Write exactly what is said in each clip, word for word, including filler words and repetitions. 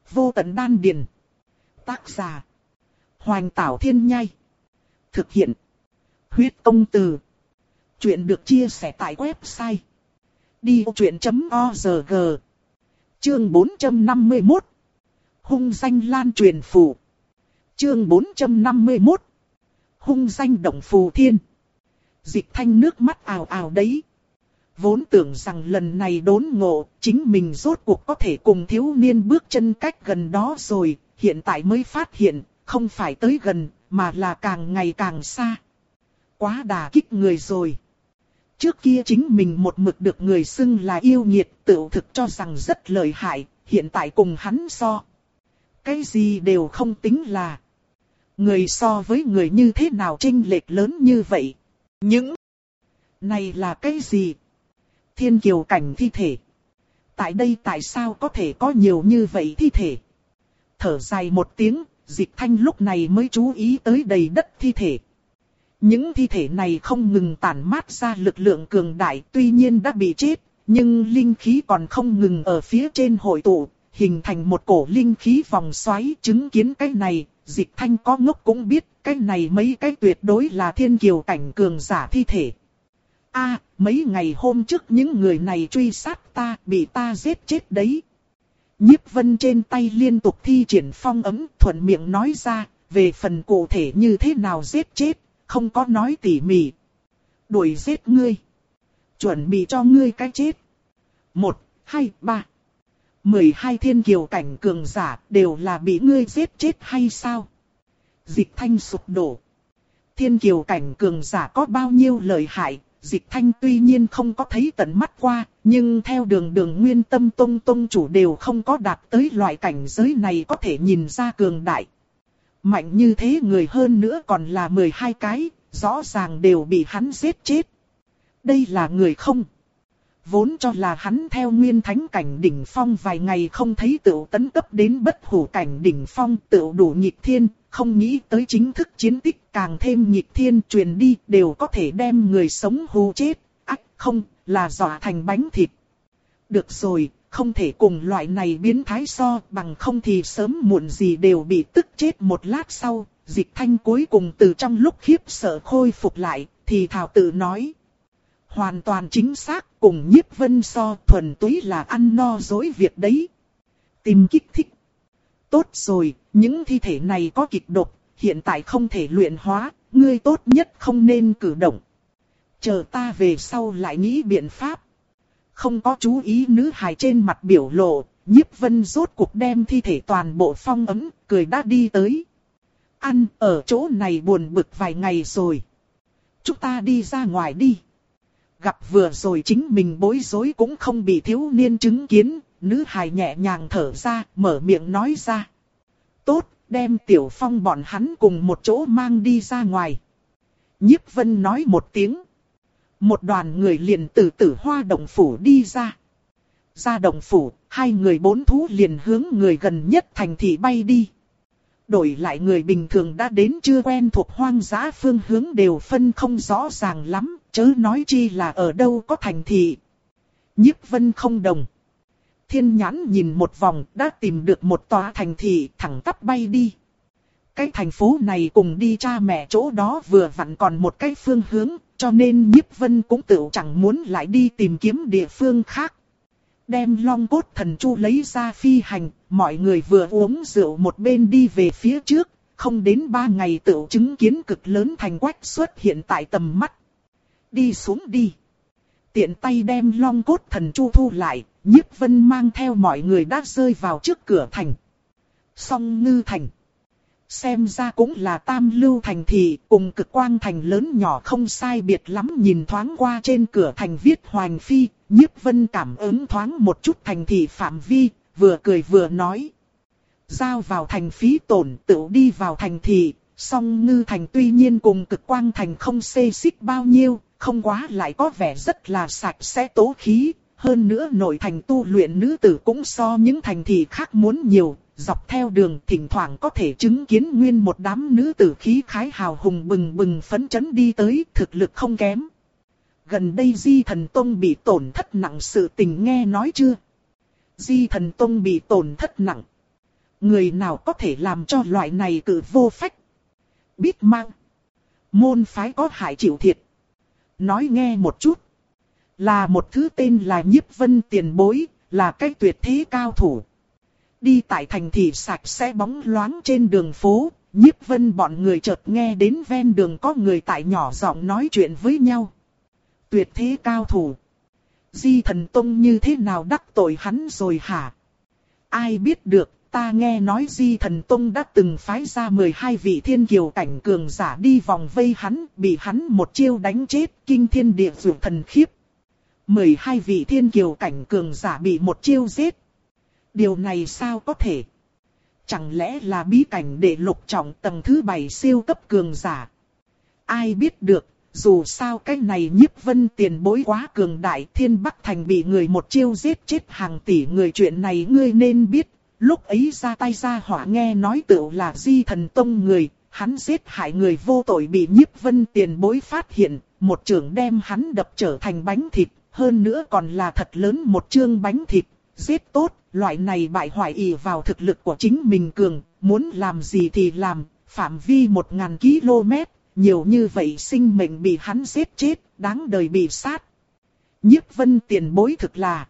Vô tận đan điền. Tác giả. Hoành Tảo Thiên Nhai. Thực hiện. Huyết Công Từ. Chuyện được chia sẻ tại website đi vô chuyện chấm org. Chương bốn trăm năm mươi mốt. Hung danh lan truyền phù. Chương bốn trăm năm mươi mốt. Hung danh động phù thiên. Dịch Thanh nước mắt ào ào đấy. Vốn tưởng rằng lần này đốn ngộ, chính mình rốt cuộc có thể cùng thiếu niên bước chân cách gần đó rồi, hiện tại mới phát hiện, không phải tới gần, mà là càng ngày càng xa. Quá đả kích người rồi. Trước kia chính mình một mực được người xưng là yêu nghiệt, tự thực cho rằng rất lợi hại, hiện tại cùng hắn so. Cái gì đều không tính là. Người so với người như thế nào chênh lệch lớn như vậy. Những này là cái gì? Thiên kiều cảnh thi thể. Tại đây tại sao có thể có nhiều như vậy thi thể? Thở dài một tiếng, Dịch Thanh lúc này mới chú ý tới đầy đất thi thể. Những thi thể này không ngừng tản mát ra lực lượng cường đại, tuy nhiên đã bị chết, nhưng linh khí còn không ngừng ở phía trên hội tụ, hình thành một cổ linh khí vòng xoáy. Chứng kiến cái này, Dịch Thanh có ngốc cũng biết, cái này mấy cái tuyệt đối là thiên kiều cảnh cường giả thi thể. A, à, mấy ngày hôm trước những người này truy sát ta, bị ta giết chết đấy. Nhiếp Vân trên tay liên tục thi triển phong ấm, thuận miệng nói ra, về phần cụ thể như thế nào giết chết, không có nói tỉ mỉ. Đuổi giết ngươi. Chuẩn bị cho ngươi cái chết. Một, hai, ba. Mười hai thiên kiều cảnh cường giả đều là bị ngươi giết chết hay sao? Dịch Thanh sụp đổ. Thiên kiều cảnh cường giả có bao nhiêu lợi hại? Dịch Thanh tuy nhiên không có thấy tận mắt qua, nhưng theo đường đường Nguyên Tâm Tông Tông chủ đều không có đạt tới loại cảnh giới này có thể nhìn ra cường đại. Mạnh như thế người hơn nữa còn là mười hai cái, rõ ràng đều bị hắn giết chết. Đây là người không? Vốn cho là hắn theo Nguyên Thánh cảnh đỉnh phong vài ngày không thấy tựu tấn cấp đến bất hủ cảnh đỉnh phong tựu đủ nghịch thiên, không nghĩ tới chính thức chiến tích càng thêm nghịch thiên truyền đi đều có thể đem người sống hù chết, ách không, là dọa thành bánh thịt. Được rồi, không thể cùng loại này biến thái so, bằng không thì sớm muộn gì đều bị tức chết. Một lát sau, Dịch Thanh cuối cùng từ trong lúc khiếp sợ khôi phục lại, thì thảo tự nói. Hoàn toàn chính xác, cùng Nhiếp Vân so thuần túy là ăn no dối việc đấy. Tìm kích thích. Tốt rồi, những thi thể này có kịch độc, hiện tại không thể luyện hóa, ngươi tốt nhất không nên cử động. Chờ ta về sau lại nghĩ biện pháp. Không có chú ý nữ hài trên mặt biểu lộ, Nhiếp Vân rốt cuộc đem thi thể toàn bộ phong ấm, cười đã đi tới. Ăn, ở chỗ này buồn bực vài ngày rồi. Chúng ta đi ra ngoài đi. Gặp vừa rồi chính mình bối rối cũng không bị thiếu niên chứng kiến, nữ hài nhẹ nhàng thở ra, mở miệng nói ra. Tốt, đem Tiểu Phong bọn hắn cùng một chỗ mang đi ra ngoài. Nhiếp Vân nói một tiếng. Một đoàn người liền từ Tử Hoa động phủ đi ra. Ra động phủ, hai người bốn thú liền hướng người gần nhất thành thị bay đi. Đổi lại người bình thường đã đến chưa quen thuộc hoang dã phương hướng đều phân không rõ ràng lắm, chớ nói chi là ở đâu có thành thị. Nhiếp Vân không đồng. Thiên nhãn nhìn một vòng đã tìm được một tòa thành thị thẳng tắp bay đi. Cái thành phố này cùng đi cha mẹ chỗ đó vừa vặn còn một cái phương hướng, cho nên Nhiếp Vân cũng tự chẳng muốn lại đi tìm kiếm địa phương khác. Đem Long Cốt Thần Chu lấy ra phi hành, mọi người vừa uống rượu một bên đi về phía trước, không đến ba ngày tự chứng kiến cực lớn thành quách xuất hiện tại tầm mắt. Đi xuống đi. Tiện tay đem Long Cốt Thần Chu thu lại, Nhiếp Vân mang theo mọi người đã rơi vào trước cửa thành. Song Ngư Thành. Xem ra cũng là tam lưu thành thị, cùng Cực Quang Thành lớn nhỏ không sai biệt lắm. Nhìn thoáng qua trên cửa thành viết Hoành Phi, Nhiếp Vân cảm ứng thoáng một chút thành thị phạm vi, vừa cười vừa nói. Giao vào thành phí tổn tự đi vào thành thị, Song Ngư Thành tuy nhiên cùng Cực Quang Thành không xê xích bao nhiêu, không quá lại có vẻ rất là sạch sẽ tố khí. Hơn nữa nội thành tu luyện nữ tử cũng so những thành thị khác muốn nhiều. Dọc theo đường thỉnh thoảng có thể chứng kiến nguyên một đám nữ tử khí khái hào hùng bừng bừng phấn chấn đi tới, thực lực không kém. Gần đây Di Thần Tông bị tổn thất nặng sự tình nghe nói chưa? Di Thần Tông bị tổn thất nặng. Người nào có thể làm cho loại này cử vô phách? Biết mang. Môn phái có hại chịu thiệt. Nói nghe một chút. Là một thứ tên là Nhiếp Vân tiền bối, là cái tuyệt thế cao thủ. Đi tại thành thị sạch sẽ bóng loáng trên đường phố, Nhiếp Vân bọn người chợt nghe đến ven đường có người tại nhỏ giọng nói chuyện với nhau. Tuyệt thế cao thủ. Di Thần Tông như thế nào đắc tội hắn rồi hả? Ai biết được, ta nghe nói Di Thần Tông đã từng phái ra mười hai vị thiên kiều cảnh cường giả đi vòng vây hắn, bị hắn một chiêu đánh chết, kinh thiên địa dụ thần khiếp. mười hai vị thiên kiều cảnh cường giả bị một chiêu giết. Điều này sao có thể? Chẳng lẽ là bí cảnh đệ lục trọng tầng thứ bảy siêu cấp cường giả? Ai biết được, dù sao cái này Nhiếp Vân tiền bối quá cường đại, Thiên Bắc Thành bị người một chiêu giết chết hàng tỷ người, chuyện này ngươi nên biết. Lúc ấy ra tay ra hỏa nghe nói tựu là Di Thần Tông người, hắn giết hại người vô tội bị Nhiếp Vân tiền bối phát hiện, một chưởng đem hắn đập trở thành bánh thịt, hơn nữa còn là thật lớn một chương bánh thịt, giết tốt, loại này bại hoại ỷ vào thực lực của chính mình cường, muốn làm gì thì làm, phạm vi một nghìn ki lô mét, nhiều như vậy sinh mệnh bị hắn giết chết, đáng đời bị sát. Nhiếp Vân tiền bối thực là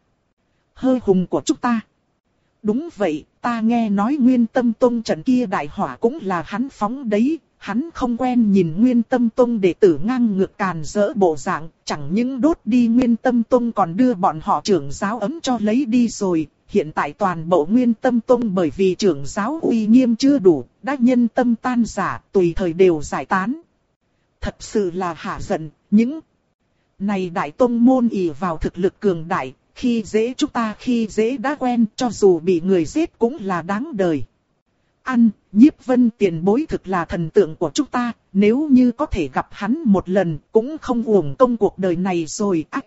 hơi hùng của chúng ta. Đúng vậy, ta nghe nói Nguyên Tâm Tông trận kia đại hỏa cũng là hắn phóng đấy, hắn không quen nhìn Nguyên Tâm Tông đệ tử ngang ngược càn rỡ bộ dạng, chẳng những đốt đi Nguyên Tâm Tông còn đưa bọn họ trưởng giáo ấm cho lấy đi rồi. Hiện tại toàn bộ Nguyên Tâm Tông bởi vì trưởng giáo uy nghiêm chưa đủ, đã nhân tâm tan rã, tùy thời đều giải tán. Thật sự là hả giận, những này đại tông môn ỷ vào thực lực cường đại, khi dễ chúng ta khi dễ đã quen, cho dù bị người giết cũng là đáng đời. Ăn, Nhiếp Vân tiền bối thực là thần tượng của chúng ta, nếu như có thể gặp hắn một lần cũng không uổng công cuộc đời này rồi. Ách!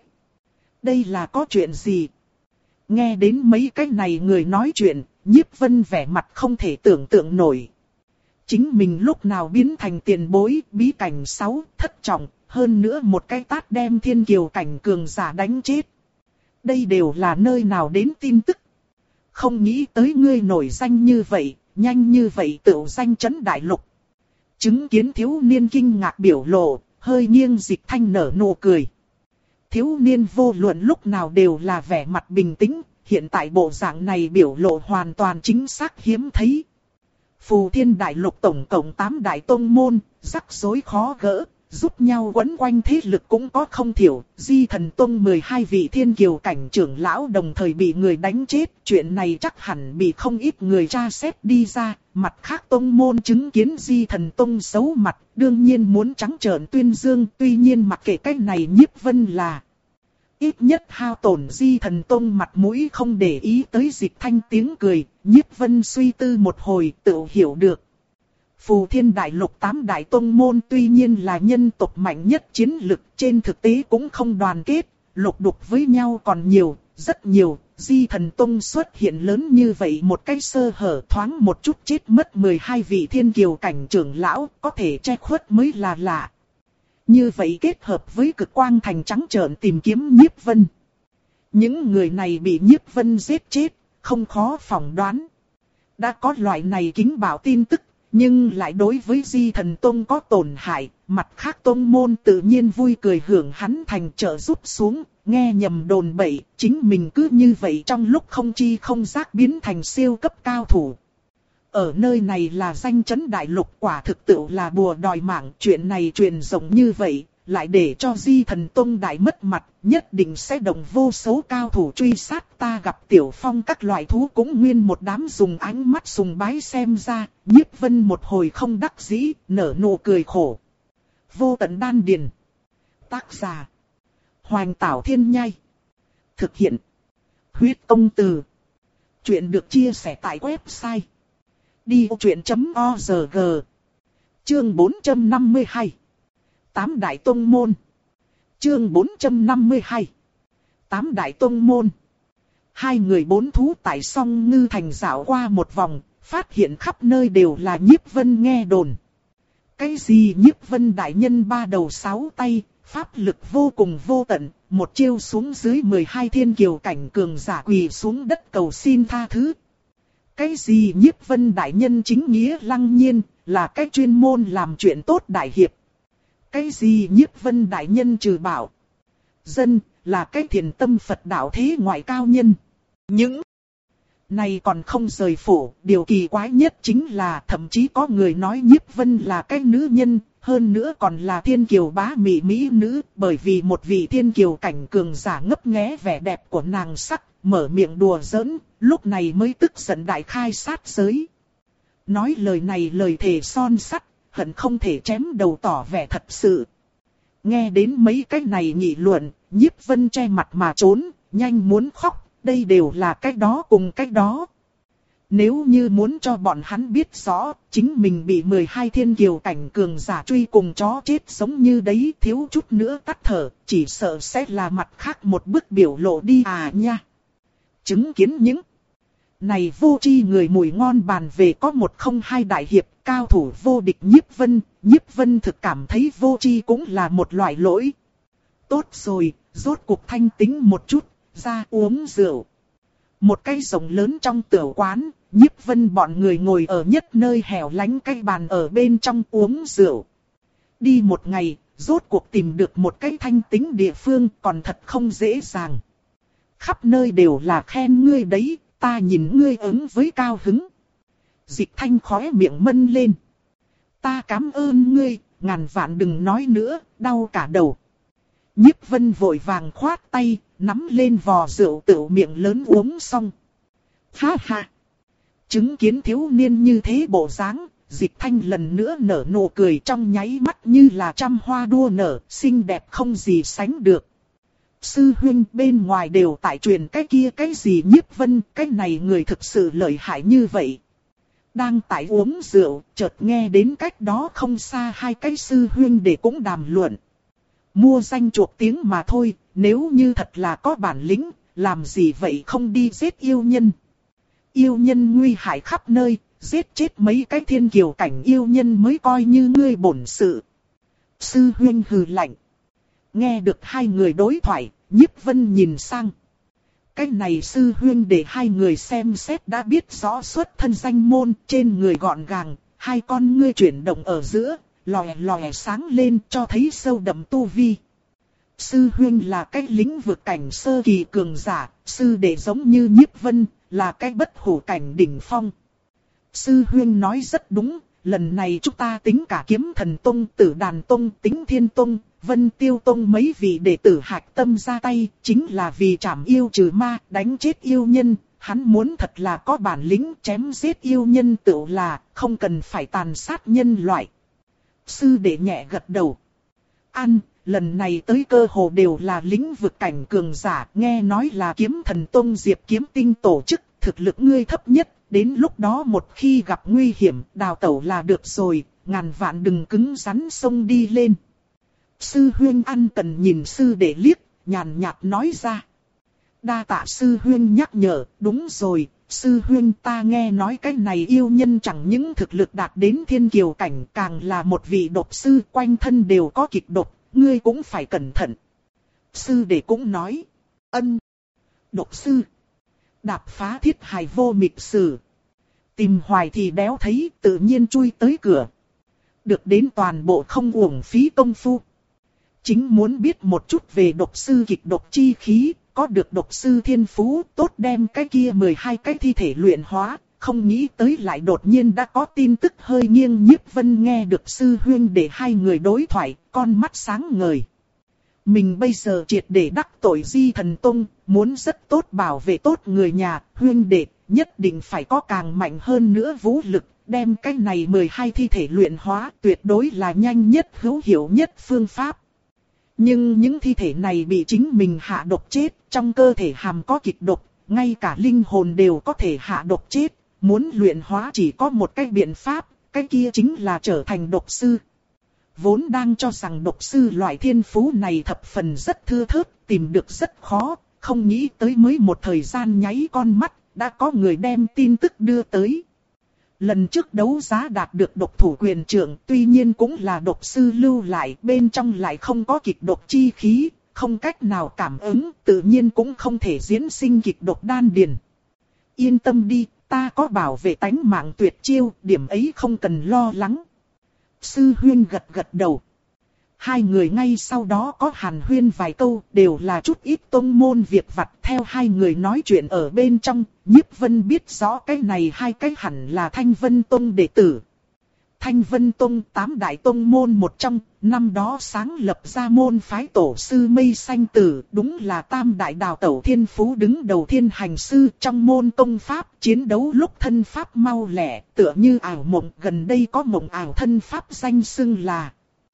Đây là có chuyện gì? Nghe đến mấy cái này người nói chuyện, Nhiếp Vân vẻ mặt không thể tưởng tượng nổi. Chính mình lúc nào biến thành tiền bối, bí cảnh sáu, thất trọng, hơn nữa một cái tát đem thiên kiều cảnh cường giả đánh chết. Đây đều là nơi nào đến tin tức. Không nghĩ tới ngươi nổi danh như vậy, nhanh như vậy tựu danh chấn đại lục. Chứng kiến thiếu niên kinh ngạc biểu lộ, hơi nghiêng Dịch Thanh nở nụ cười. Thiếu niên vô luận lúc nào đều là vẻ mặt bình tĩnh, hiện tại bộ dạng này biểu lộ hoàn toàn chính xác hiếm thấy. Phù Thiên Đại Lục tổng cộng tám đại tông môn, rắc rối khó gỡ, giúp nhau quấn quanh thế lực cũng có không thiểu. Di Thần Tông mười hai vị thiên kiều cảnh trưởng lão đồng thời bị người đánh chết, chuyện này chắc hẳn bị không ít người tra xét đi ra. Mặt khác tông môn chứng kiến Di Thần Tông xấu mặt, đương nhiên muốn trắng trợn tuyên dương, tuy nhiên mặc kệ cách này Nhiếp Vân là ít nhất hao tổn Di Thần Tông mặt mũi, không để ý tới Dịch Thanh tiếng cười, Nhiếp Vân suy tư một hồi tự hiểu được. Phù Thiên Đại Lục tám đại tông môn tuy nhiên là nhân tộc mạnh nhất chiến lực, trên thực tế cũng không đoàn kết, lục đục với nhau còn nhiều, rất nhiều. Di Thần Tông xuất hiện lớn như vậy một cái sơ hở thoáng một chút chết mất mười hai vị thiên kiều cảnh trưởng lão, có thể che khuất mới là lạ. Như vậy kết hợp với cực quang thành trắng trợn tìm kiếm Nhiếp Vân. Những người này bị Nhiếp Vân giết chết, không khó phỏng đoán. Đã có loại này kính bảo tin tức, nhưng lại đối với Di Thần Tông có tổn hại, mặt khác tông môn tự nhiên vui cười hưởng hắn thành trợ giúp xuống, nghe nhầm đồn bậy, chính mình cứ như vậy trong lúc không chi không giác biến thành siêu cấp cao thủ. Ở nơi này là danh chấn đại lục, quả thực tự là bùa đòi mạng, chuyện này truyền rộng như vậy, lại để cho Di Thần Tông đại mất mặt, nhất định sẽ động vô số cao thủ truy sát. Ta gặp Tiểu Phong các loại thú cũng nguyên một đám dùng ánh mắt sùng bái xem ra. Nhiếp Vân một hồi không đắc dĩ, nở nụ cười khổ. Vô Tận Đan Điền. Tác giả Hoành Tảo Thiên Nhai. Thực hiện Huyết Công Từ. Chuyện được chia sẻ tại website đi ô truyện chấm org. Chương bốn trăm năm mươi hai. Tám đại tông môn. Chương bốn trăm năm mươi hai. Tám đại tông môn. Hai người bốn thú tại Song Ngư Thành dạo qua một vòng, phát hiện khắp nơi đều là Nhiếp Vân nghe đồn. Cái gì Nhiếp Vân đại nhân ba đầu sáu tay, pháp lực vô cùng vô tận, một chiêu xuống dưới mười hai thiên kiều cảnh cường giả quỳ xuống đất cầu xin tha thứ. Cái gì Nhiếp Vân đại nhân chính nghĩa lăng nhiên, là cái chuyên môn làm chuyện tốt đại hiệp. Cái gì Nhiếp Vân đại nhân trừ bảo dân, là cái thiền tâm Phật đạo thế ngoại cao nhân. Những này còn không rời phủ, điều kỳ quái nhất chính là thậm chí có người nói Nhiếp Vân là cái nữ nhân, hơn nữa còn là thiên kiều bá mỹ mỹ nữ, bởi vì một vị thiên kiều cảnh cường giả ngấp nghé vẻ đẹp của nàng sắc, mở miệng đùa giỡn, lúc này mới tức giận đại khai sát giới. Nói lời này lời thề son sắt, hận không thể chém đầu tỏ vẻ thật sự. Nghe đến mấy cái này nghị luận, Nhiếp Vân che mặt mà trốn, nhanh muốn khóc, đây đều là cái đó cùng cái đó. Nếu như muốn cho bọn hắn biết rõ, chính mình bị mười hai thiên kiều cảnh cường giả truy cùng chó chết giống như đấy, thiếu chút nữa tắt thở, chỉ sợ sẽ là mặt khác một bức biểu lộ đi à nha. Chứng kiến những này vô tri người mùi ngon bàn về có một không hai đại hiệp, cao thủ vô địch Nhiếp Vân, Nhiếp Vân thực cảm thấy vô tri cũng là một loại lỗi. Tốt rồi, rốt cuộc thanh tính một chút, ra uống rượu. Một cái rồng lớn trong tiểu quán, Nhiếp Vân bọn người ngồi ở nhất nơi hẻo lánh cái bàn ở bên trong uống rượu. Đi một ngày, rốt cuộc tìm được một cái thanh tính địa phương còn thật không dễ dàng. Khắp nơi đều là khen ngươi đấy, ta nhìn ngươi ứng với cao hứng. Dịch Thanh khóe miệng mân lên. Ta cảm ơn ngươi, ngàn vạn đừng nói nữa, đau cả đầu. Nhiếp Vân vội vàng khoát tay, nắm lên vò rượu tự miệng lớn uống xong. Ha ha! Chứng kiến thiếu niên như thế bộ dáng, Dịch Thanh lần nữa nở nụ cười trong nháy mắt như là trăm hoa đua nở, xinh đẹp không gì sánh được. Sư huynh bên ngoài đều tại truyền cái kia cái gì Nhiếp Vân, cái này người thực sự lợi hại như vậy. Đang tại uống rượu, chợt nghe đến cách đó không xa hai cái sư huynh để cũng đàm luận. Mua danh chuộc tiếng mà thôi, nếu như thật là có bản lĩnh, làm gì vậy không đi giết yêu nhân. Yêu nhân nguy hại khắp nơi, giết chết mấy cái thiên kiều cảnh yêu nhân mới coi như ngươi bổn sự. Sư huynh hừ lạnh. Nghe được hai người đối thoại, Nhiếp Vân nhìn sang. Cái này sư huynh để hai người xem xét đã biết rõ xuất thân danh môn, trên người gọn gàng, hai con ngươi chuyển động ở giữa, lòe lòe sáng lên cho thấy sâu đậm tu vi. Sư huynh là cái lĩnh vực cảnh sơ kỳ cường giả, sư đệ giống như Nhiếp Vân, là cái bất hủ cảnh đỉnh phong. Sư huynh nói rất đúng, lần này chúng ta tính cả Kiếm Thần Tông, Tử Đàn Tông, Tính Thiên Tông, Vân Tiêu Tông mấy vị đệ tử hạch tâm ra tay, chính là vì trảm yêu trừ ma, đánh chết yêu nhân. Hắn muốn thật là có bản lĩnh chém giết yêu nhân tựu là, không cần phải tàn sát nhân loại. Sư đệ nhẹ gật đầu. Ăn, lần này tới cơ hồ đều là lĩnh vực cảnh cường giả, nghe nói là Kiếm Thần Tông Diệp Kiếm Tinh tổ chức, thực lực ngươi thấp nhất, đến lúc đó một khi gặp nguy hiểm, đào tẩu là được rồi, ngàn vạn đừng cứng rắn xông đi lên. Sư huynh ăn cần nhìn sư đệ liếc, nhàn nhạt nói ra. Đa tạ sư huynh nhắc nhở, đúng rồi, sư huynh ta nghe nói cái này yêu nhân chẳng những thực lực đạt đến thiên kiều cảnh, càng là một vị độc sư, quanh thân đều có kịch độc, ngươi cũng phải cẩn thận. Sư đệ cũng nói, ân, độc sư, đạp phá thiết hài vô mịch sử. Tìm hoài thì đéo thấy, tự nhiên chui tới cửa. Được đến toàn bộ không uổng phí công phu. Chính muốn biết một chút về độc sư kịch độc chi khí, có được độc sư thiên phú, tốt đem cái kia mười hai cái thi thể luyện hóa, không nghĩ tới lại đột nhiên đã có tin tức hơi nghiêng. Nhiếp Vân nghe được sư huynh để hai người đối thoại, con mắt sáng ngời. Mình bây giờ triệt để đắc tội Di Thần Tông, muốn rất tốt bảo vệ tốt người nhà, huynh đệ, nhất định phải có càng mạnh hơn nữa vũ lực, đem cái này mười hai thi thể luyện hóa, tuyệt đối là nhanh nhất hữu hiệu nhất phương pháp. Nhưng những thi thể này bị chính mình hạ độc chết, trong cơ thể hàm có kịch độc, ngay cả linh hồn đều có thể hạ độc chết, muốn luyện hóa chỉ có một cái biện pháp, cái kia chính là trở thành độc sư. Vốn đang cho rằng độc sư loại thiên phú này thập phần rất thưa thớt, tìm được rất khó, không nghĩ tới mới một thời gian nháy con mắt, đã có người đem tin tức đưa tới. Lần trước đấu giá đạt được độc thủ quyền trưởng, tuy nhiên cũng là độc sư lưu lại, bên trong lại không có kịch độc chi khí, không cách nào cảm ứng, tự nhiên cũng không thể diễn sinh kịch độc đan điền. Yên tâm đi, ta có bảo vệ tánh mạng tuyệt chiêu, điểm ấy không cần lo lắng. Sư huyên gật gật đầu. Hai người ngay sau đó có hàn huyên vài câu, đều là chút ít tông môn việc vặt. Theo hai người nói chuyện ở bên trong, Nhiếp Vân biết rõ cái này hai cái hẳn là Thanh Vân Tông đệ tử. Thanh Vân Tông tám đại tông môn một trong, năm đó sáng lập ra môn phái tổ sư Mây Xanh Tử, đúng là tam đại đào tẩu thiên phú đứng đầu thiên hành sư trong môn công pháp, chiến đấu lúc thân pháp mau lẹ, tựa như ảo mộng, gần đây có mộng ảo thân pháp danh xưng là.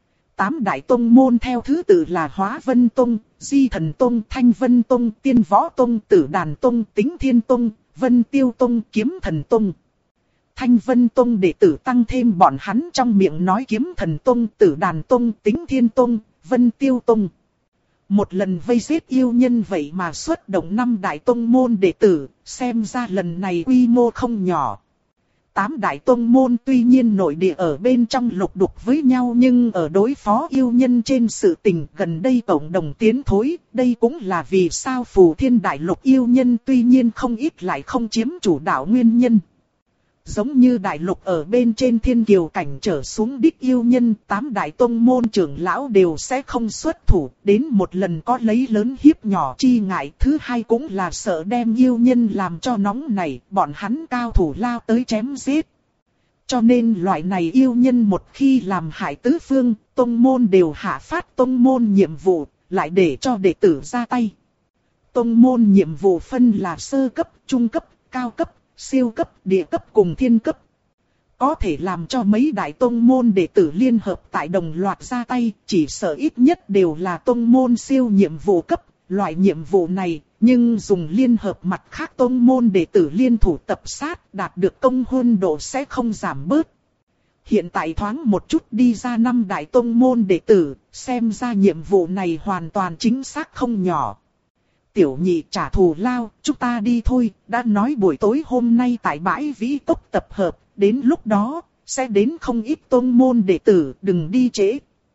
Tám đại tông môn theo thứ tự là Hóa Vân Tông, Di Thần Tông, Thanh Vân Tông, Tiên Võ Tông, Tử Đàn Tông, Tính Thiên Tông, Vân Tiêu Tông, Kiếm Thần Tông. Thanh Vân Tông đệ tử tăng thêm bọn hắn trong miệng nói Kiếm Thần Tông, Tử Đàn Tông, Tính Thiên Tông, Vân Tiêu Tông. Một lần vây giết yêu nhân vậy mà xuất động năm đại tông môn đệ tử, xem ra lần này quy mô không nhỏ. Tám đại tông môn tuy nhiên nội địa ở bên trong lục đục với nhau nhưng ở đối phó yêu nhân trên sự tình gần đây cộng đồng tiến thối, đây cũng là vì sao Phù Thiên Đại Lục yêu nhân tuy nhiên không ít lại không chiếm chủ đạo nguyên nhân. Giống như đại lục ở bên trên thiên kiều cảnh trở xuống đích yêu nhân, tám đại tông môn trưởng lão đều sẽ không xuất thủ, đến một lần có lấy lớn hiếp nhỏ chi ngại. Thứ hai cũng là sợ đem yêu nhân làm cho nóng này, bọn hắn cao thủ lao tới chém giết. Cho nên loại này yêu nhân một khi làm hại tứ phương, tông môn đều hạ phát tông môn nhiệm vụ, lại để cho đệ tử ra tay. Tông môn nhiệm vụ phân là sơ cấp, trung cấp, cao cấp, siêu cấp, địa cấp cùng thiên cấp. Có thể làm cho mấy đại tông môn đệ tử liên hợp tại đồng loạt ra tay, chỉ sợ ít nhất đều là tông môn siêu nhiệm vụ cấp. Loại nhiệm vụ này, nhưng dùng liên hợp mặt khác tông môn đệ tử liên thủ tập sát, đạt được công huân độ sẽ không giảm bớt. Hiện tại thoáng một chút đi ra năm đại tông môn đệ tử, xem ra nhiệm vụ này hoàn toàn chính xác không nhỏ. Tiểu nhị trả thù lao, chúng ta đi thôi, đã nói buổi tối hôm nay tại bãi Vĩ Cốc tập hợp, đến lúc đó, sẽ đến không ít tôn môn đệ tử, đừng đi trễ.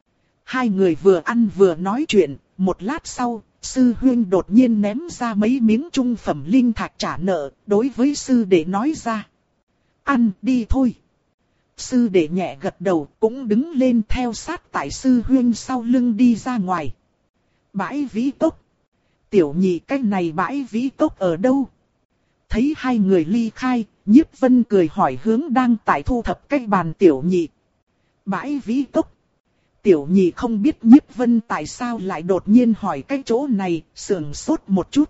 Hai người vừa ăn vừa nói chuyện, một lát sau, sư huynh đột nhiên ném ra mấy miếng trung phẩm linh thạch trả nợ, đối với sư đệ nói ra. Ăn đi thôi. Sư đệ nhẹ gật đầu, cũng đứng lên theo sát tại sư huynh sau lưng đi ra ngoài. Bãi Vĩ Cốc. Tiểu nhị cái này bãi Vĩ Cốc ở đâu? Thấy hai người ly khai, Nhiếp Vân cười hỏi hướng đang tại thu thập cái bàn tiểu nhị. Bãi Vĩ Cốc. Tiểu nhị không biết Nhiếp Vân tại sao lại đột nhiên hỏi cái chỗ này, sườn sốt một chút.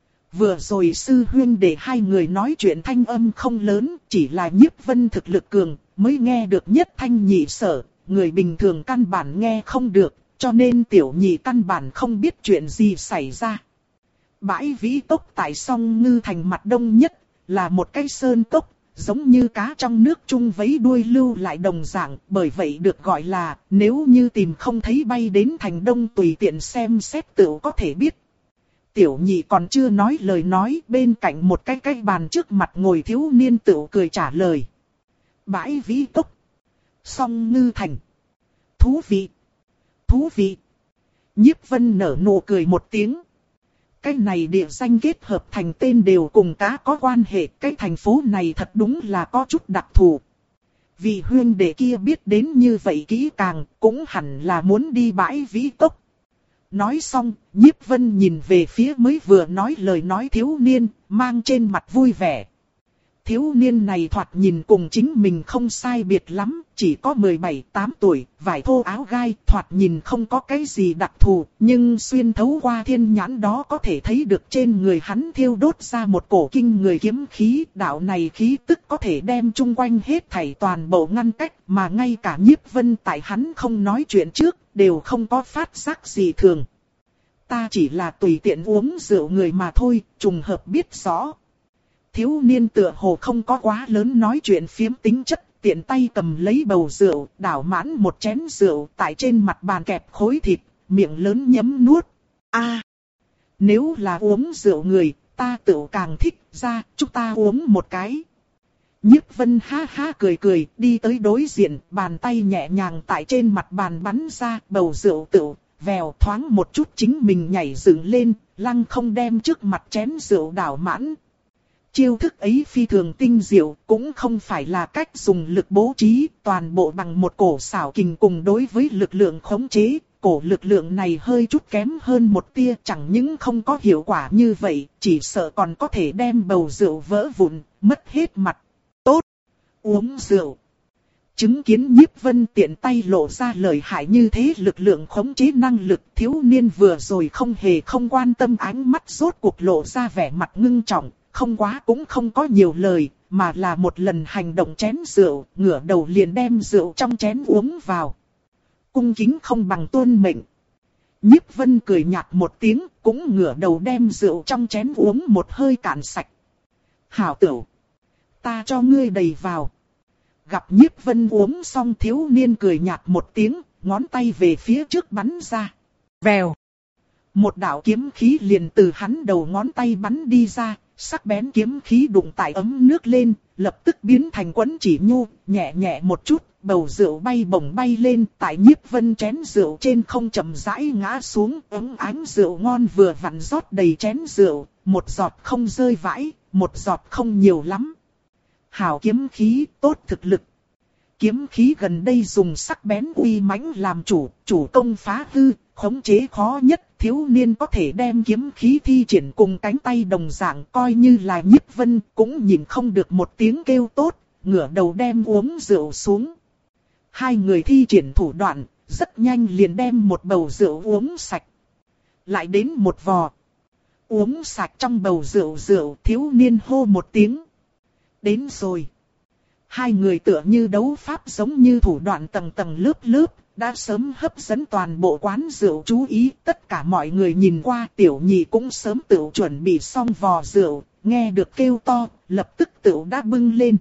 Vừa rồi sư huynh để hai người nói chuyện thanh âm không lớn, chỉ là Nhiếp Vân thực lực cường, mới nghe được nhất thanh nhị sở, người bình thường căn bản nghe không được, cho nên tiểu nhị căn bản không biết chuyện gì xảy ra. Bãi Vĩ Cốc tại Song Ngư Thành mặt đông nhất, là một cái sơn cốc, giống như cá trong nước chung vấy đuôi lưu lại đồng dạng, bởi vậy được gọi là, nếu như tìm không thấy bay đến thành đông tùy tiện xem xét tựu có thể biết. Tiểu nhị còn chưa nói lời nói, bên cạnh một cái cái bàn trước mặt ngồi thiếu niên tựu cười trả lời. Bãi Vĩ Cốc, Song Ngư Thành. Thú vị, thú vị. Nhiếp Vân nở nụ cười một tiếng. Cái này địa danh kết hợp thành tên đều cùng cá có quan hệ, cái thành phố này thật đúng là có chút đặc thù. Vị huynh đệ kia biết đến như vậy kỹ càng, cũng hẳn là muốn đi bãi Vĩ Cốc. Nói xong, Nhiếp Vân nhìn về phía mới vừa nói lời nói thiếu niên, mang trên mặt vui vẻ. Thiếu niên này thoạt nhìn cùng chính mình không sai biệt lắm, chỉ có mười bảy tám tuổi, vải thô áo gai, thoạt nhìn không có cái gì đặc thù, nhưng xuyên thấu qua thiên nhãn đó có thể thấy được trên người hắn thiêu đốt ra một cổ kinh người kiếm khí, đạo này khí tức có thể đem chung quanh hết thảy toàn bộ ngăn cách, mà ngay cả Nhiếp Vân tại hắn không nói chuyện trước, đều không có phát giác gì thường. Ta chỉ là tùy tiện uống rượu người mà thôi, trùng hợp biết rõ. Thiếu niên tựa hồ không có quá lớn nói chuyện phiếm tính chất, tiện tay cầm lấy bầu rượu, đảo mãn một chén rượu tại trên mặt bàn kẹp khối thịt, miệng lớn nhấm nuốt. A, nếu là uống rượu người, ta tựu càng thích, ra, chúng ta uống một cái. Nhiếp Vân ha ha cười cười, đi tới đối diện, bàn tay nhẹ nhàng tại trên mặt bàn bắn ra, bầu rượu tựu, vèo thoáng một chút chính mình nhảy dựng lên, lăng không đem trước mặt chén rượu đảo mãn. Chiêu thức ấy phi thường tinh diệu, cũng không phải là cách dùng lực bố trí, toàn bộ bằng một cổ xảo kình cùng đối với lực lượng khống chế. Cổ lực lượng này hơi chút kém hơn một tia, chẳng những không có hiệu quả như vậy, chỉ sợ còn có thể đem bầu rượu vỡ vụn, mất hết mặt. Tốt, uống rượu. Chứng kiến Nhiếp Vân tiện tay lộ ra lợi hại như thế lực lượng khống chế năng lực, thiếu niên vừa rồi không hề không quan tâm, ánh mắt rốt cuộc lộ ra vẻ mặt ngưng trọng, không quá cũng không có nhiều lời, mà là một lần hành động chén rượu, ngửa đầu liền đem rượu trong chén uống vào. Cung kính không bằng tuân mệnh. Nhiếp Vân cười nhạt một tiếng, cũng ngửa đầu đem rượu trong chén uống một hơi cạn sạch. Hảo tửu, ta cho ngươi đầy vào. Gặp Nhiếp Vân uống xong, thiếu niên cười nhạt một tiếng, ngón tay về phía trước bắn ra. Vèo. Một đạo kiếm khí liền từ hắn đầu ngón tay bắn đi ra, sắc bén kiếm khí đụng tại ấm nước lên, lập tức biến thành quẫn chỉ nhu, nhẹ nhẹ một chút, bầu rượu bay bổng bay lên, tại Nhiếp Vân chén rượu trên không chậm rãi ngã xuống, ấm ánh rượu ngon vừa vặn rót đầy chén rượu, một giọt không rơi vãi, một giọt không nhiều lắm. Hảo kiếm khí, tốt thực lực. Kiếm khí gần đây dùng sắc bén uy mãnh làm chủ, chủ công phá hư, khống chế khó nhất, thiếu niên có thể đem kiếm khí thi triển cùng cánh tay đồng dạng, coi như là Nhiếp Vân cũng nhìn không được một tiếng kêu tốt, ngửa đầu đem uống rượu xuống. Hai người thi triển thủ đoạn, rất nhanh liền đem một bầu rượu uống sạch. Lại đến một vò. Uống sạch trong bầu rượu rượu, thiếu niên hô một tiếng. Đến rồi. Hai người tựa như đấu pháp giống như thủ đoạn tầng tầng lớp lớp, đã sớm hấp dẫn toàn bộ quán rượu chú ý. Tất cả mọi người nhìn qua, tiểu nhị cũng sớm tự chuẩn bị xong vò rượu, nghe được kêu to, lập tức tự đã bưng lên.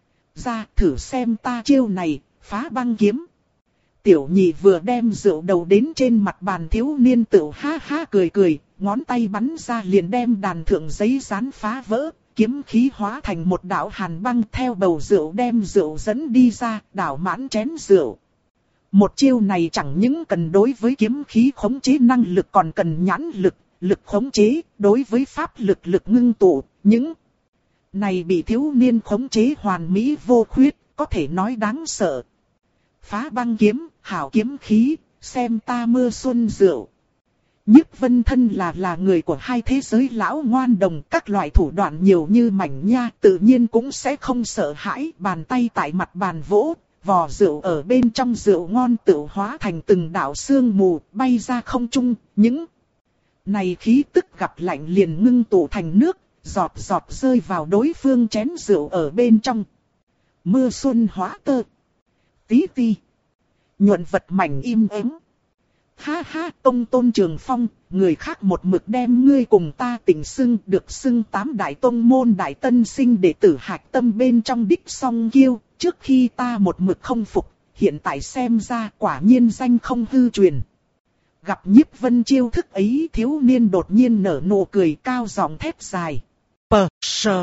Ra thử xem ta chiêu này, phá băng kiếm. Tiểu nhị vừa đem rượu đầu đến trên mặt bàn, thiếu niên tự ha ha cười cười, ngón tay bắn ra liền đem đàn thượng giấy dán phá vỡ. Kiếm khí hóa thành một đạo hàn băng, theo bầu rượu đem rượu dẫn đi ra, đảo mãn chén rượu. Một chiêu này chẳng những cần đối với kiếm khí khống chế năng lực, còn cần nhãn lực, lực khống chế, đối với pháp lực lực ngưng tụ, những này bị thiếu niên khống chế hoàn mỹ vô khuyết, có thể nói đáng sợ. Phá băng kiếm, hảo kiếm khí, xem ta mưa xuân rượu. Nhiếp Vân thân là là người của hai thế giới lão ngoan đồng, các loại thủ đoạn nhiều như mảnh nha, tự nhiên cũng sẽ không sợ hãi, bàn tay tại mặt bàn vỗ, vò rượu ở bên trong rượu ngon tự hóa thành từng đạo sương mù, bay ra không trung, những này khí tức gặp lạnh liền ngưng tụ thành nước, giọt giọt rơi vào đối phương chén rượu ở bên trong. Mưa xuân hóa tơ, tí ti, nhuận vật mảnh im ắng. Ha ha, Công Tôn Trường Phong, người khác một mực đem ngươi cùng ta tình xưng, được xưng tám đại tông môn đại tân sinh đệ tử hạch tâm bên trong đích song kiêu, trước khi ta một mực không phục, hiện tại xem ra quả nhiên danh không hư truyền. Gặp Nhiếp Vân chiêu thức ấy, thiếu niên đột nhiên nở nụ cười, cao giọng thét dài. Pờ sờ.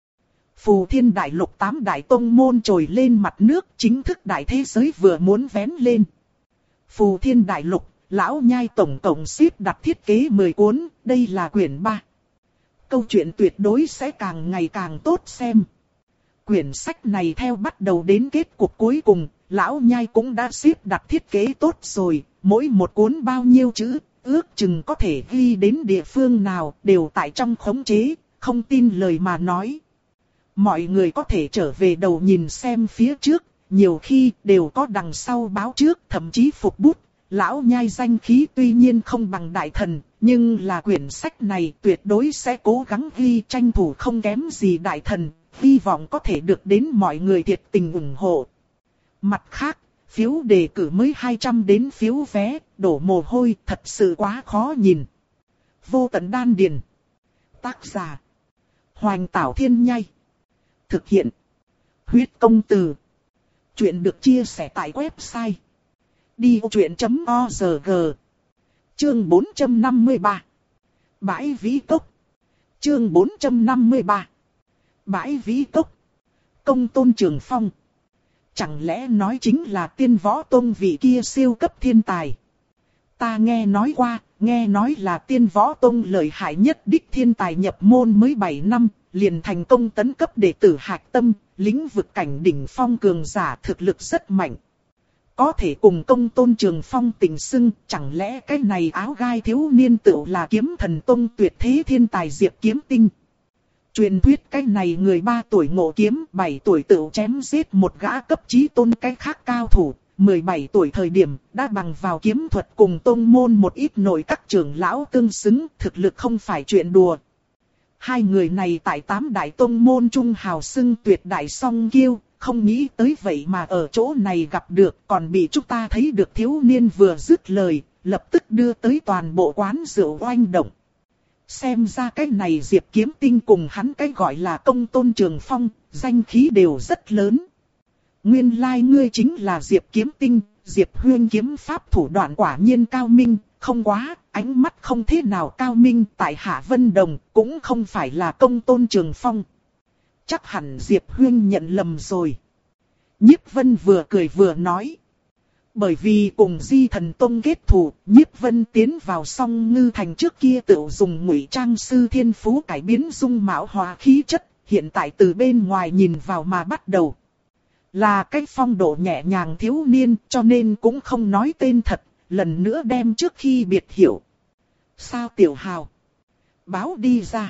Phù Thiên Đại Lục tám đại tông môn trồi lên mặt nước, chính thức đại thế giới vừa muốn vén lên. Phù Thiên Đại Lục, lão nhai tổng cộng xếp đặt thiết kế mười cuốn, đây là quyển ba. Câu chuyện tuyệt đối sẽ càng ngày càng tốt xem. Quyển sách này theo bắt đầu đến kết cục cuối cùng, lão nhai cũng đã xếp đặt thiết kế tốt rồi, mỗi một cuốn bao nhiêu chữ, ước chừng có thể ghi đến địa phương nào, đều tại trong khống chế, không tin lời mà nói. Mọi người có thể trở về đầu nhìn xem phía trước, nhiều khi đều có đằng sau báo trước, thậm chí phục bút. Lão nhai danh khí tuy nhiên không bằng đại thần, nhưng là quyển sách này tuyệt đối sẽ cố gắng ghi, tranh thủ không kém gì đại thần, hy vọng có thể được đến mọi người thiệt tình ủng hộ. Mặt khác, phiếu đề cử mới hai trăm đến phiếu vé, đổ mồ hôi, thật sự quá khó nhìn. Vô tận đan điền. Tác giả: Hoành Tảo Thiên Nhai. Thực hiện: Huyết Công Từ. Chuyện được chia sẻ tại website đi ô chuyện chấm org. Chương bốn trăm năm mươi ba. Bãi Vĩ Cốc. Chương bốn trăm năm mươi ba. Bãi Vĩ Cốc. Công Tôn Trường Phong. Chẳng lẽ nói chính là Tiên Võ Tông vị kia siêu cấp thiên tài? Ta nghe nói qua, nghe nói là Tiên Võ Tông lợi hại nhất đích thiên tài nhập môn mới bảy năm, liền thành công tấn cấp đệ tử hạch tâm, lĩnh vực cảnh đỉnh phong cường giả thực lực rất mạnh. Có thể cùng Công Tôn Trường Phong tình xưng, chẳng lẽ cái này áo gai thiếu niên tựu là Kiếm Thần Tông tuyệt thế thiên tài Diệp Kiếm Tinh. Truyền thuyết cái này người ba tuổi ngộ kiếm, bảy tuổi tựu chém giết một gã cấp chí tôn cái khác cao thủ, mười bảy tuổi thời điểm đã bằng vào kiếm thuật cùng tông môn một ít nội các trưởng lão tương xứng, thực lực không phải chuyện đùa. Hai người này tại tám đại tông môn trung hào xưng tuyệt đại song kiêu, không nghĩ tới vậy mà ở chỗ này gặp được, còn bị chúng ta thấy được. Thiếu niên vừa dứt lời, lập tức đưa tới toàn bộ quán rượu oanh động. Xem ra cái này Diệp Kiếm Tinh cùng hắn cái gọi là Công Tôn Trường Phong, danh khí đều rất lớn. Nguyên lai like ngươi chính là Diệp Kiếm Tinh, Diệp Huyên kiếm pháp thủ đoạn quả nhiên cao minh, không quá, ánh mắt không thế nào cao minh, tại Hạ Vân Đồng cũng không phải là Công Tôn Trường Phong. Chắc hẳn Diệp Huyên nhận lầm rồi. Nhiếp Vân vừa cười vừa nói. Bởi vì cùng Di Thần Tông kết thù, Nhiếp Vân tiến vào Song Ngư Thành trước kia tự dùng ngụy trang sư thiên phú cải biến dung mạo hóa khí chất, hiện tại từ bên ngoài nhìn vào mà bắt đầu. Là cái phong độ nhẹ nhàng thiếu niên, cho nên cũng không nói tên thật, lần nữa đem trước khi biệt hiểu. Sao Tiểu Hào? Báo đi ra.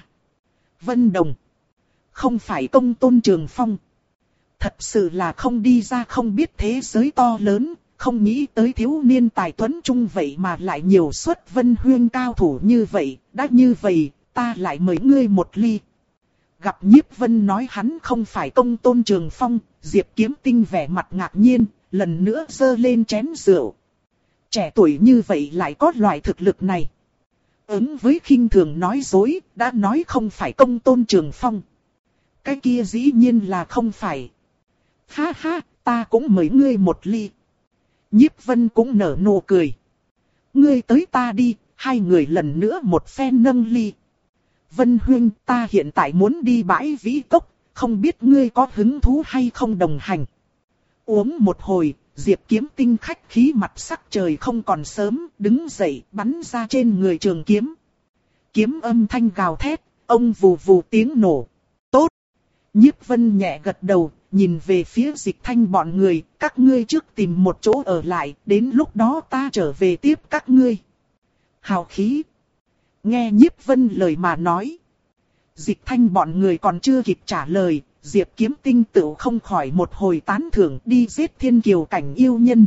Vân Đồng. Không phải Công Tôn Trường Phong. Thật sự là không đi ra, không biết thế giới to lớn, không nghĩ tới thiếu niên tài tuấn trung vậy mà lại nhiều xuất Vân Huyên cao thủ như vậy, đã như vậy, ta lại mời ngươi một ly. Gặp Nhiếp Vân nói hắn không phải Công Tôn Trường Phong, Diệp Kiếm Tinh vẻ mặt ngạc nhiên, lần nữa giơ lên chén rượu. Trẻ tuổi như vậy lại có loại thực lực này. Ứng với khinh thường nói dối, đã nói không phải Công Tôn Trường Phong. Cái kia dĩ nhiên là không phải. Ha ha, ta cũng mời ngươi một ly. Nhiếp Vân cũng nở nụ cười. Ngươi tới ta đi, hai người lần nữa một phen nâng ly. Vân Huyên, ta hiện tại muốn đi bãi Vĩ Cốc, không biết ngươi có hứng thú hay không đồng hành. Uống một hồi, Diệp Kiếm Tinh khách khí mặt sắc trời không còn sớm, đứng dậy bắn ra trên người trường kiếm. Kiếm âm thanh gào thét, ông vù vù tiếng nổ. Tốt! Nhiếp Vân nhẹ gật đầu, nhìn về phía Dịch Thanh bọn người, các ngươi trước tìm một chỗ ở lại, đến lúc đó ta trở về tiếp các ngươi. Hào khí! Nghe Nhiếp Vân lời mà nói. Dịch Thanh bọn người còn chưa kịp trả lời, Diệp Kiếm Tinh tự không khỏi một hồi tán thưởng đi giết thiên kiều cảnh yêu nhân.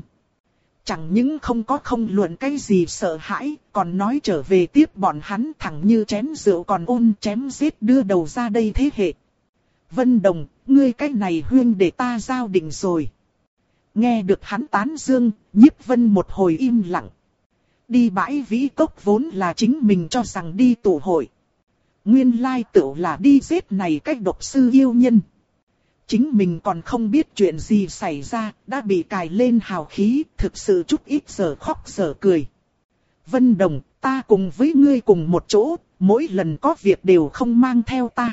Chẳng những không có không luận cái gì sợ hãi, còn nói trở về tiếp bọn hắn thẳng như chén rượu còn ôn chém giết đưa đầu ra đây thế hệ. Vân Đồng, ngươi cái này huyên để ta giao định rồi. Nghe được hắn tán dương, Nhiếp Vân một hồi im lặng. Đi bãi Vĩ Cốc vốn là chính mình cho rằng đi tụ hội. Nguyên lai tựu là đi giết này cách độc sư yêu nhân. Chính mình còn không biết chuyện gì xảy ra, đã bị cài lên hào khí, thực sự chút ít giờ khóc giờ cười. Vân Đồng, ta cùng với ngươi cùng một chỗ, mỗi lần có việc đều không mang theo ta.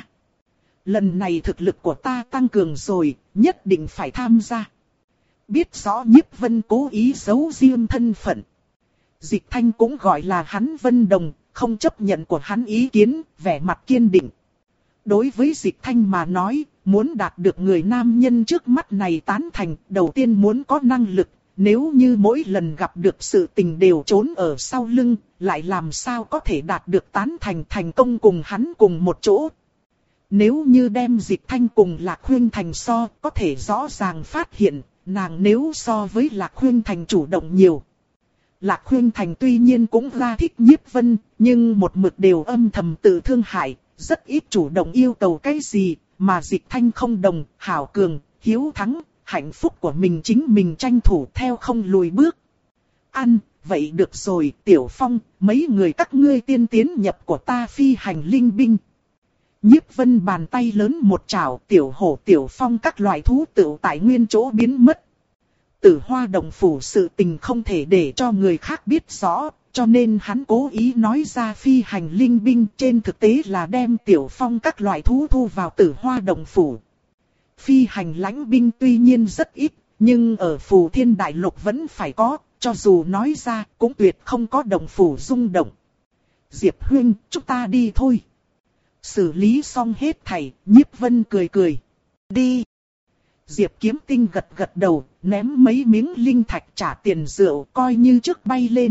Lần này thực lực của ta tăng cường rồi, nhất định phải tham gia. Biết rõ Nhiếp Vân cố ý giấu riêng thân phận. Dịch Thanh cũng gọi là hắn Vân Đồng, không chấp nhận của hắn ý kiến, vẻ mặt kiên định. Đối với Dịch Thanh mà nói, muốn đạt được người nam nhân trước mắt này tán thành, đầu tiên muốn có năng lực. Nếu như mỗi lần gặp được sự tình đều trốn ở sau lưng, lại làm sao có thể đạt được tán thành thành công cùng hắn cùng một chỗ. Nếu như đem Dịch Thanh cùng Lạc Huyên Thành so, có thể rõ ràng phát hiện, nàng nếu so với Lạc Huyên Thành chủ động nhiều. Lạc Huyên Thành tuy nhiên cũng ra thích Nhiếp Vân, nhưng một mực đều âm thầm tự thương hại, rất ít chủ động yêu cầu cái gì, mà Dịch Thanh không đồng, hảo cường, hiếu thắng, hạnh phúc của mình chính mình tranh thủ theo không lùi bước. Ăn, vậy được rồi, Tiểu Phong, mấy người các ngươi tiên tiến nhập của ta phi hành linh binh. Nhiếp Vân bàn tay lớn một chảo, Tiểu Hổ Tiểu Phong các loại thú tự tại nguyên chỗ biến mất. Tử Hoa Đồng Phủ sự tình không thể để cho người khác biết rõ, cho nên hắn cố ý nói ra phi hành linh binh, trên thực tế là đem Tiểu Phong các loại thú thu vào Tử Hoa Đồng Phủ. Phi hành lãnh binh tuy nhiên rất ít, nhưng ở Phù Thiên Đại Lục vẫn phải có, cho dù nói ra cũng tuyệt không có đồng phủ rung động. Diệp Huyên, chúng ta đi thôi. Xử lý xong hết thảy, Nhiếp Vân cười cười. Đi. Diệp Kiếm Tinh gật gật đầu, ném mấy miếng linh thạch trả tiền rượu coi như trước bay lên.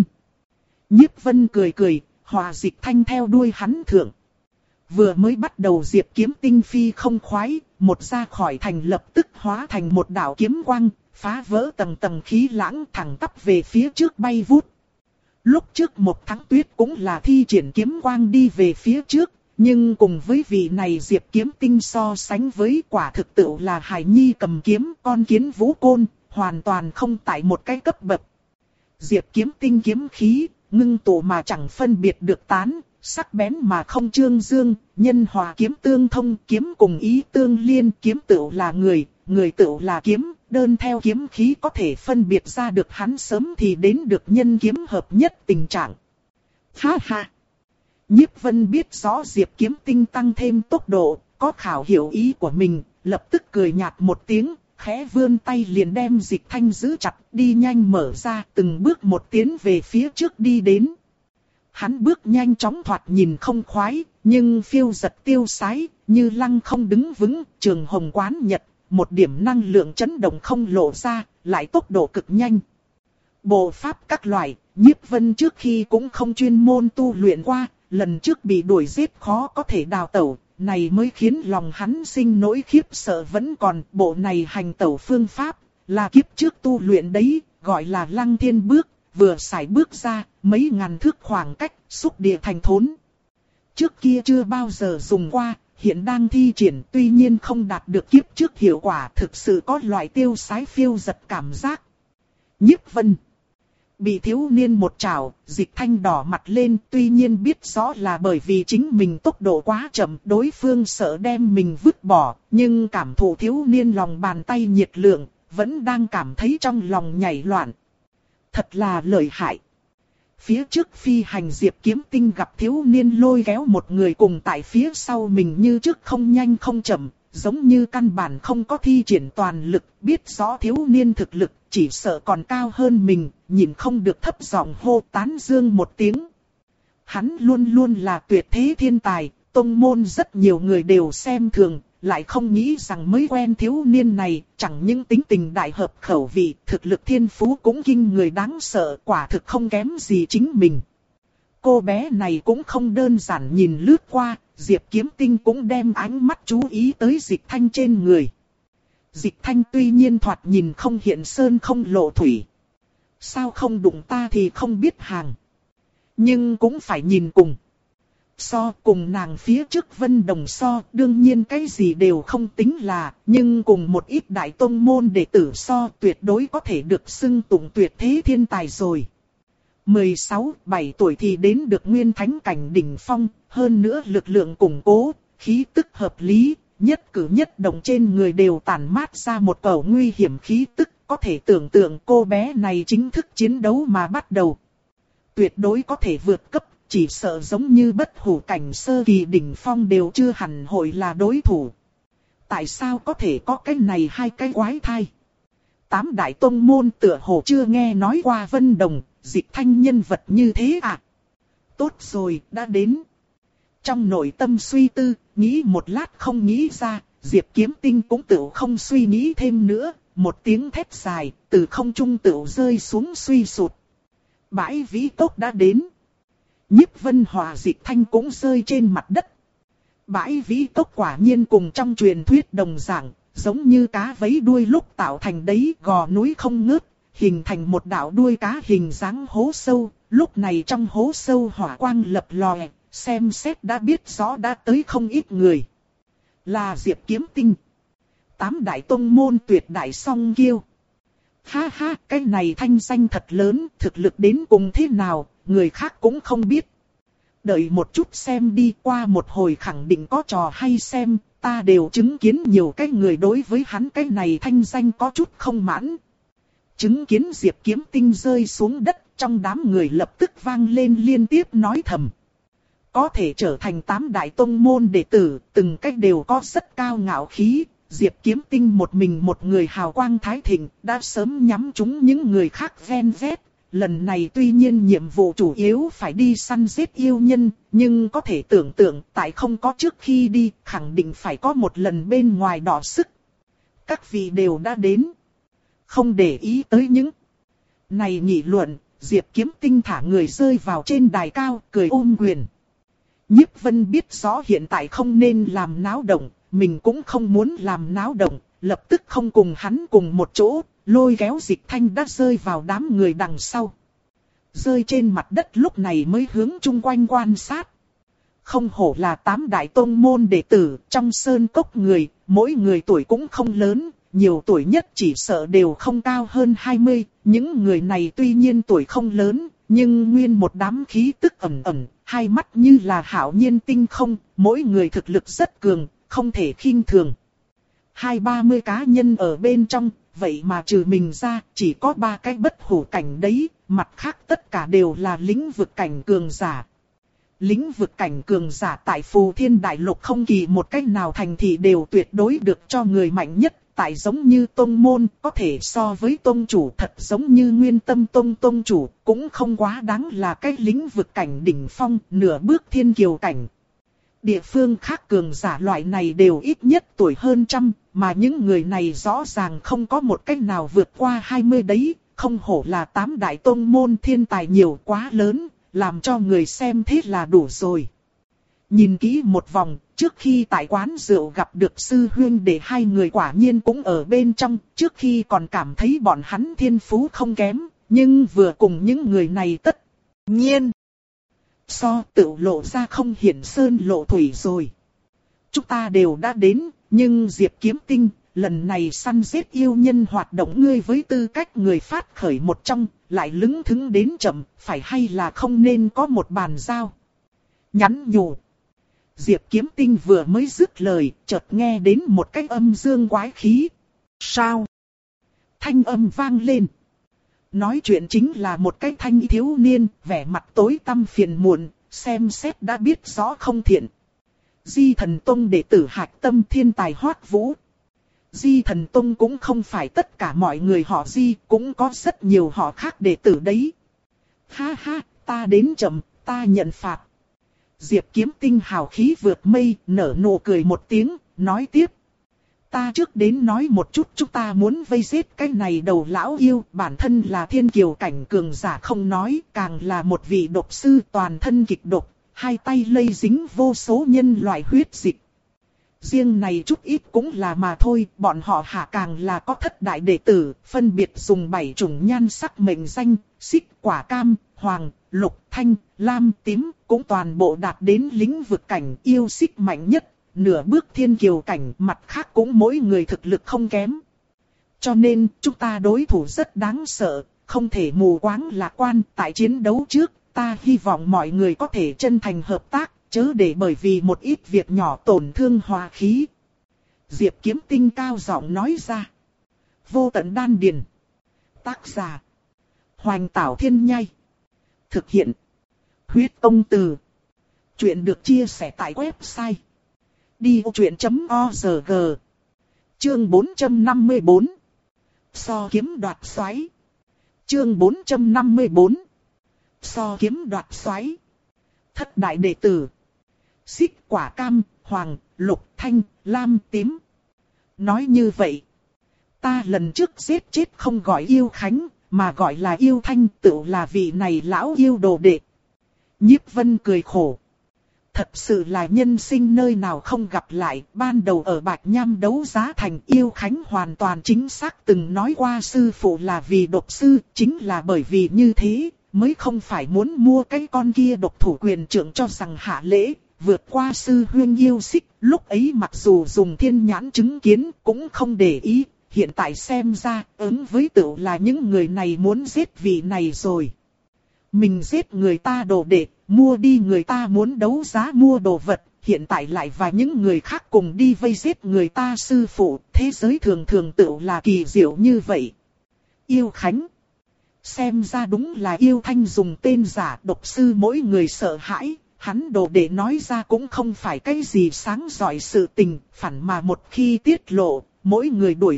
Nhiếp Vân cười cười, Hòa Dịch Thanh theo đuôi hắn thượng. Vừa mới bắt đầu Diệp Kiếm Tinh phi không khoái, một ra khỏi thành lập tức hóa thành một đạo kiếm quang, phá vỡ tầng tầng khí lãng thẳng tắp về phía trước bay vút. Lúc trước một tháng tuyết cũng là thi triển kiếm quang đi về phía trước, nhưng cùng với vị này Diệp Kiếm Tinh so sánh với quả thực tự là Hải Nhi cầm kiếm con kiến vũ côn, hoàn toàn không tại một cái cấp bậc. Diệp Kiếm Tinh kiếm khí, ngưng tụ mà chẳng phân biệt được tán, sắc bén mà không trương dương, nhân hòa kiếm tương thông, kiếm cùng ý tương liên, kiếm tự là người, người tự là kiếm, đơn theo kiếm khí có thể phân biệt ra được hắn sớm thì đến được nhân kiếm hợp nhất tình trạng. Ha ha! Nhiếp Vân biết rõ Diệp Kiếm Tinh tăng thêm tốc độ, có khảo hiểu ý của mình, lập tức cười nhạt một tiếng, khẽ vươn tay liền đem Dịch Thanh giữ chặt, đi nhanh mở ra, từng bước một tiến về phía trước đi đến. Hắn bước nhanh chóng thoạt nhìn không khoái, nhưng phiêu giật tiêu sái, như lăng không đứng vững, trường hồng quán nhật, một điểm năng lượng chấn động không lộ ra, lại tốc độ cực nhanh. Bộ pháp các loại, Nhiếp Vân trước khi cũng không chuyên môn tu luyện qua, lần trước bị đuổi giết khó có thể đào tẩu, này mới khiến lòng hắn sinh nỗi khiếp sợ vẫn còn. Bộ này hành tẩu phương pháp, là kiếp trước tu luyện đấy, gọi là lăng thiên bước, vừa xài bước ra, mấy ngàn thước khoảng cách, xúc địa thành thốn. Trước kia chưa bao giờ dùng qua, hiện đang thi triển, tuy nhiên không đạt được kiếp trước hiệu quả, thực sự có loại tiêu sái phiêu giật cảm giác. Nhiếp Vân bị thiếu niên một trảo, Dịch Thanh đỏ mặt lên, tuy nhiên biết rõ là bởi vì chính mình tốc độ quá chậm, đối phương sợ đem mình vứt bỏ, nhưng cảm thụ thiếu niên lòng bàn tay nhiệt lượng, vẫn đang cảm thấy trong lòng nhảy loạn. Thật là lợi hại. Phía trước phi hành Diệp Kiếm Tinh gặp thiếu niên lôi kéo một người cùng tại phía sau mình như trước không nhanh không chậm, giống như căn bản không có thi triển toàn lực, biết rõ thiếu niên thực lực, chỉ sợ còn cao hơn mình, nhìn không được thấp giọng hô tán dương một tiếng. Hắn luôn luôn là tuyệt thế thiên tài, tông môn rất nhiều người đều xem thường, lại không nghĩ rằng mới quen thiếu niên này, chẳng những tính tình đại hợp khẩu vị, thực lực thiên phú cũng kinh người đáng sợ, quả thực không kém gì chính mình. Cô bé này cũng không đơn giản nhìn lướt qua, Diệp Kiếm Tinh cũng đem ánh mắt chú ý tới Dịch Thanh trên người. Dịch Thanh tuy nhiên thoạt nhìn không hiện sơn không lộ thủy. Sao không đụng ta thì không biết hàng. Nhưng cũng phải nhìn cùng. So cùng nàng phía trước Vân Đồng so, đương nhiên cái gì đều không tính là, nhưng cùng một ít đại tông môn đệ tử so tuyệt đối có thể được xưng tụng tuyệt thế thiên tài rồi. mười sáu, bảy tuổi thì đến được nguyên thánh cảnh đỉnh phong, hơn nữa lực lượng củng cố, khí tức hợp lý, nhất cử nhất động trên người đều tản mát ra một cổ nguy hiểm khí tức, có thể tưởng tượng cô bé này chính thức chiến đấu mà bắt đầu. Tuyệt đối có thể vượt cấp, chỉ sợ giống như bất hủ cảnh sơ kỳ đỉnh phong đều chưa hẳn hội là đối thủ. Tại sao có thể có cái này hai cái quái thai? Tám đại tông môn tựa hồ chưa nghe nói qua Vân Đồng, Dịch Thanh nhân vật như thế à? Tốt rồi, đã đến. Trong nội tâm suy tư, nghĩ một lát không nghĩ ra, Diệp Kiếm Tinh cũng tự không suy nghĩ thêm nữa, một tiếng thét dài, từ không trung tự rơi xuống suy sụt. Bãi vĩ cốc đã đến. Nhiếp Vân hòa Dịch Thanh cũng rơi trên mặt đất. Bãi vĩ cốc quả nhiên cùng trong truyền thuyết đồng dạng, giống như cá vấy đuôi lúc tạo thành đấy, gò núi không ngớt, hình thành một đạo đuôi cá hình dáng hố sâu. Lúc này trong hố sâu hỏa quang lập lòe, xem xét đã biết rõ đã tới không ít người. Là Diệp Kiếm Tinh. Tám đại tông môn tuyệt đại song kiêu. Ha ha, cái này thanh danh thật lớn, thực lực đến cùng thế nào, người khác cũng không biết. Đợi một chút xem đi, qua một hồi khẳng định có trò hay xem, ta đều chứng kiến nhiều cái người đối với hắn cái này thanh danh có chút không mãn. Chứng kiến Diệp Kiếm Tinh rơi xuống đất, trong đám người lập tức vang lên liên tiếp nói thầm. Có thể trở thành tám đại tông môn đệ tử, từng cách đều có rất cao ngạo khí. Diệp Kiếm Tinh một mình một người hào quang thái thịnh, đã sớm nhắm trúng những người khác ven vét, lần này tuy nhiên nhiệm vụ chủ yếu phải đi săn giết yêu nhân, nhưng có thể tưởng tượng tại không có trước khi đi, khẳng định phải có một lần bên ngoài đọ sức. Các vị đều đã đến. Không để ý tới những này nghị luận, Diệp Kiếm Tinh thả người rơi vào trên đài cao, cười ôm quyền. Nhiếp Vân biết rõ hiện tại không nên làm náo động, mình cũng không muốn làm náo động, lập tức không cùng hắn cùng một chỗ, lôi kéo Dịch Thanh đã rơi vào đám người đằng sau. Rơi trên mặt đất lúc này mới hướng chung quanh quan sát. Không hổ là tám đại tông môn đệ tử, trong sơn cốc người, mỗi người tuổi cũng không lớn, nhiều tuổi nhất chỉ sợ đều không cao hơn hai mươi, những người này tuy nhiên tuổi không lớn, nhưng nguyên một đám khí tức ẩn ẩn, hai mắt như là hạo nhiên tinh không, mỗi người thực lực rất cường, không thể khinh thường. Hai ba mươi cá nhân ở bên trong, vậy mà trừ mình ra, chỉ có ba cái bất hủ cảnh đấy, mặt khác tất cả đều là lĩnh vực cảnh cường giả. Lĩnh vực cảnh cường giả tại Phù Thiên Đại Lục không kỳ một cách nào thành thị đều tuyệt đối được cho người mạnh nhất, tại giống như tông môn, có thể so với tông chủ, thật giống như Nguyên Tâm Tông tông chủ, cũng không quá đáng là cái lĩnh vực cảnh đỉnh phong, nửa bước thiên kiều cảnh. Địa phương khác cường giả loại này đều ít nhất tuổi hơn trăm, mà những người này rõ ràng không có một cách nào vượt qua hai mươi đấy, không hổ là tám đại tông môn thiên tài nhiều quá lớn, làm cho người xem thế là đủ rồi. Nhìn kỹ một vòng, trước khi tại quán rượu gặp được sư huynh để hai người quả nhiên cũng ở bên trong, trước khi còn cảm thấy bọn hắn thiên phú không kém, nhưng vừa cùng những người này tất nhiên so tự lộ ra không hiển sơn lộ thủy rồi. Chúng ta đều đã đến, nhưng Diệp Kiếm Tinh, lần này săn giết yêu nhân hoạt động ngươi với tư cách người phát khởi một trong, lại lững thững đến chậm, phải hay là không nên có một bàn giao. Nhắn nhủ. Diệp Kiếm Tinh vừa mới dứt lời, chợt nghe đến một cái âm dương quái khí. Sao? Thanh âm vang lên. Nói chuyện chính là một cái thanh thiếu niên, vẻ mặt tối tăm phiền muộn, xem xét đã biết rõ không thiện. Di Thần Tông đệ tử hạch tâm thiên tài Hoát Vũ. Di Thần Tông cũng không phải tất cả mọi người họ Di, cũng có rất nhiều họ khác đệ tử đấy. Ha ha, ta đến chậm, ta nhận phạt. Diệp Kiếm Tinh hào khí vượt mây, nở nụ cười một tiếng, nói tiếp. Ta trước đến nói một chút, chúng ta muốn vây giết cái này đầu lão yêu, bản thân là thiên kiều cảnh cường giả không nói, càng là một vị độc sư toàn thân kịch độc, hai tay lây dính vô số nhân loại huyết dịch. Riêng này chút ít cũng là mà thôi, bọn họ hạ càng là có thất đại đệ tử, phân biệt dùng bảy chủng nhan sắc mệnh danh, xích, quả cam, hoàng, lục, thanh, lam, tím, cũng toàn bộ đạt đến lĩnh vực cảnh yêu xích mạnh nhất, nửa bước thiên kiều cảnh, mặt khác cũng mỗi người thực lực không kém. Cho nên, chúng ta đối thủ rất đáng sợ, không thể mù quáng lạc quan, tại chiến đấu trước, ta hy vọng mọi người có thể chân thành hợp tác, chớ để bởi vì một ít việc nhỏ tổn thương hòa khí. Diệp Kiếm Tinh cao giọng nói ra. Vô Tận Đan Điền. Tác giả. Hoành Tảo Thiên Nhai. Thực hiện. Huyết Tông Từ. Chuyện được chia sẻ tại website. đi ô chuyện chấm o rờ giê. Chương bốn trăm năm mươi bốn. So kiếm đoạt xoáy. Chương bốn trăm năm mươi bốn. So kiếm đoạt xoáy. Thất đại đệ tử. Xích, quả cam, hoàng, lục, thanh, lam, tím. Nói như vậy, ta lần trước giết chết không gọi yêu Khánh, mà gọi là yêu Thanh, tự là vị này lão yêu đồ đệ. Nhiếp Vân cười khổ. Thật sự là nhân sinh nơi nào không gặp lại, ban đầu ở Bạch Nham đấu giá thành yêu Khánh hoàn toàn chính xác từng nói qua sư phụ là vì độc sư, chính là bởi vì như thế, mới không phải muốn mua cái con kia độc thủ quyền trưởng cho rằng hạ lễ, vượt qua sư huyên yêu xích, lúc ấy mặc dù dùng thiên nhãn chứng kiến cũng không để ý, hiện tại xem ra ứng với tự là những người này muốn giết vị này rồi. Mình giết người ta đồ đệ, mua đi người ta muốn đấu giá mua đồ vật, hiện tại lại và những người khác cùng đi vây giết người ta sư phụ, thế giới thường thường tự là kỳ diệu như vậy. Yêu Khánh. Xem ra đúng là yêu Thanh dùng tên giả, độc sư mỗi người sợ hãi, hắn đồ đệ nói ra cũng không phải cái gì sáng giỏi sự tình, phản mà một khi tiết lộ, mỗi người đuổi giết,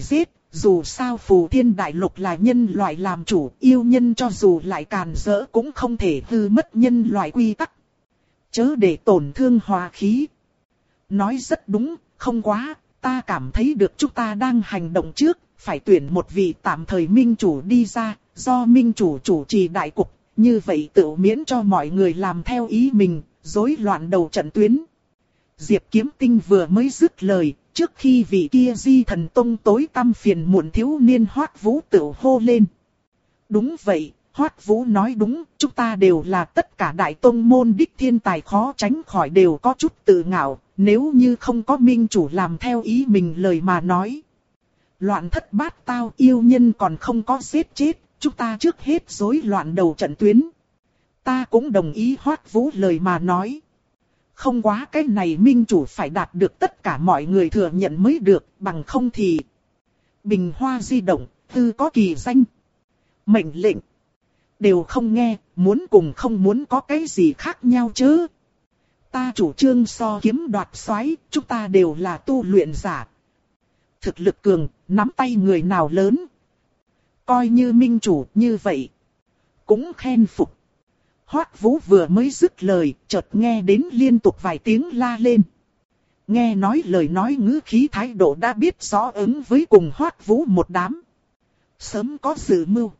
dù sao phù thiên đại lục là nhân loại làm chủ, yêu nhân cho dù lại càn rỡ cũng không thể hư mất nhân loại quy tắc. Chớ để tổn thương hòa khí. Nói rất đúng, không quá, ta cảm thấy được chúng ta đang hành động trước, phải tuyển một vị tạm thời minh chủ đi ra, do minh chủ chủ trì đại cục, như vậy tự miễn cho mọi người làm theo ý mình, rối loạn đầu trận tuyến. Diệp Kiếm Tinh vừa mới dứt lời, trước khi vị kia Di Thần Tông tối tăm phiền muộn thiếu niên Hoắc Vũ tự hô lên. Đúng vậy, Hoắc Vũ nói đúng, chúng ta đều là tất cả đại tông môn đích thiên tài, khó tránh khỏi đều có chút tự ngạo, nếu như không có minh chủ làm theo ý mình lời mà nói. Loạn thất bát tao, yêu nhân còn không có giết chết, chúng ta trước hết rối loạn đầu trận tuyến. Ta cũng đồng ý Hoắc Vũ lời mà nói. Không quá cái này minh chủ phải đạt được tất cả mọi người thừa nhận mới được, bằng không thì bình hoa di động, tư có kỳ danh. Mệnh lệnh đều không nghe, muốn cùng không muốn có cái gì khác nhau chứ. Ta chủ trương so kiếm đoạt soái, chúng ta đều là tu luyện giả. Thực lực cường, nắm tay người nào lớn. Coi như minh chủ như vậy. Cũng khen phục. Hoắc Vũ vừa mới dứt lời, chợt nghe đến liên tục vài tiếng la lên. Nghe nói lời nói ngữ khí thái độ đã biết rõ ứng với cùng Hoắc Vũ một đám. Sớm có dự mưu.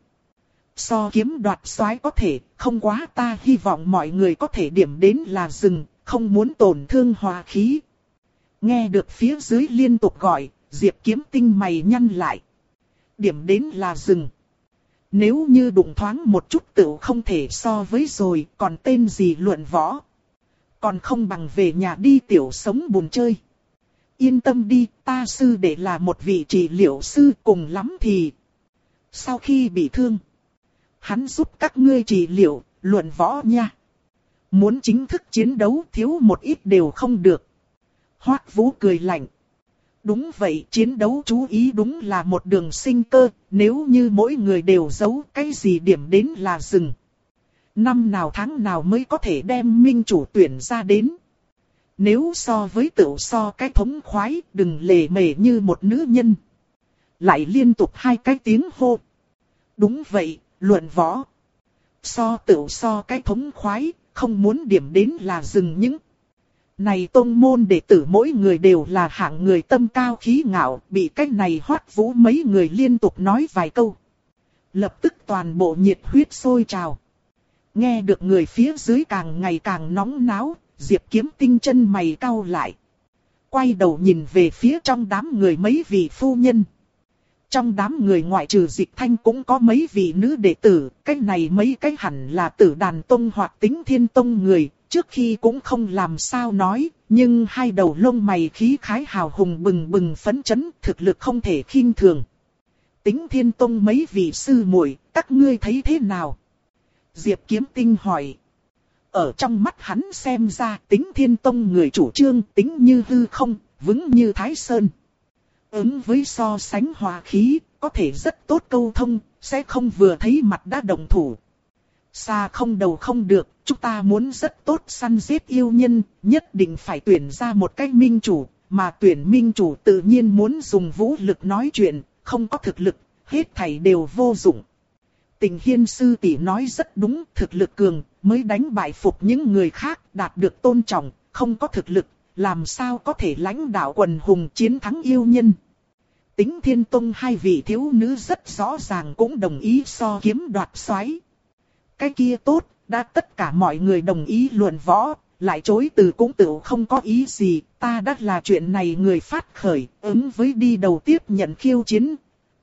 So kiếm đoạt soái có thể, không quá ta hy vọng mọi người có thể điểm đến là dừng, không muốn tổn thương hòa khí. Nghe được phía dưới liên tục gọi, Diệp Kiếm Tinh mày nhăn lại. Điểm đến là dừng. Nếu như đụng thoáng một chút tựu không thể so với rồi, còn tên gì luận võ. Còn không bằng về nhà đi tiểu sống buồn chơi. Yên tâm đi, ta sư đệ là một vị trị liệu sư, cùng lắm thì sau khi bị thương, hắn giúp các ngươi trị liệu, luận võ nha. Muốn chính thức chiến đấu thiếu một ít đều không được. Hoắc Vũ cười lạnh. Đúng vậy, chiến đấu chú ý đúng là một đường sinh cơ, nếu như mỗi người đều giấu cái gì điểm đến là dừng. Năm nào tháng nào mới có thể đem minh chủ tuyển ra đến. Nếu so với tự so cái thống khoái, đừng lề mề như một nữ nhân. Lại liên tục hai cái tiếng hô. Đúng vậy, luận võ. So tự so cái thống khoái, không muốn điểm đến là dừng những. Này tông môn đệ tử mỗi người đều là hạng người tâm cao khí ngạo, bị cái này Hoắc Vũ mấy người liên tục nói vài câu. Lập tức toàn bộ nhiệt huyết sôi trào. Nghe được người phía dưới càng ngày càng nóng náo, Diệp Kiếm Tinh chân mày cau lại. Quay đầu nhìn về phía trong đám người mấy vị phu nhân. Trong đám người ngoại trừ Dịch Thanh cũng có mấy vị nữ đệ tử, cái này mấy cái hẳn là Tử Đàn Tông hoặc Tính Thiên Tông người. Trước khi cũng không làm sao nói, nhưng hai đầu lông mày khí khái hào hùng bừng bừng phấn chấn, thực lực không thể khinh thường. Tính Thiên Tông mấy vị sư muội, các ngươi thấy thế nào? Diệp Kiếm Tinh hỏi. Ở trong mắt hắn xem ra Tính Thiên Tông người chủ trương tính như hư không, vững như Thái Sơn. Ứng với so sánh hòa khí, có thể rất tốt câu thông, sẽ không vừa thấy mặt đã động thủ. Xa không đầu không được, chúng ta muốn rất tốt săn giết yêu nhân, nhất định phải tuyển ra một cái minh chủ, mà tuyển minh chủ tự nhiên muốn dùng vũ lực nói chuyện, không có thực lực, hết thảy đều vô dụng. Tình Hiên sư tỷ nói rất đúng, thực lực cường mới đánh bại phục những người khác, đạt được tôn trọng, không có thực lực, làm sao có thể lãnh đạo quần hùng chiến thắng yêu nhân. Tính Thiên Tông hai vị thiếu nữ rất rõ ràng cũng đồng ý so kiếm đoạt soái. Cái kia tốt, đã tất cả mọi người đồng ý luận võ, lại chối từ cũng tự không có ý gì, ta đã là chuyện này người phát khởi, ứng với đi đầu tiếp nhận khiêu chiến.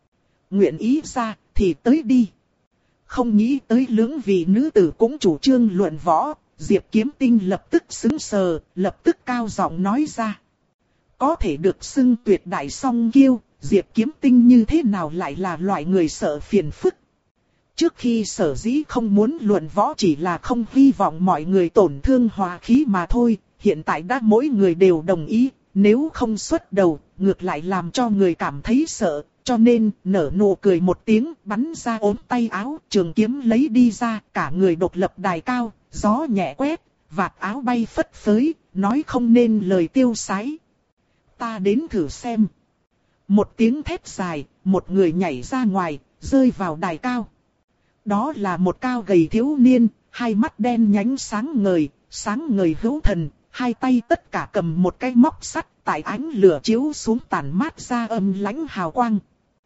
Nguyện ý ra, thì tới đi. Không nghĩ tới lưỡng vị nữ tử cũng chủ trương luận võ, Diệp Kiếm Tinh lập tức sững sờ, lập tức cao giọng nói ra. Có thể được xưng tuyệt đại song kiêu, Diệp Kiếm Tinh như thế nào lại là loại người sợ phiền phức. Trước khi sở dĩ không muốn luận võ chỉ là không hy vọng mọi người tổn thương hòa khí mà thôi, hiện tại đã mỗi người đều đồng ý, nếu không xuất đầu, ngược lại làm cho người cảm thấy sợ, cho nên nở nụ cười một tiếng, bắn ra ốm tay áo, trường kiếm lấy đi ra, cả người độc lập đài cao, gió nhẹ quét, vạt áo bay phất phới, nói không nên lời tiêu sái. Ta đến thử xem. Một tiếng thét dài, một người nhảy ra ngoài, rơi vào đài cao. Đó là một cao gầy thiếu niên, hai mắt đen nhánh sáng ngời, sáng ngời hữu thần, hai tay tất cả cầm một cái móc sắt, tại ánh lửa chiếu xuống tàn mát ra âm lãnh hào quang.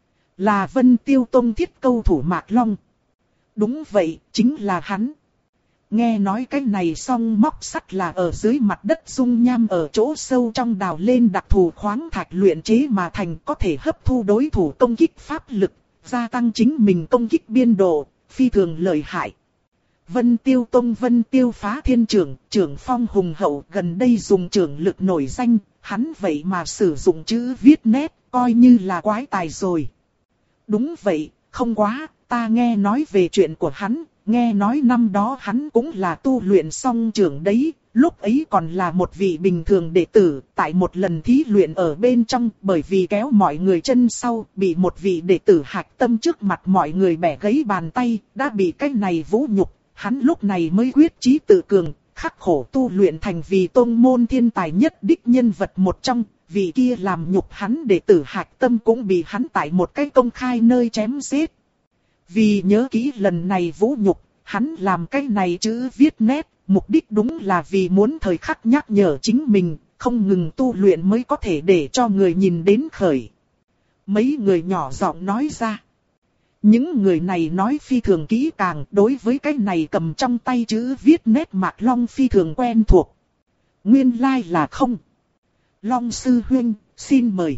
Là Vân Tiêu Tông Thiết Câu thủ Mạc Long. Đúng vậy, chính là hắn. Nghe nói cái này xong móc sắt là ở dưới mặt đất dung nham ở chỗ sâu trong đào lên đặc thù khoáng thạch luyện chế mà thành, có thể hấp thu đối thủ công kích pháp lực, gia tăng chính mình công kích biên độ, phi thường lợi hại. Vân Tiêu Tông Vân Tiêu Phá Thiên trưởng, trưởng phong hùng hậu, gần đây dùng trưởng lực nổi danh, hắn vậy mà sử dụng chữ viết nét, coi như là quái tài rồi. Đúng vậy, không quá, ta nghe nói về chuyện của hắn, nghe nói năm đó hắn cũng là tu luyện song trưởng đấy, lúc ấy còn là một vị bình thường đệ tử, tại một lần thí luyện ở bên trong, bởi vì kéo mọi người chân sau, bị một vị đệ tử hạch tâm trước mặt mọi người bẻ gãy bàn tay, đã bị cái này vũ nhục, hắn lúc này mới quyết chí tự cường, khắc khổ tu luyện thành vì tôn môn thiên tài nhất đích nhân vật một trong. Vị kia làm nhục hắn đệ tử hạch tâm cũng bị hắn tại một cái công khai nơi chém giết. Vì nhớ kỹ lần này vũ nhục, hắn làm cái này chữ viết nét, mục đích đúng là vì muốn thời khắc nhắc nhở chính mình, không ngừng tu luyện mới có thể để cho người nhìn đến khởi. Mấy người nhỏ giọng nói ra. Những người này nói phi thường kỹ càng, đối với cái này cầm trong tay chữ viết nét Mạc Long phi thường quen thuộc. Nguyên lai là không. Long sư huynh, xin mời.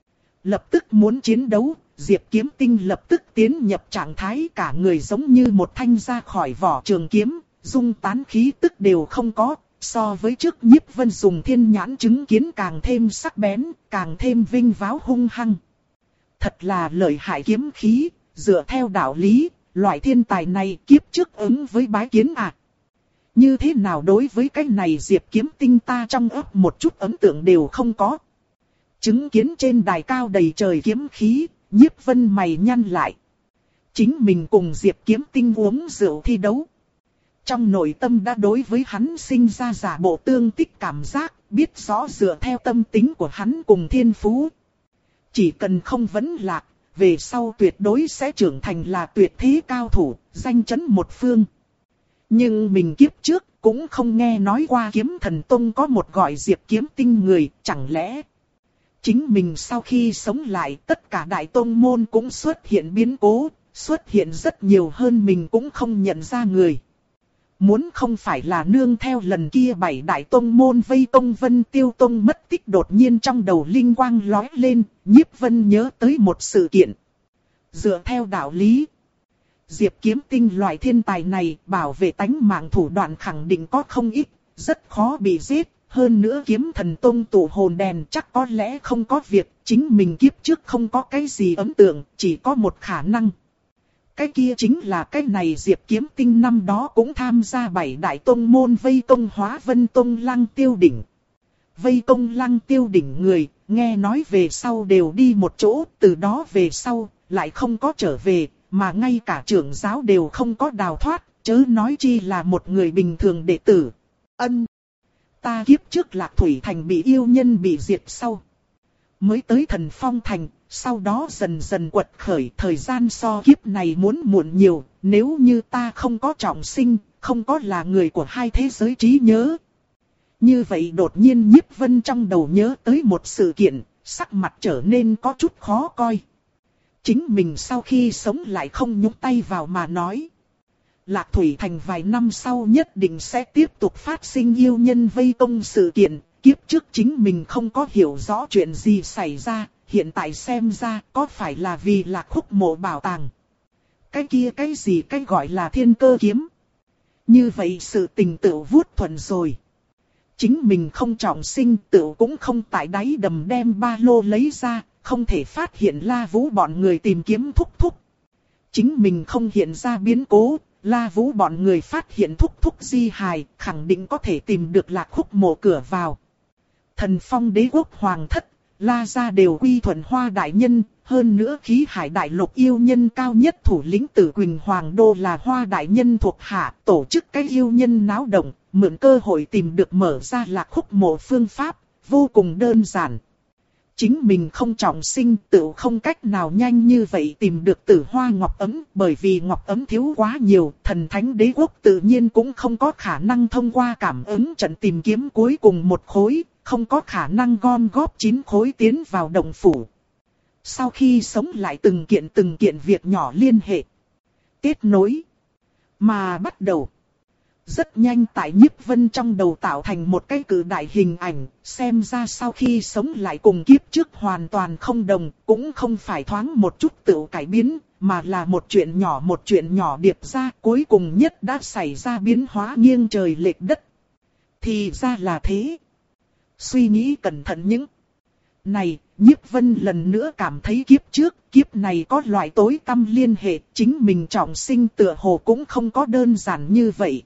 Lập tức muốn chiến đấu, Diệp Kiếm Tinh lập tức tiến nhập trạng thái, cả người giống như một thanh ra khỏi vỏ trường kiếm, dung tán khí tức đều không có, so với trước Nhiếp Vân dùng thiên nhãn chứng kiến càng thêm sắc bén, càng thêm vinh váo hung hăng. Thật là lợi hại kiếm khí, dựa theo đạo lý, loại thiên tài này kiếp trước ứng với bái kiến à. Như thế nào đối với cái này Diệp Kiếm Tinh ta trong ấp một chút ấn tượng đều không có. Chứng kiến trên đài cao đầy trời kiếm khí, Nhiếp Vân mày nhăn lại. Chính mình cùng Diệp Kiếm Tinh uống rượu thi đấu. Trong nội tâm đã đối với hắn sinh ra giả bộ tương tích cảm giác, biết rõ dựa theo tâm tính của hắn cùng thiên phú. Chỉ cần không vấn lạc, về sau tuyệt đối sẽ trưởng thành là tuyệt thế cao thủ, danh chấn một phương. Nhưng mình kiếp trước cũng không nghe nói qua Kiếm Thần Tông có một gọi Diệp Kiếm Tinh người, chẳng lẽ chính mình sau khi sống lại tất cả đại tông môn cũng xuất hiện biến cố, xuất hiện rất nhiều hơn mình cũng không nhận ra người. Muốn không phải là nương theo lần kia bảy đại tông môn vây công Vân Tiêu Tông mất tích, đột nhiên trong đầu linh quang lóe lên, Nhiếp Vân nhớ tới một sự kiện. Dựa theo đạo lý, Diệp Kiếm Tinh loại thiên tài này bảo vệ tánh mạng thủ đoạn khẳng định có không ít, rất khó bị giết. Hơn nữa Kiếm Thần Tông tụ hồn đèn chắc có lẽ không có việc, chính mình kiếp trước không có cái gì ấn tượng, chỉ có một khả năng. Cái kia chính là cái này Diệp Kiếm Tinh năm đó cũng tham gia bảy đại tông môn vây công Hóa Vân Tông Lăng Tiêu Đỉnh. Vây công Lăng Tiêu Đỉnh người, nghe nói về sau đều đi một chỗ, từ đó về sau, lại không có trở về, mà ngay cả trưởng giáo đều không có đào thoát, chớ nói chi là một người bình thường đệ tử. Ân. Ta kiếp trước Lạc Thủy Thành bị yêu nhân bị diệt sau. Mới tới Thần Phong Thành, sau đó dần dần quật khởi, thời gian so kiếp này muốn muộn nhiều, nếu như ta không có trọng sinh, không có là người của hai thế giới trí nhớ. Như vậy đột nhiên Nhiếp Vân trong đầu nhớ tới một sự kiện, sắc mặt trở nên có chút khó coi. Chính mình sau khi sống lại không nhúng tay vào mà nói. Lạc Thủy Thành vài năm sau nhất định sẽ tiếp tục phát sinh yêu nhân vây công sự kiện, kiếp trước chính mình không có hiểu rõ chuyện gì xảy ra, hiện tại xem ra có phải là vì Lạc Khúc Mộ bảo tàng. Cái kia cái gì cái gọi là thiên cơ kiếm. Như vậy sự tình tự vuốt thuận rồi. Chính mình không trọng sinh, tự cũng không tại đáy đầm đem ba lô lấy ra, không thể phát hiện La Vũ bọn người tìm kiếm thúc thúc. Chính mình không hiện ra biến cố, La Vũ bọn người phát hiện thúc thúc di hài, khẳng định có thể tìm được Lạc Khúc Mộ cửa vào. Thần Phong Đế quốc hoàng thất, La gia đều quy thuận Hoa đại nhân, hơn nữa khí hải đại lục yêu nhân cao nhất thủ lĩnh Tử Quỳnh Hoàng đô là Hoa đại nhân thuộc hạ, tổ chức cái yêu nhân náo động, mượn cơ hội tìm được mở ra Lạc Khúc Mộ phương pháp, vô cùng đơn giản. Chính mình không trọng sinh tự không cách nào nhanh như vậy tìm được Tử Hoa ngọc ấm, bởi vì ngọc ấm thiếu quá nhiều, thần thánh đế quốc tự nhiên cũng không có khả năng thông qua cảm ứng trận tìm kiếm cuối cùng một khối, không có khả năng gom góp chín khối tiến vào động phủ. Sau khi sống lại từng kiện từng kiện việc nhỏ liên hệ, kết nối, mà bắt đầu. Rất nhanh tại Nhiếp Vân trong đầu tạo thành một cái cự đại hình ảnh, xem ra sau khi sống lại cùng kiếp trước hoàn toàn không đồng, cũng không phải thoáng một chút tự cải biến, mà là một chuyện nhỏ một chuyện nhỏ điệp ra, cuối cùng nhất đã xảy ra biến hóa nghiêng trời lệch đất. Thì ra là thế. Suy nghĩ cẩn thận những này, Nhiếp Vân lần nữa cảm thấy kiếp trước, kiếp này có loại tối tăm liên hệ, chính mình trọng sinh tựa hồ cũng không có đơn giản như vậy.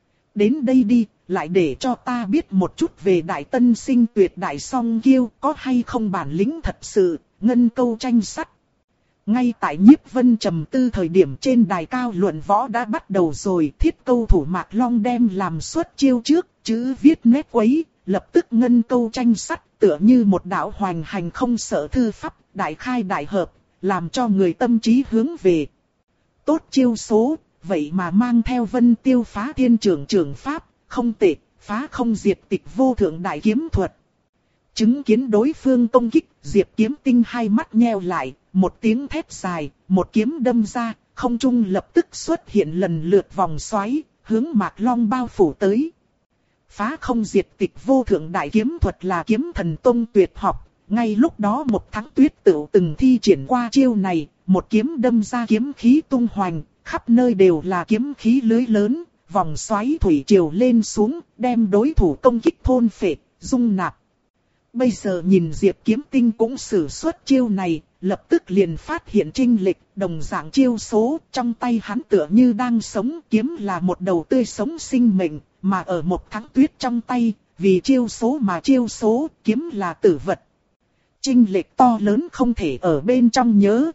Đến đây đi, lại để cho ta biết một chút về đại tân sinh tuyệt đại song kiêu, có hay không bản lĩnh thật sự, ngân câu tranh sắt. Ngay tại Nhiếp Vân trầm tư thời điểm trên đài cao luận võ đã bắt đầu rồi, thiết câu thủ Mạc Long đem làm xuất chiêu trước, chữ viết nét quấy, lập tức ngân câu tranh sắt, tựa như một đạo hoành hành không sợ thư pháp, đại khai đại hợp, làm cho người tâm trí hướng về. Tốt chiêu số, vậy mà mang theo Vân Tiêu phá thiên trưởng trưởng pháp, không tệ, phá không diệt tịch vô thượng đại kiếm thuật. Chứng kiến đối phương công kích, Diệp Kiếm Tinh hai mắt nheo lại, một tiếng thét dài, một kiếm đâm ra, không trung lập tức xuất hiện lần lượt vòng xoáy, hướng Mạc Long bao phủ tới. Phá không diệt tịch vô thượng đại kiếm thuật là kiếm thần tông tuyệt học, ngay lúc đó một tháng tuyết tựu từng thi triển qua chiêu này, một kiếm đâm ra kiếm khí tung hoành, khắp nơi đều là kiếm khí lưới lớn, vòng xoáy thủy triều lên xuống, đem đối thủ công kích thôn phệ, dung nạp. Bây giờ nhìn Diệp Kiếm Tinh cũng sử xuất chiêu này, lập tức liền phát hiện chênh lệch, đồng dạng chiêu số, trong tay hắn tựa như đang sống, kiếm là một đầu tươi sống sinh mệnh, mà ở một tháng tuyết trong tay, vì chiêu số mà chiêu số, kiếm là tử vật. Chênh lệch to lớn không thể ở bên trong nhớ.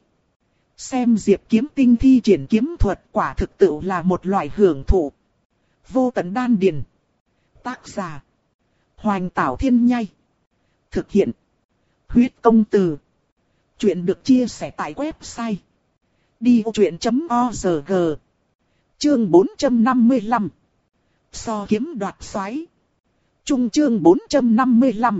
Xem Diệp Kiếm Tinh thi triển kiếm thuật quả thực tự là một loại hưởng thụ. Vô tận đan điền. Tác giả: Hoành Tảo Thiên Nhai. Thực hiện: Huyết Công Từ. Chuyện được chia sẻ tại website đi ô chuyện chấm org. Chương bốn trăm năm mươi lăm. So kiếm đoạt xoáy. Trung chương bốn trăm năm mươi lăm.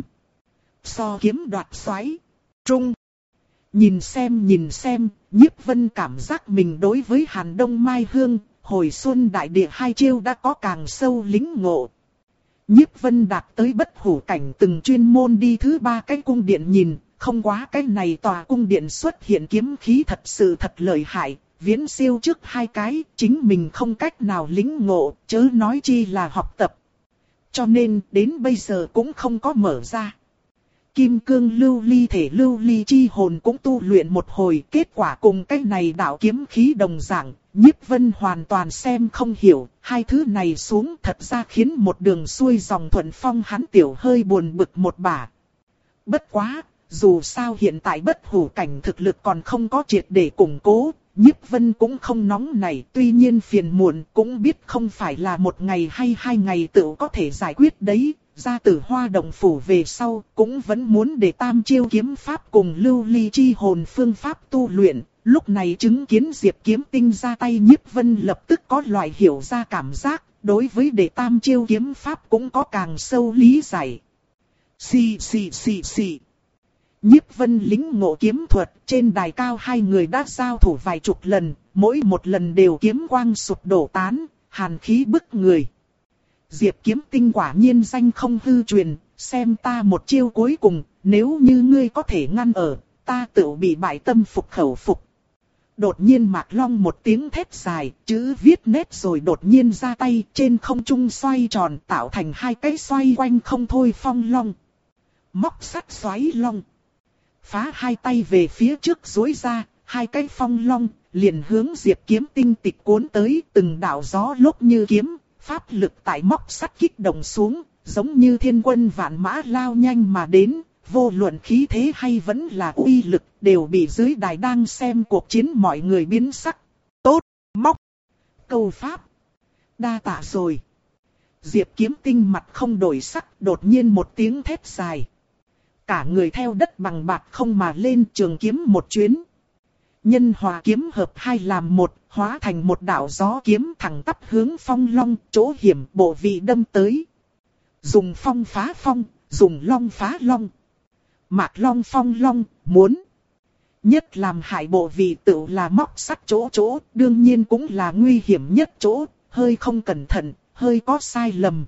So kiếm đoạt xoáy. Trung. Nhìn xem nhìn xem, Nhiếp Vân cảm giác mình đối với Hàn Đông Mai Hương, Hồi Xuân Đại Địa hai chiêu đã có càng sâu lĩnh ngộ. Nhiếp Vân đạt tới bất hủ cảnh từng chuyên môn đi thứ ba cái cung điện nhìn, không quá cái này tòa cung điện xuất hiện kiếm khí thật sự thật lợi hại, viễn siêu trước hai cái, chính mình không cách nào lĩnh ngộ, chớ nói chi là học tập. Cho nên đến bây giờ cũng không có mở ra. Kim cương lưu ly thể lưu ly chi hồn cũng tu luyện một hồi, kết quả cùng cái này đạo kiếm khí đồng dạng, Nhiếp Vân hoàn toàn xem không hiểu, hai thứ này xuống thật ra khiến một đường xuôi dòng thuận phong hắn tiểu hơi buồn bực một bả. Bất quá, dù sao hiện tại bất hủ cảnh thực lực còn không có triệt để củng cố, Nhiếp Vân cũng không nóng này, tuy nhiên phiền muộn cũng biết không phải là một ngày hay hai ngày tự có thể giải quyết đấy. Ra Tử Hoa động phủ về sau, cũng vẫn muốn để tam chiêu kiếm pháp cùng lưu ly chi hồn phương pháp tu luyện. Lúc này chứng kiến Diệp Kiếm Tinh ra tay, Nhiếp Vân lập tức có loại hiểu ra cảm giác, đối với để tam chiêu kiếm pháp cũng có càng sâu lý giải. Xì xì xì xì. Nhiếp Vân lính ngộ kiếm thuật, trên đài cao hai người đã giao thủ vài chục lần, mỗi một lần đều kiếm quang sụp đổ tán, hàn khí bức người. Diệp Kiếm Tinh quả nhiên danh không hư truyền, xem ta một chiêu cuối cùng, nếu như ngươi có thể ngăn ở, ta tự bị bại tâm phục khẩu phục. Đột nhiên Mạc Long một tiếng thét dài, chữ viết nét rồi đột nhiên ra tay, trên không trung xoay tròn tạo thành hai cái xoay quanh không thôi phong long. Móc sắt xoáy long. Phá hai tay về phía trước duỗi ra, hai cái phong long, liền hướng Diệp Kiếm Tinh tịch cuốn tới, từng đạo gió lốc như kiếm. Pháp lực tại móc sắt kích động xuống, giống như thiên quân vạn mã lao nhanh mà đến, vô luận khí thế hay vẫn là uy lực, đều bị dưới đài đang xem cuộc chiến mọi người biến sắc. Tốt, móc, câu pháp, đa tạ rồi. Diệp Kiếm Tinh mặt không đổi sắc, đột nhiên một tiếng thét dài. cả người theo đất bằng bạc không mà lên trường kiếm một chuyến. Nhân hòa kiếm hợp hai làm một, hóa thành một đạo gió kiếm thẳng tắp hướng Phong Long, chỗ hiểm bộ vị đâm tới. Dùng phong phá phong, dùng long phá long. Mạc Long Phong Long, muốn. Nhất làm hại bộ vị tự là móc sắt chỗ chỗ, đương nhiên cũng là nguy hiểm nhất chỗ, hơi không cẩn thận, hơi có sai lầm.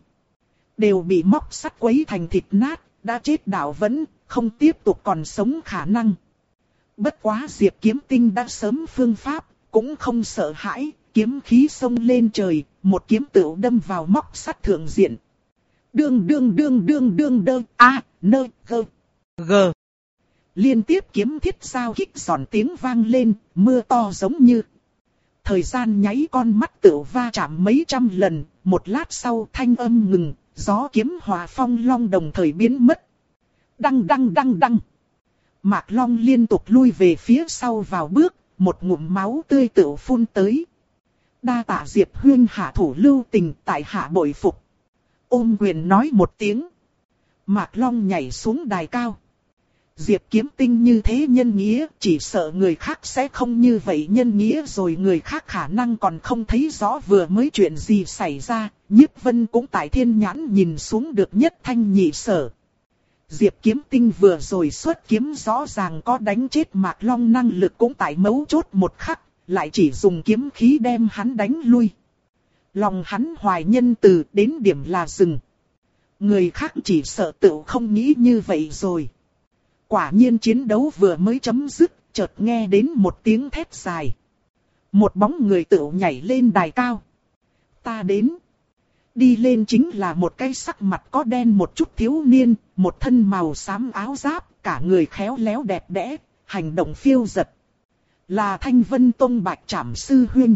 Đều bị móc sắt quấy thành thịt nát, đã chết đạo vẫn, không tiếp tục còn sống khả năng. Bất quá Diệp Kiếm Tinh đã sớm phương pháp, cũng không sợ hãi, kiếm khí xông lên trời, một kiếm tựu đâm vào móc sắt thượng diện. Đương đương đương đương đương đơ, a, nơ, gơ, gờ. Liên tiếp kiếm thiết giao kích giòn tiếng vang lên, mưa to giống như. Thời gian nháy con mắt tựu va chạm mấy trăm lần, một lát sau thanh âm ngừng, gió kiếm hòa Phong Long đồng thời biến mất. Đăng đăng đăng đăng. Mạc Long liên tục lui về phía sau vào bước, một ngụm máu tươi tựu phun tới. Đa tạ Diệp huynh hạ thủ lưu tình, tại hạ bội phục. Ôm quyền nói một tiếng. Mạc Long nhảy xuống đài cao. Diệp Kiếm Tinh như thế nhân nghĩa, chỉ sợ người khác sẽ không như vậy nhân nghĩa rồi người khác khả năng còn không thấy rõ vừa mới chuyện gì xảy ra. Nhiếp Vân cũng tại thiên nhãn nhìn xuống được nhất thanh nhị sở. Diệp Kiếm Tinh vừa rồi xuất kiếm rõ ràng có đánh chết Mạc Long năng lực cũng tại mấu chốt một khắc, lại chỉ dùng kiếm khí đem hắn đánh lui. Lòng hắn hoài nhân từ đến điểm là dừng. Người khác chỉ sợ tự không nghĩ như vậy rồi. Quả nhiên chiến đấu vừa mới chấm dứt, chợt nghe đến một tiếng thét dài. Một bóng người tự nhảy lên đài cao. Ta đến. Đi lên chính là một cái sắc mặt có đen một chút thiếu niên, một thân màu xám áo giáp, cả người khéo léo đẹp đẽ, hành động phiêu dật. Là Thanh Vân Tông Bạch Trảm sư huynh.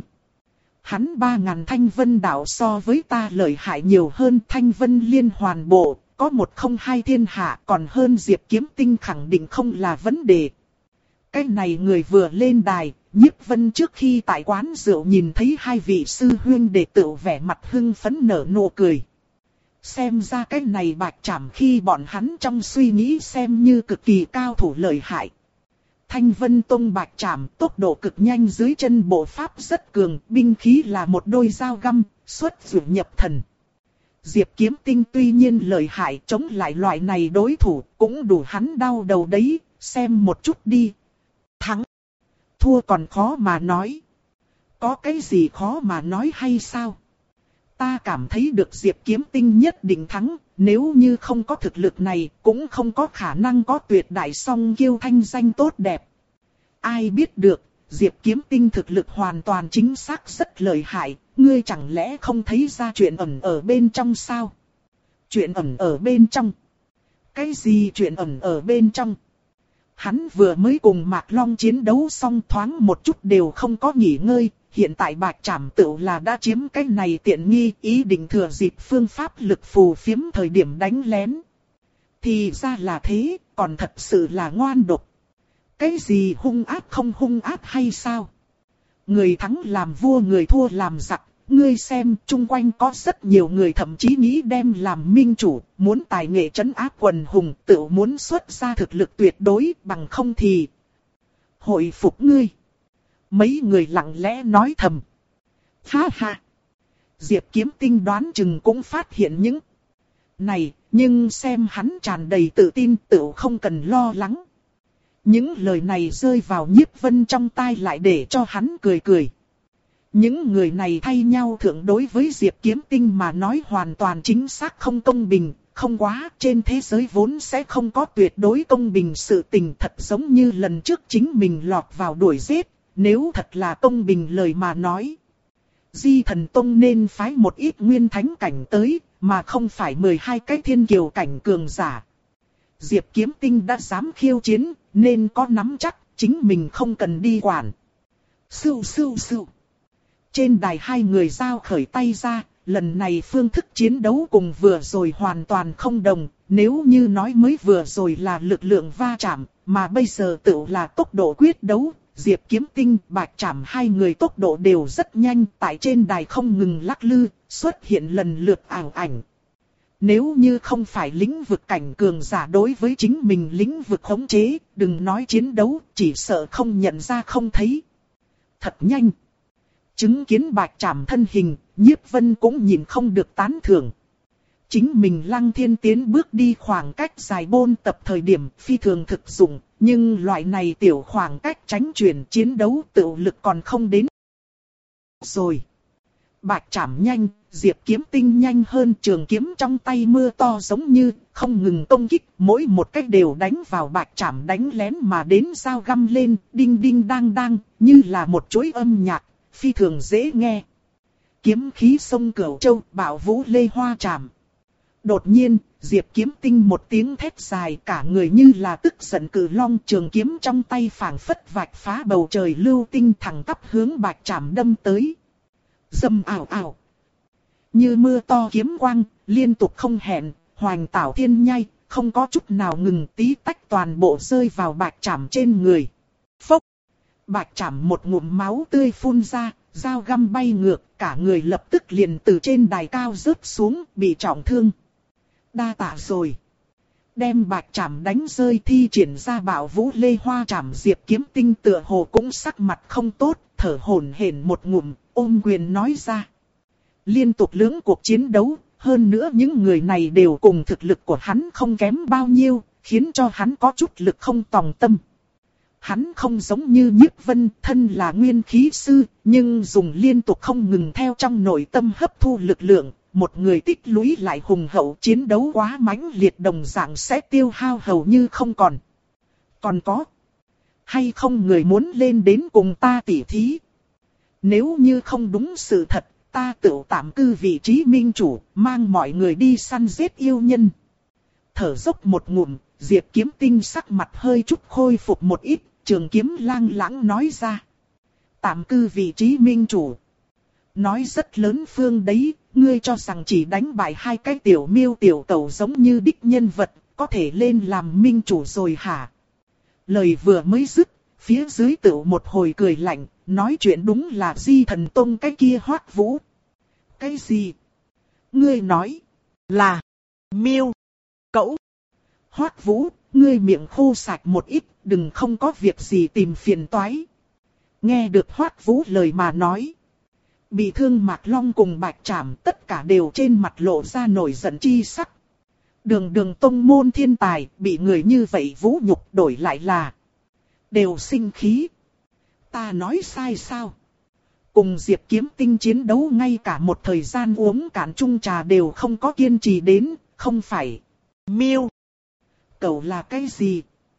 Hắn ba ngàn Thanh Vân đạo so với ta lợi hại nhiều hơn Thanh Vân liên hoàn bộ, có một không hai thiên hạ còn hơn Diệp Kiếm Tinh khẳng định không là vấn đề. Cái này người vừa lên đài, Nhiếp Vân trước khi tại quán rượu nhìn thấy hai vị sư huynh đệ tử vẻ mặt hưng phấn nở nụ cười. Xem ra cái này Bạch Trảm khi bọn hắn trong suy nghĩ xem như cực kỳ cao thủ lợi hại. Thanh Vân Tông Bạch Trảm tốc độ cực nhanh dưới chân bộ pháp rất cường, binh khí là một đôi dao găm, xuất dụ nhập thần. Diệp Kiếm Tinh tuy nhiên lợi hại chống lại loại này đối thủ cũng đủ hắn đau đầu đấy, xem một chút đi. Thắng, thua còn khó mà nói. Có cái gì khó mà nói hay sao? Ta cảm thấy được Diệp Kiếm Tinh nhất định thắng, nếu như không có thực lực này cũng không có khả năng có tuyệt đại song kiêu thanh danh tốt đẹp. Ai biết được, Diệp Kiếm Tinh thực lực hoàn toàn chính xác rất lợi hại, ngươi chẳng lẽ không thấy ra chuyện ẩn ở bên trong sao? Chuyện ẩn ở bên trong? Cái gì chuyện ẩn ở bên trong? Hắn vừa mới cùng Mạc Long chiến đấu xong thoáng một chút đều không có nghỉ ngơi, hiện tại Bạch Trảm tự là đã chiếm cái này tiện nghi, ý định thừa dịp phương pháp lực phù phiếm thời điểm đánh lén. Thì ra là thế, còn thật sự là ngoan độc. Cái gì hung ác không hung ác hay sao? Người thắng làm vua người thua làm giặc, ngươi xem chung quanh có rất nhiều người thậm chí nghĩ đem làm minh chủ, muốn tài nghệ trấn áp quần hùng, tự muốn xuất ra thực lực tuyệt đối, bằng không thì hội phục ngươi. Mấy người lặng lẽ nói thầm. Ha ha! Diệp Kiếm Tinh đoán chừng cũng phát hiện những này, nhưng xem hắn tràn đầy tự tin tự không cần lo lắng. Những lời này rơi vào Nhiếp Vân trong tai lại để cho hắn cười cười. Những người này thay nhau thượng đối với Diệp Kiếm Tinh mà nói hoàn toàn chính xác không công bình, không quá, trên thế giới vốn sẽ không có tuyệt đối công bình sự tình thật giống như lần trước chính mình lọt vào đuổi giết, nếu thật là công bình lời mà nói. Di Thần Tông nên phái một ít nguyên thánh cảnh tới, mà không phải mười hai cái thiên kiều cảnh cường giả. Diệp Kiếm Tinh đã dám khiêu chiến, nên có nắm chắc, chính mình không cần đi quản. Sưu sưu sưu. Trên đài hai người giao khởi tay ra, lần này phương thức chiến đấu cùng vừa rồi hoàn toàn không đồng, nếu như nói mới vừa rồi là lực lượng va chạm, mà bây giờ tự là tốc độ quyết đấu, Diệp Kiếm Tinh, Bạch Trảm hai người tốc độ đều rất nhanh, tại trên đài không ngừng lắc lư, xuất hiện lần lượt ảo ảnh. Nếu như không phải lĩnh vực cảnh cường giả đối với chính mình lĩnh vực khống chế, đừng nói chiến đấu, chỉ sợ không nhận ra không thấy. Thật nhanh. Chứng kiến Bạch Trảm thân hình, Nhiếp Vân cũng nhìn không được tán thưởng. Chính mình Lăng Thiên tiến bước đi khoảng cách dài bôn tập thời điểm phi thường thực dụng, nhưng loại này tiểu khoảng cách tránh chuyển chiến đấu tự lực còn không đến. Rồi. Bạch Trảm nhanh, Diệp Kiếm Tinh nhanh hơn, trường kiếm trong tay mưa to giống như không ngừng công kích, mỗi một cách đều đánh vào Bạch Trảm đánh lén mà đến dao găm lên, đinh đinh đang đang, như là một chuỗi âm nhạc, phi thường dễ nghe. Kiếm khí sông Cửu Châu, Bảo Vũ Lê Hoa Trảm. Đột nhiên, Diệp Kiếm Tinh một tiếng thét dài, cả người như là tức giận cự long, trường kiếm trong tay phảng phất vạch phá bầu trời lưu tinh thẳng tắp hướng Bạch Trảm đâm tới. Dầm ảo ảo. Như mưa to kiếm quang, liên tục không hẹn, hoành tảo thiên nhai, không có chút nào ngừng, tí tách toàn bộ rơi vào Bạch Trảm trên người. Phốc. Bạch Trảm một ngụm máu tươi phun ra, dao găm bay ngược, cả người lập tức liền từ trên đài cao rớt xuống, bị trọng thương. Đa tạ rồi. Đem Bạch Trảm đánh rơi thi triển ra Bảo Vũ Lê Hoa Trảm, Diệp Kiếm Tinh tựa hồ cũng sắc mặt không tốt, thở hổn hển một ngụm, ôm quyền nói ra. Liên tục lưỡng cuộc chiến đấu, hơn nữa những người này đều cùng thực lực của hắn không kém bao nhiêu, khiến cho hắn có chút lực không tòng tâm. Hắn không giống như Nhiếp Vân, thân là nguyên khí sư, nhưng dùng liên tục không ngừng theo trong nội tâm hấp thu lực lượng, một người tích lũy lại hùng hậu, chiến đấu quá mãnh liệt đồng dạng sẽ tiêu hao hầu như không còn. Còn có, hay không người muốn lên đến cùng ta tỉ thí? Nếu như không đúng sự thật, ta tự tạm cư vị trí minh chủ, mang mọi người đi săn giết yêu nhân. Thở dốc một ngụm, Diệp Kiếm Tinh sắc mặt hơi chút khôi phục một ít, trường kiếm lang lãng nói ra. Tạm cư vị trí minh chủ. Nói rất lớn phương đấy, ngươi cho rằng chỉ đánh bại hai cái tiểu miêu tiểu cầu giống như đích nhân vật, có thể lên làm minh chủ rồi hả? Lời vừa mới dứt, phía dưới tựu một hồi cười lạnh, nói chuyện đúng là Di Thần Tông cái kia Hoắc Vũ. Cái gì? Ngươi nói là miêu cẩu. Hoắc Vũ, ngươi miệng khô sạch một ít, đừng không có việc gì tìm phiền toái. Nghe được Hoắc Vũ lời mà nói, bị thương Mạc Long cùng Bạch Trảm tất cả đều trên mặt lộ ra nổi giận chi sắc. Đường đường tông môn thiên tài, bị người như vậy vũ nhục, đổi lại là đều sinh khí. Ta nói sai sao? Cùng Diệp Kiếm Tinh chiến đấu ngay cả một thời gian uống cạn chung trà đều không có kiên trì đến, không phải. Miêu cẩu là cái gì?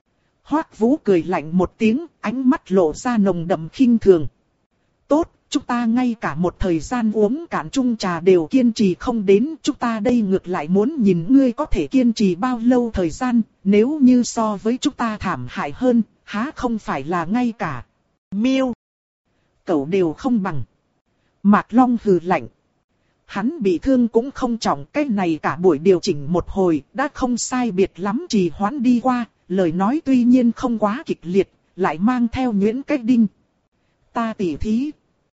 Hoắc Vũ cười lạnh một tiếng, ánh mắt lộ ra nồng đậm khinh thường. Tốt, chúng ta ngay cả một thời gian uống cạn chung trà đều kiên trì không đến, chúng ta đây ngược lại muốn nhìn ngươi có thể kiên trì bao lâu thời gian, nếu như so với chúng ta thảm hại hơn, há không phải là ngay cả miêu cẩu đều không bằng. Mạc Long hừ lạnh. Hắn bị thương cũng không trọng, cái này cả buổi điều chỉnh một hồi, đã không sai biệt lắm trì hoãn đi qua, lời nói tuy nhiên không quá kịch liệt, lại mang theo nhuyễn cách đinh. Ta tỉ thí.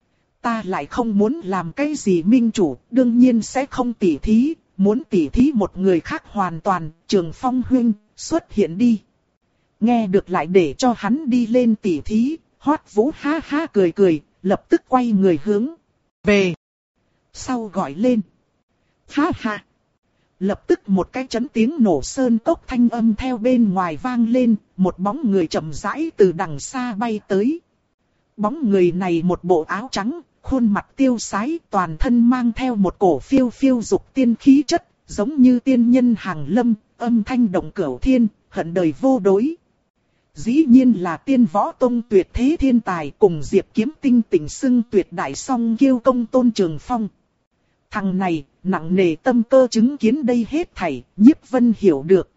Ta lại không muốn làm cái gì minh chủ, đương nhiên sẽ không tỉ thí, muốn tỉ thí một người khác hoàn toàn, Trường Phong huynh, xuất hiện đi. Nghe được lại để cho hắn đi lên tỉ thí, Hoắc Vũ ha ha cười cười, lập tức quay người hướng về sau gọi lên. Ha ha. Lập tức một cái chấn tiếng nổ sơn cốc thanh âm theo bên ngoài vang lên, một bóng người chậm rãi từ đằng xa bay tới. Bóng người này một bộ áo trắng, khuôn mặt tiêu sái, toàn thân mang theo một cổ phiêu phiêu dục tiên khí chất, giống như tiên nhân hàng lâm, âm thanh động cửu thiên, hận đời vô đối. Dĩ nhiên là Tiên Võ Tông tuyệt thế thiên tài, cùng Diệp Kiếm Tinh tình xưng tuyệt đại song kiêu công Tôn Trường Phong. Thằng này, nặng nề tâm cơ chứng kiến đây hết thảy, Nhiếp Vân hiểu được.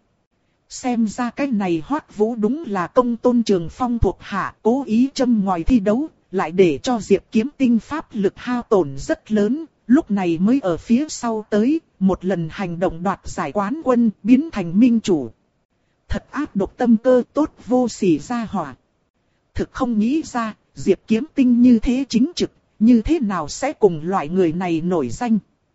Xem ra cái này Hoắc Vũ đúng là công Tôn Trường Phong thuộc hạ, cố ý châm ngòi thi đấu, lại để cho Diệp Kiếm Tinh pháp lực hao tổn rất lớn, lúc này mới ở phía sau tới, một lần hành động đoạt giải quán quân, biến thành minh chủ. Thật ác độc tâm cơ, tốt vô sỉ ra hỏa. Thực không nghĩ ra, Diệp Kiếm Tinh như thế chính trực, như thế nào sẽ cùng loại người này nổi danh.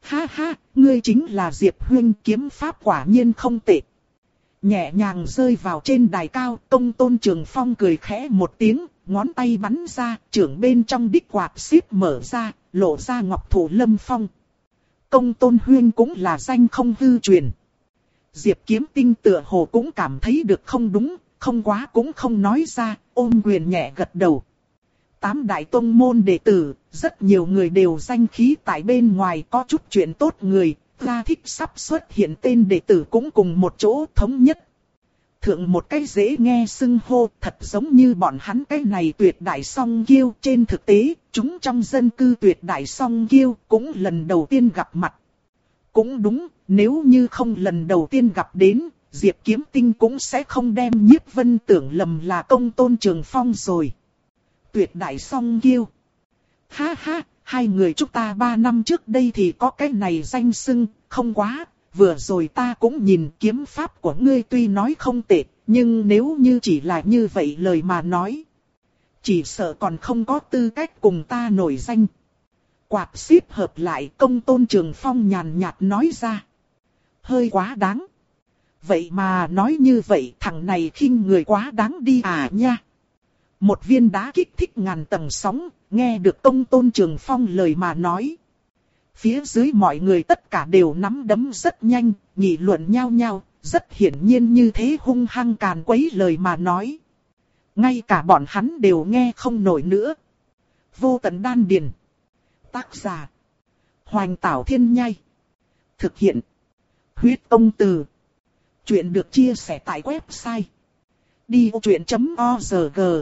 Ha ha, ngươi chính là Diệp huynh, kiếm pháp quả nhiên không tệ. Nhẹ nhàng rơi vào trên đài cao, Công Tôn Trường Phong cười khẽ một tiếng, ngón tay bắn ra, trưởng bên trong đích quạt xíp mở ra, lộ ra ngọc thủ lâm phong. Công Tôn huynh cũng là danh không hư truyền. Diệp Kiếm Tinh tựa hồ cũng cảm thấy được không đúng, không quá cũng không nói ra, ôm quyền nhẹ gật đầu. Tám đại tông môn đệ tử, rất nhiều người đều danh khí tại bên ngoài, có chút chuyện tốt người, ra thích sắp xuất hiện tên đệ tử cũng cùng một chỗ thống nhất. Thượng một cái dễ nghe xưng hô, thật giống như bọn hắn cái này tuyệt đại song kiêu. Trên thực tế, chúng trong dân cư tuyệt đại song kiêu cũng lần đầu tiên gặp mặt. Cũng đúng, nếu như không lần đầu tiên gặp đến, Diệp Kiếm Tinh cũng sẽ không đem Nhiếp Vân tưởng lầm là Công Tôn Trường Phong rồi. Tuyệt đại song kiêu. Ha ha, hai người chúng ta ba năm trước đây thì có cái này danh xưng, không quá. Vừa rồi ta cũng nhìn kiếm pháp của ngươi tuy nói không tệ, nhưng nếu như chỉ là như vậy lời mà nói, chỉ sợ còn không có tư cách cùng ta nổi danh. Quạt xíp hợp lại, Công Tôn Trường Phong nhàn nhạt nói ra. Hơi quá đáng. Vậy mà nói như vậy, thằng này khinh người quá đáng đi à nha. Một viên đá kích thích ngàn tầng sóng, nghe được Công Tôn Trường Phong lời mà nói. Phía dưới mọi người tất cả đều nắm đấm rất nhanh, nghị luận nhau nhau, rất hiển nhiên như thế hung hăng càn quấy lời mà nói. Ngay cả bọn hắn đều nghe không nổi nữa. Vô tận đan điền. Tác giả. Hoành Tảo Thiên Nhai. Thực hiện. Huyết Tông Từ. Chuyện được chia sẻ tại website. đi vô chuyện chấm org.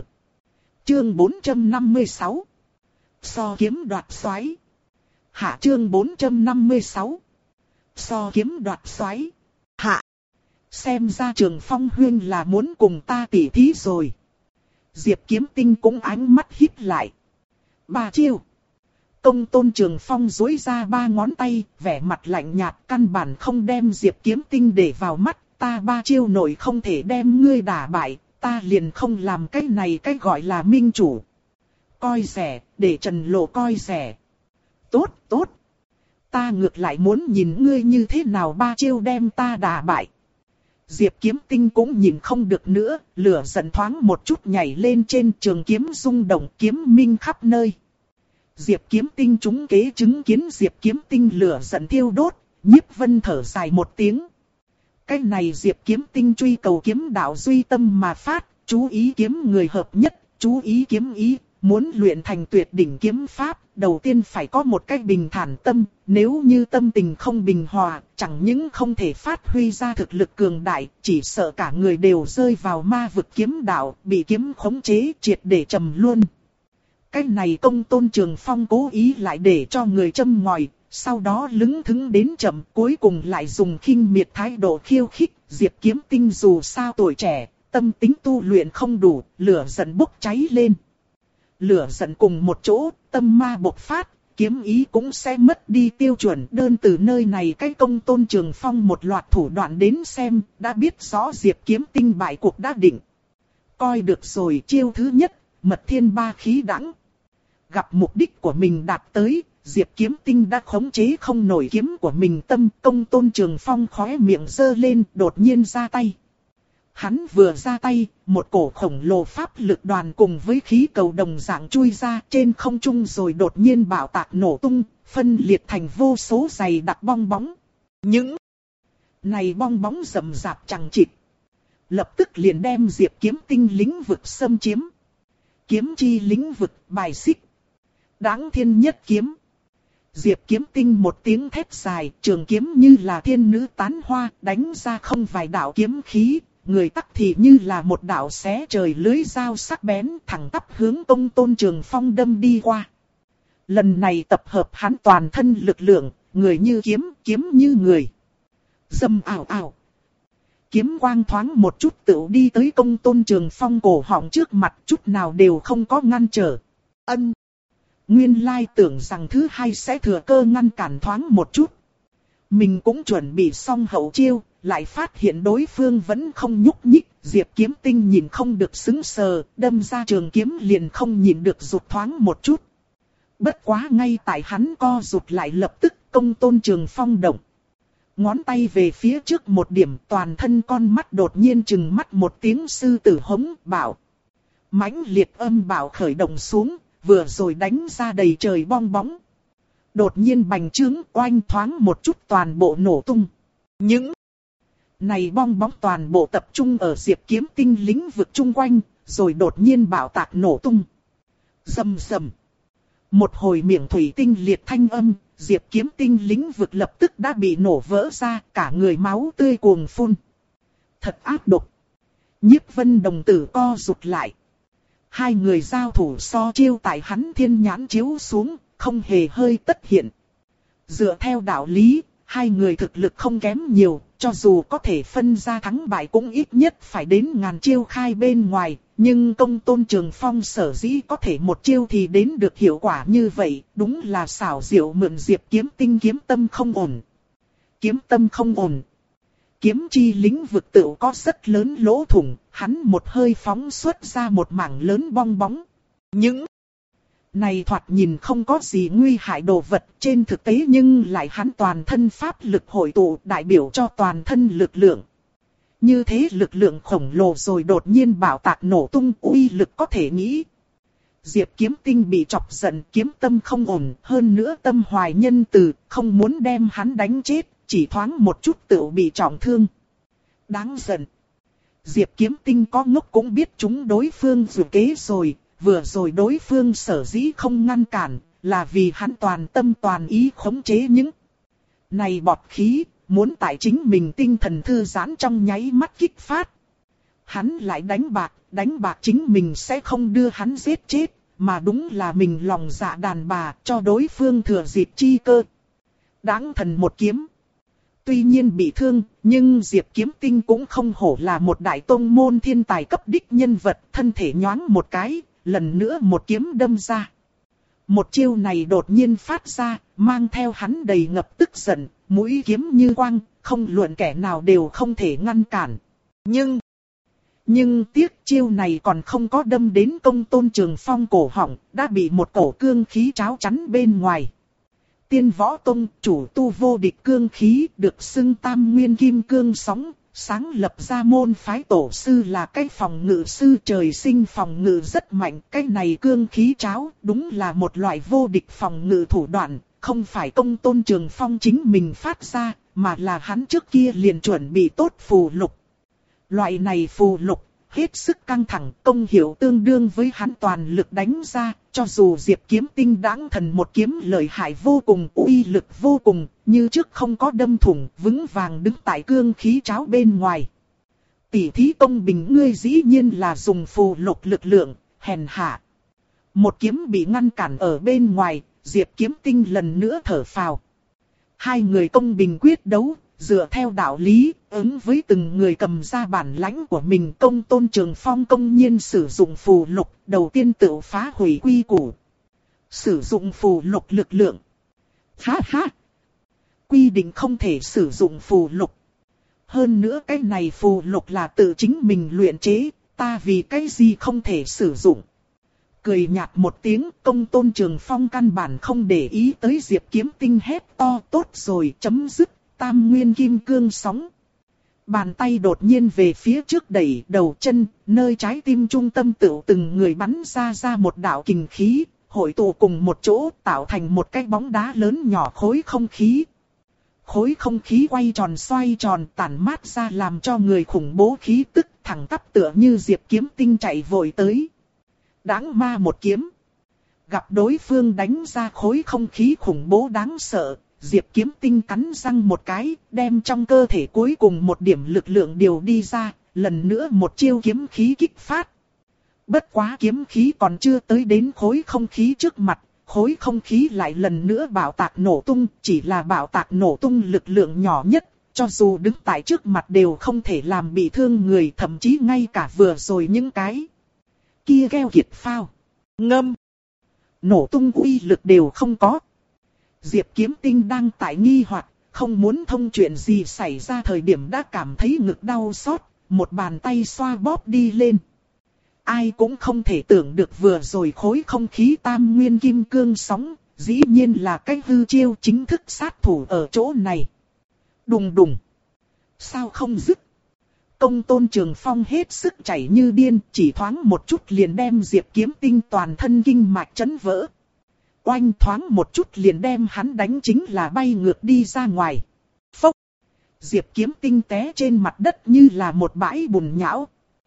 Chương bốn trăm năm mươi sáu. So kiếm đoạt xoáy. Hạ chương bốn trăm năm mươi sáu. So kiếm đoạt xoáy. Hạ. Xem ra Trường Phong huyên là muốn cùng ta tỉ thí rồi. Diệp Kiếm Tinh cũng ánh mắt híp lại. Ba chiêu. Công Tôn Trường Phong duỗi ra ba ngón tay, vẻ mặt lạnh nhạt, căn bản không đem Diệp Kiếm Tinh để vào mắt. Ta ba chiêu nổi không thể đem ngươi đả bại, ta liền không làm cái này cái gọi là minh chủ. Coi rẻ, để Trần Lộ coi rẻ. Tốt, tốt. Ta ngược lại muốn nhìn ngươi như thế nào ba chiêu đem ta đả bại. Diệp Kiếm Tinh cũng nhìn không được nữa, lửa giận thoáng một chút nhảy lên trên, trường kiếm rung động, kiếm minh khắp nơi. Diệp Kiếm Tinh trúng kế, chứng kiến Diệp Kiếm Tinh lửa giận thiêu đốt, Nhiếp Vân thở dài một tiếng. Cái này Diệp Kiếm Tinh truy cầu kiếm đạo duy tâm mà phát, chú ý kiếm người hợp nhất, chú ý kiếm ý. Muốn luyện thành tuyệt đỉnh kiếm pháp, đầu tiên phải có một cái bình thản tâm, nếu như tâm tình không bình hòa, chẳng những không thể phát huy ra thực lực cường đại, chỉ sợ cả người đều rơi vào ma vực kiếm đạo, bị kiếm khống chế triệt để trầm luôn. Cái này Công Tôn Trường Phong cố ý lại để cho người châm ngòi, sau đó lững thững đến chậm, cuối cùng lại dùng khinh miệt thái độ khiêu khích. Diệp Kiếm Tinh dù sao tuổi trẻ, tâm tính tu luyện không đủ, lửa giận bốc cháy lên. Lửa giận cùng một chỗ, tâm ma bộc phát, kiếm ý cũng sẽ mất đi tiêu chuẩn. Đơn từ nơi này cái Công Tôn Trường Phong một loạt thủ đoạn đến xem, đã biết rõ Diệp Kiếm Tinh bại cuộc đã định. Coi được rồi, chiêu thứ nhất, mật thiên ba khí đãng. Gặp mục đích của mình đạt tới, Diệp Kiếm Tinh đã khống chế không nổi kiếm của mình, tâm. Công Tôn Trường Phong khóe miệng giơ lên, đột nhiên ra tay. Hắn vừa ra tay, một cổ khổng lồ pháp lực đoàn cùng với khí cầu đồng dạng chui ra trên không trung rồi đột nhiên bạo tạc nổ tung, phân liệt thành vô số dày đặc bong bóng. Những này bong bóng rầm rạp chằng chịt, lập tức liền đem Diệp Kiếm Tinh lĩnh vực xâm chiếm. Kiếm chi lĩnh vực bài xích. Đáng thiên nhất kiếm. Diệp Kiếm Tinh một tiếng thét dài, trường kiếm như là thiên nữ tán hoa, đánh ra không vài đạo kiếm khí. Người tắc thì như là một đạo xé trời lưới dao sắc bén thẳng tắp hướng Công Tôn Trường Phong đâm đi qua. Lần này tập hợp hắn toàn thân lực lượng, người như kiếm, kiếm như người. Dâm ảo ảo. Kiếm quang thoáng một chút tựu đi tới Công Tôn Trường Phong cổ họng trước mặt, chút nào đều không có ngăn trở. Ân. Nguyên lai tưởng rằng thứ hai sẽ thừa cơ ngăn cản thoáng một chút. Mình cũng chuẩn bị xong hậu chiêu, lại phát hiện đối phương vẫn không nhúc nhích. Diệp Kiếm Tinh nhìn không được sững sờ, đâm ra trường kiếm liền không nhìn được rụt thoáng một chút. Bất quá ngay tại hắn co rụt lại lập tức, Công Tôn Trường Phong động. Ngón tay về phía trước một điểm, toàn thân con mắt đột nhiên trừng mắt một tiếng sư tử hống bảo. Mãnh liệt âm bảo khởi động xuống, vừa rồi đánh ra đầy trời bong bóng. Đột nhiên bành trướng oanh thoáng một chút toàn bộ nổ tung. Những này bong bóng toàn bộ tập trung ở Diệp Kiếm Tinh lĩnh vực chung quanh, rồi đột nhiên bạo tạc nổ tung. Rầm rầm. Một hồi miệng thủy tinh liệt thanh âm, Diệp Kiếm Tinh lĩnh vực lập tức đã bị nổ vỡ ra, cả người máu tươi cuồng phun. Thật ác độc. Nhiếp Vân đồng tử co rụt lại. Hai người giao thủ so chiêu tại hắn thiên nhãn chiếu xuống, không hề hơi tất hiện. Dựa theo đạo lý, hai người thực lực không kém nhiều, cho dù có thể phân ra thắng bại cũng ít nhất phải đến ngàn chiêu khai bên ngoài. Nhưng Công Tôn Trường Phong sở dĩ có thể một chiêu thì đến được hiệu quả như vậy, đúng là xảo diệu mượn Diệp Kiếm Tinh kiếm tâm không ổn. Kiếm tâm không ổn. Kiếm chi lĩnh vực tự có rất lớn lỗ thủng, hắn một hơi phóng xuất ra một mảng lớn bong bóng. Những này thoạt nhìn không có gì nguy hại đồ vật, trên thực tế nhưng lại hắn toàn thân pháp lực hội tụ đại biểu cho toàn thân lực lượng. Như thế lực lượng khổng lồ rồi đột nhiên bạo tạc nổ tung, uy lực có thể nghĩ. Diệp Kiếm Tinh bị chọc giận, kiếm tâm không ổn, hơn nữa tâm hoài nhân từ, không muốn đem hắn đánh chết, chỉ thoáng một chút tựu bị trọng thương. Đáng giận. Diệp Kiếm Tinh có ngốc cũng biết chúng đối phương dự kế rồi, vừa rồi đối phương sở dĩ không ngăn cản, là vì hắn toàn tâm toàn ý khống chế những này bọt khí. Muốn tại chính mình tinh thần thư giãn trong nháy mắt kích phát. Hắn lại đánh bạc, đánh bạc chính mình sẽ không đưa hắn giết chết, mà đúng là mình lòng dạ đàn bà cho đối phương thừa dịp chi cơ. Đáng thần một kiếm. Tuy nhiên bị thương, nhưng Diệp Kiếm Tinh cũng không hổ là một đại tông môn thiên tài cấp đích nhân vật, thân thể nhoáng một cái, lần nữa một kiếm đâm ra. Một chiêu này đột nhiên phát ra, mang theo hắn đầy ngập tức giận, mũi kiếm như quang, không luận kẻ nào đều không thể ngăn cản. Nhưng, nhưng tiếc chiêu này còn không có đâm đến Công Tôn Trường Phong cổ họng, đã bị một cổ cương khí tráo chắn bên ngoài. Tiên Võ Tông chủ tu vô địch cương khí được xưng tam nguyên kim cương sóng. Sáng lập ra môn phái tổ sư là cái phòng ngự sư trời sinh phòng ngự rất mạnh. Cái này cương khí tráo đúng là một loại vô địch phòng ngự thủ đoạn. Không phải Công Tôn Trường Phong chính mình phát ra, mà là hắn trước kia liền chuẩn bị tốt phù lục. Loại này phù lục, hết sức căng thẳng, công hiệu tương đương với hắn toàn lực đánh ra. Cho dù Diệp Kiếm Tinh đãng thần một kiếm lợi hại vô cùng, uy lực vô cùng, như trước không có đâm thủng, vững vàng đứng tại cương khí tráo bên ngoài. Tỷ thí công bình ngươi dĩ nhiên là dùng phù lục lực lượng, hèn hạ. Một kiếm bị ngăn cản ở bên ngoài, Diệp Kiếm Tinh lần nữa thở phào. Hai người công bình quyết đấu, dựa theo đạo lý, ứng với từng người cầm ra bản lãnh của mình. Công Tôn Trường Phong công nhiên sử dụng phù lục, đầu tiên tự phá hủy quy củ. Sử dụng phù lục lực lượng. Ha ha! Quy định không thể sử dụng phù lục. Hơn nữa cái này phù lục là tự chính mình luyện chế, ta vì cái gì không thể sử dụng. Cười nhạt một tiếng, Công Tôn Trường Phong căn bản không để ý tới Diệp Kiếm Tinh hét to tốt rồi chấm dứt. Tam nguyên kim cương sóng. Bàn tay đột nhiên về phía trước đẩy đầu chân, nơi trái tim trung tâm tựu từng người bắn ra ra một đạo kình khí, hội tụ cùng một chỗ tạo thành một cái bóng đá lớn nhỏ khối không khí. Khối không khí quay tròn xoay tròn tản mát ra làm cho người khủng bố khí tức thẳng tắp tựa như Diệp Kiếm Tinh chạy vội tới. Đáng ma một kiếm. Gặp đối phương đánh ra khối không khí khủng bố đáng sợ. Diệp Kiếm Tinh cắn răng một cái, đem trong cơ thể cuối cùng một điểm lực lượng điều đi ra, lần nữa một chiêu kiếm khí kích phát. Bất quá kiếm khí còn chưa tới đến khối không khí trước mặt, khối không khí lại lần nữa bạo tạc nổ tung, chỉ là bạo tạc nổ tung lực lượng nhỏ nhất, cho dù đứng tại trước mặt đều không thể làm bị thương người, thậm chí ngay cả vừa rồi những cái kia gheo kiệt phao, ngâm, nổ tung uy lực đều không có. Diệp Kiếm Tinh đang tại nghi hoặc, không muốn thông chuyện gì xảy ra thời điểm đã cảm thấy ngực đau xót, một bàn tay xoa bóp đi lên. Ai cũng không thể tưởng được vừa rồi khối không khí tam nguyên kim cương sóng, Dĩ nhiên là cái hư chiêu chính thức sát thủ ở chỗ này. Đùng đùng. Sao không dứt? Công Tôn Trường Phong hết sức chảy như điên, chỉ thoáng một chút liền đem Diệp Kiếm Tinh toàn thân kinh mạch chấn vỡ. Oanh thoáng một chút liền đem hắn đánh chính là bay ngược đi ra ngoài. Phốc! Diệp Kiếm Tinh té trên mặt đất như là một bãi bùn nhão.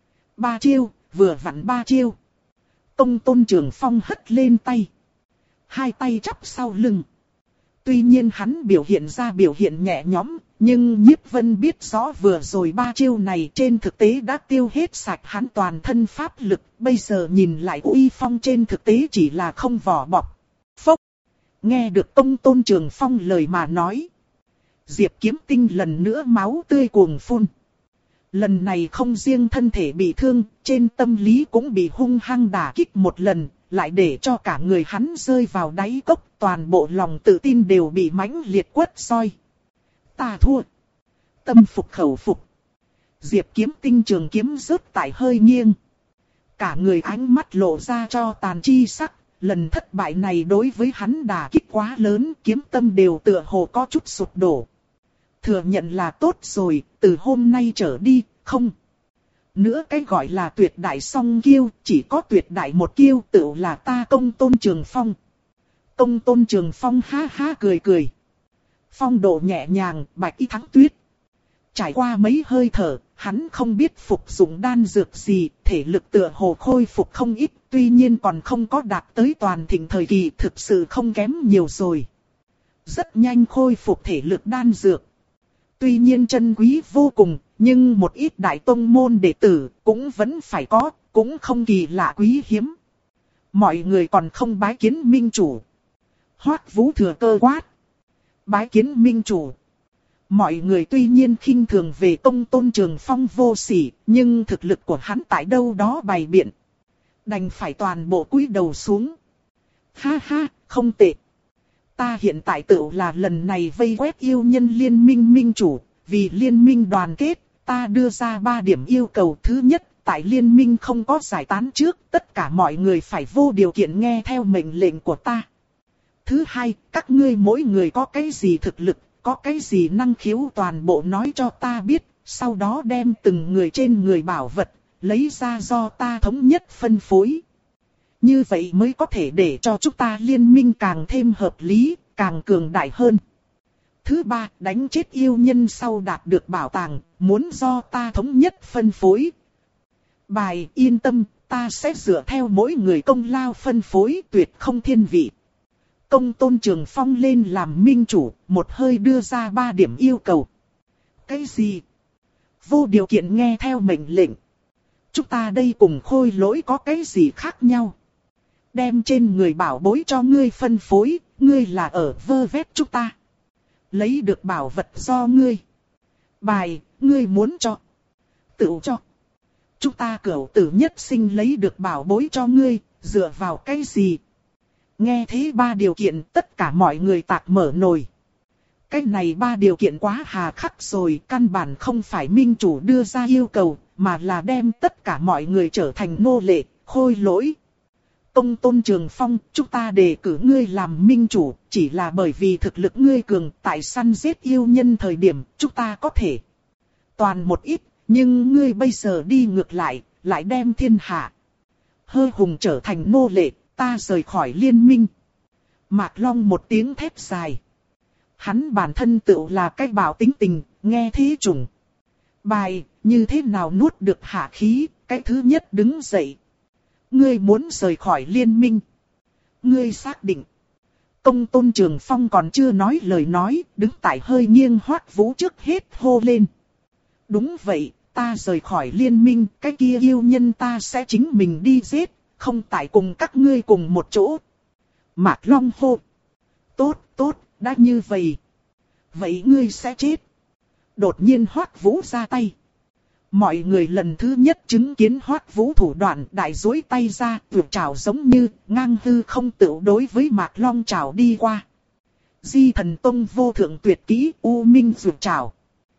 Ba chiêu, vừa vặn ba chiêu. Công Tôn Trường Phong hất lên tay. Hai tay chắp sau lưng. Tuy nhiên hắn biểu hiện ra biểu hiện nhẹ nhõm, nhưng Nhiếp Vân biết rõ vừa rồi ba chiêu này trên thực tế đã tiêu hết sạch hắn toàn thân pháp lực. Bây giờ nhìn lại uy phong trên thực tế chỉ là không vỏ bọc. Phốc! Nghe được Công Tôn Trường Phong lời mà nói. Diệp Kiếm Tinh lần nữa máu tươi cuồng phun. Lần này không riêng thân thể bị thương, trên tâm lý cũng bị hung hăng đả kích một lần, lại để cho cả người hắn rơi vào đáy cốc, toàn bộ lòng tự tin đều bị mãnh liệt quất soi. Ta thua. Tâm phục khẩu phục. Diệp Kiếm Tinh trường kiếm rớt tại hơi nghiêng. Cả người ánh mắt lộ ra cho tàn chi sắc, lần thất bại này đối với hắn đả kích quá lớn, kiếm tâm đều tựa hồ có chút sụp đổ. Thừa nhận là tốt rồi, từ hôm nay trở đi, không. Nữa cái gọi là tuyệt đại song kiêu, chỉ có tuyệt đại một kiêu tự là ta Công Tôn Trường Phong. Công Tôn Trường Phong ha ha cười cười. Phong độ nhẹ nhàng, bạch y thắng tuyết. Trải qua mấy hơi thở, hắn không biết phục dụng đan dược gì, thể lực tựa hồ khôi phục không ít, tuy nhiên còn không có đạt tới toàn thịnh thời kỳ, thực sự không kém nhiều rồi. Rất nhanh khôi phục thể lực đan dược. Tuy nhiên chân quý vô cùng, nhưng một ít đại tông môn đệ tử cũng vẫn phải có, cũng không kỳ lạ quý hiếm. Mọi người còn không bái kiến minh chủ. Hoắc Vũ thừa cơ quát. Bái kiến minh chủ. Mọi người tuy nhiên khinh thường về Công Tôn Trường Phong vô sỉ, nhưng thực lực của hắn tại đâu đó bày biện. Đành phải toàn bộ cúi đầu xuống. Ha ha, không tệ. Ta hiện tại tự là lần này vây quét yêu nhân liên minh minh chủ, vì liên minh đoàn kết, ta đưa ra ba điểm yêu cầu. Thứ nhất, tại liên minh không có giải tán trước, tất cả mọi người phải vô điều kiện nghe theo mệnh lệnh của ta. Thứ hai, các ngươi mỗi người có cái gì thực lực, có cái gì năng khiếu toàn bộ nói cho ta biết, sau đó đem từng người trên người bảo vật, lấy ra do ta thống nhất phân phối. Như vậy mới có thể để cho chúng ta liên minh càng thêm hợp lý, càng cường đại hơn. Thứ ba, đánh chết yêu nhân sau đạt được bảo tàng, muốn do ta thống nhất phân phối. Bài yên tâm, ta sẽ dựa theo mỗi người công lao phân phối, tuyệt không thiên vị. Công Tôn Trường Phong lên làm minh chủ, một hơi đưa ra ba điểm yêu cầu. Cái gì? Vô điều kiện nghe theo mệnh lệnh. Chúng ta đây cùng Khôi Lỗi có cái gì khác nhau? Đem trên người bảo bối cho ngươi phân phối, ngươi là ở vơ vét chúng ta. Lấy được bảo vật do ngươi. Bài, ngươi muốn cho. Tự cho. Chúng ta cửu tử nhất sinh lấy được bảo bối cho ngươi, dựa vào cái gì? Nghe thế ba điều kiện tất cả mọi người tạc mở nồi. Cái này ba điều kiện quá hà khắc rồi, căn bản không phải minh chủ đưa ra yêu cầu, mà là đem tất cả mọi người trở thành nô lệ, Khôi Lỗi. Công Tôn Trường Phong, chúng ta đề cử ngươi làm minh chủ, chỉ là bởi vì thực lực ngươi cường, tại săn giết yêu nhân thời điểm, chúng ta có thể toàn một ít, nhưng ngươi bây giờ đi ngược lại, lại đem thiên hạ Hơ Hùng trở thành nô lệ, ta rời khỏi liên minh. Mạc Long một tiếng thét dài. Hắn bản thân tự là cái bảo tính tình, nghe thế trùng. Bài, như thế nào nuốt được hạ khí, cái thứ nhất đứng dậy. Ngươi muốn rời khỏi liên minh. Ngươi xác định. Công Tôn Trường Phong còn chưa nói lời nói, đứng tại hơi nghiêng Hoắc Vũ trước hết hô lên. Đúng vậy, ta rời khỏi liên minh, cái kia yêu nhân ta sẽ chính mình đi giết, không tại cùng các ngươi cùng một chỗ. Mạc Long hô. Tốt, tốt, đã như vậy. Vậy ngươi sẽ chết. Đột nhiên Hoắc Vũ ra tay. Mọi người lần thứ nhất chứng kiến Hoắc Vũ thủ đoạn đại duỗi tay ra, tuyệt trảo giống như ngang hư không tự đối với Mạc Long trảo đi qua. Di Thần Tông vô thượng tuyệt kỹ U Minh tuyệt trảo.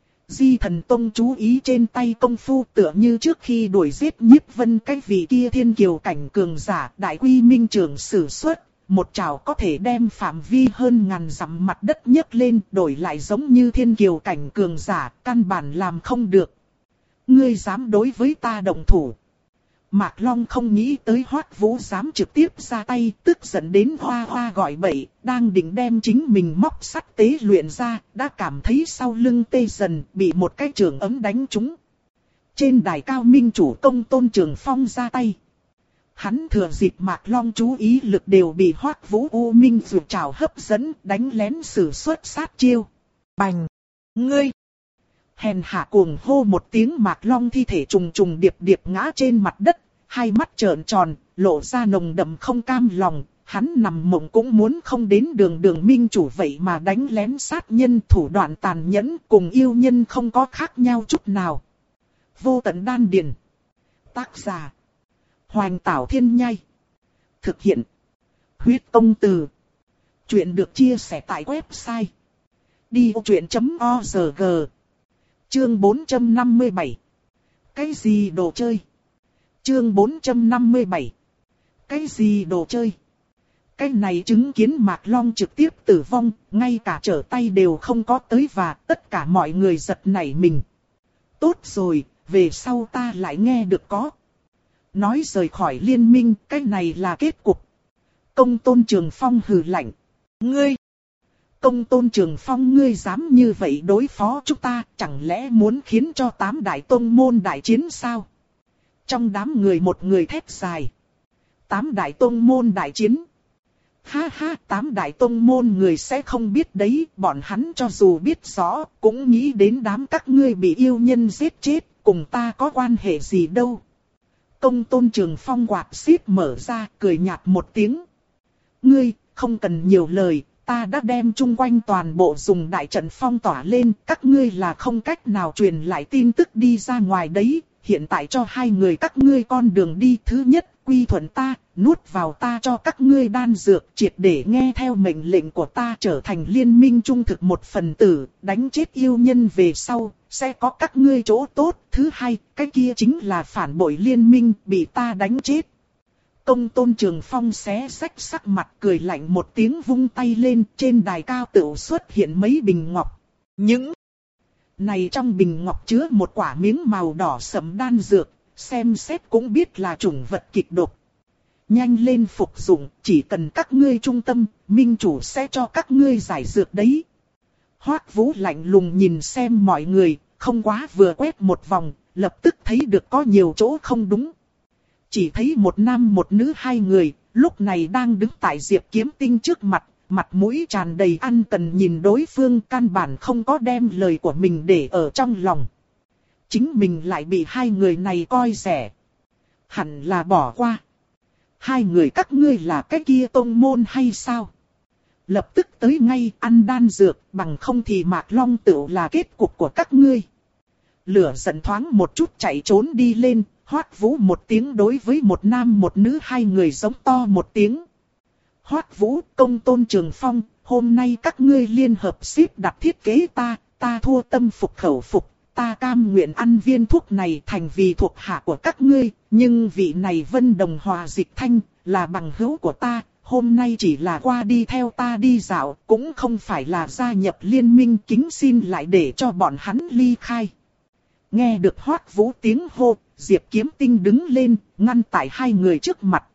Di Thần Tông chú ý trên tay công phu tựa như trước khi đuổi giết Nhiếp Vân cái vị kia thiên kiều cảnh cường giả đại quy minh trường sử xuất, một trảo có thể đem phạm vi hơn ngàn dặm mặt đất nhấc lên, đổi lại giống như thiên kiều cảnh cường giả, căn bản làm không được. Ngươi dám đối với ta động thủ? Mạc Long không nghĩ tới Hoắc Vũ dám trực tiếp ra tay, tức giận đến hoa hoa gọi bậy, đang định đem chính mình móc sắt tế luyện ra, đã cảm thấy sau lưng tê dần, bị một cái trường ấm đánh trúng. Trên đài cao minh chủ Công Tôn Trường Phong ra tay. Hắn thừa dịp Mạc Long chú ý lực đều bị Hoắc Vũ U Minh Dược Trảo hấp dẫn, đánh lén sử xuất sát chiêu. Bành! Ngươi! Hèn hạ cuồng hô một tiếng, Mạc Long thi thể trùng trùng điệp điệp ngã trên mặt đất, hai mắt trợn tròn, lộ ra nồng đậm không cam lòng. Hắn nằm mộng cũng muốn không đến đường đường minh chủ vậy mà đánh lén sát nhân, thủ đoạn tàn nhẫn, cùng yêu nhân không có khác nhau chút nào. Vô tận đan điền. Tác giả: Hoành Tảo Thiên Nhai. Thực hiện: Huyết Tông Từ. Chuyện được chia sẻ tại website đi vô chuyện chấm org. Chương bốn trăm năm mươi bảy. Cái gì đồ chơi? Chương bốn trăm năm mươi bảy. Cái gì đồ chơi? Cái này chứng kiến Mạc Long trực tiếp tử vong, ngay cả trở tay đều không có tới và tất cả mọi người giật nảy mình. Tốt rồi, về sau ta lại nghe được có. Nói rời khỏi liên minh, cái này là kết cục. Công Tôn Trường Phong hừ lạnh. Ngươi! Công Tôn Trường Phong, ngươi dám như vậy đối phó chúng ta, chẳng lẽ muốn khiến cho tám đại tông môn đại chiến sao? Trong đám người một người thét dài. Tám đại tông môn đại chiến. Ha ha, tám đại tông môn người sẽ không biết đấy, bọn hắn cho dù biết rõ, cũng nghĩ đến đám các ngươi bị yêu nhân giết chết, cùng ta có quan hệ gì đâu. Công Tôn Trường Phong quạt xít mở ra, cười nhạt một tiếng. Ngươi, không cần nhiều lời, ta đã đem chung quanh toàn bộ dùng đại trận phong tỏa lên, các ngươi là không cách nào truyền lại tin tức đi ra ngoài đấy. Hiện tại cho hai người các ngươi con đường đi. Thứ nhất, quy thuận ta, nuốt vào ta cho các ngươi đan dược, triệt để nghe theo mệnh lệnh của ta, trở thành liên minh trung thực một phần tử, đánh chết yêu nhân về sau, sẽ có các ngươi chỗ tốt. Thứ hai, cái kia chính là phản bội liên minh, bị ta đánh chết. Công Tôn Trường Phong xé xách sắc mặt, cười lạnh một tiếng, vung tay lên, trên đài cao tựu xuất hiện mấy bình ngọc. Những này trong bình ngọc chứa một quả miếng màu đỏ sẫm đan dược, xem xét cũng biết là chủng vật kịch độc. Nhanh lên phục dụng, chỉ cần các ngươi trung tâm, minh chủ sẽ cho các ngươi giải dược đấy. Hoắc Vũ lạnh lùng nhìn xem mọi người, không quá vừa quét một vòng, lập tức thấy được có nhiều chỗ không đúng. Chỉ thấy một nam một nữ hai người, lúc này đang đứng tại Diệp Kiếm Tinh trước mặt, mặt mũi tràn đầy ăn cần nhìn đối phương, căn bản không có đem lời của mình để ở trong lòng. Chính mình lại bị hai người này coi rẻ. Hẳn là bỏ qua. Hai người các ngươi là cái kia tông môn hay sao? Lập tức tới ngay ăn đan dược, bằng không thì Mạc Long tựu là kết cục của các ngươi. Lửa giận thoáng một chút chạy trốn đi lên, Hoắc Vũ một tiếng đối với một nam một nữ hai người giống to một tiếng. Hoắc Vũ, Công Tôn Trường Phong, hôm nay các ngươi liên hợp xếp đặt thiết kế ta, ta thua tâm phục khẩu phục, ta cam nguyện ăn viên thuốc này thành vì thuộc hạ của các ngươi, nhưng vị này Vân Đồng Hòa Dịch Thanh, là bằng hữu của ta, hôm nay chỉ là qua đi theo ta đi dạo, cũng không phải là gia nhập liên minh, kính xin lại để cho bọn hắn ly khai. Nghe được Hoắc Vũ tiếng hô, Diệp Kiếm Tinh đứng lên, ngăn tại hai người trước mặt.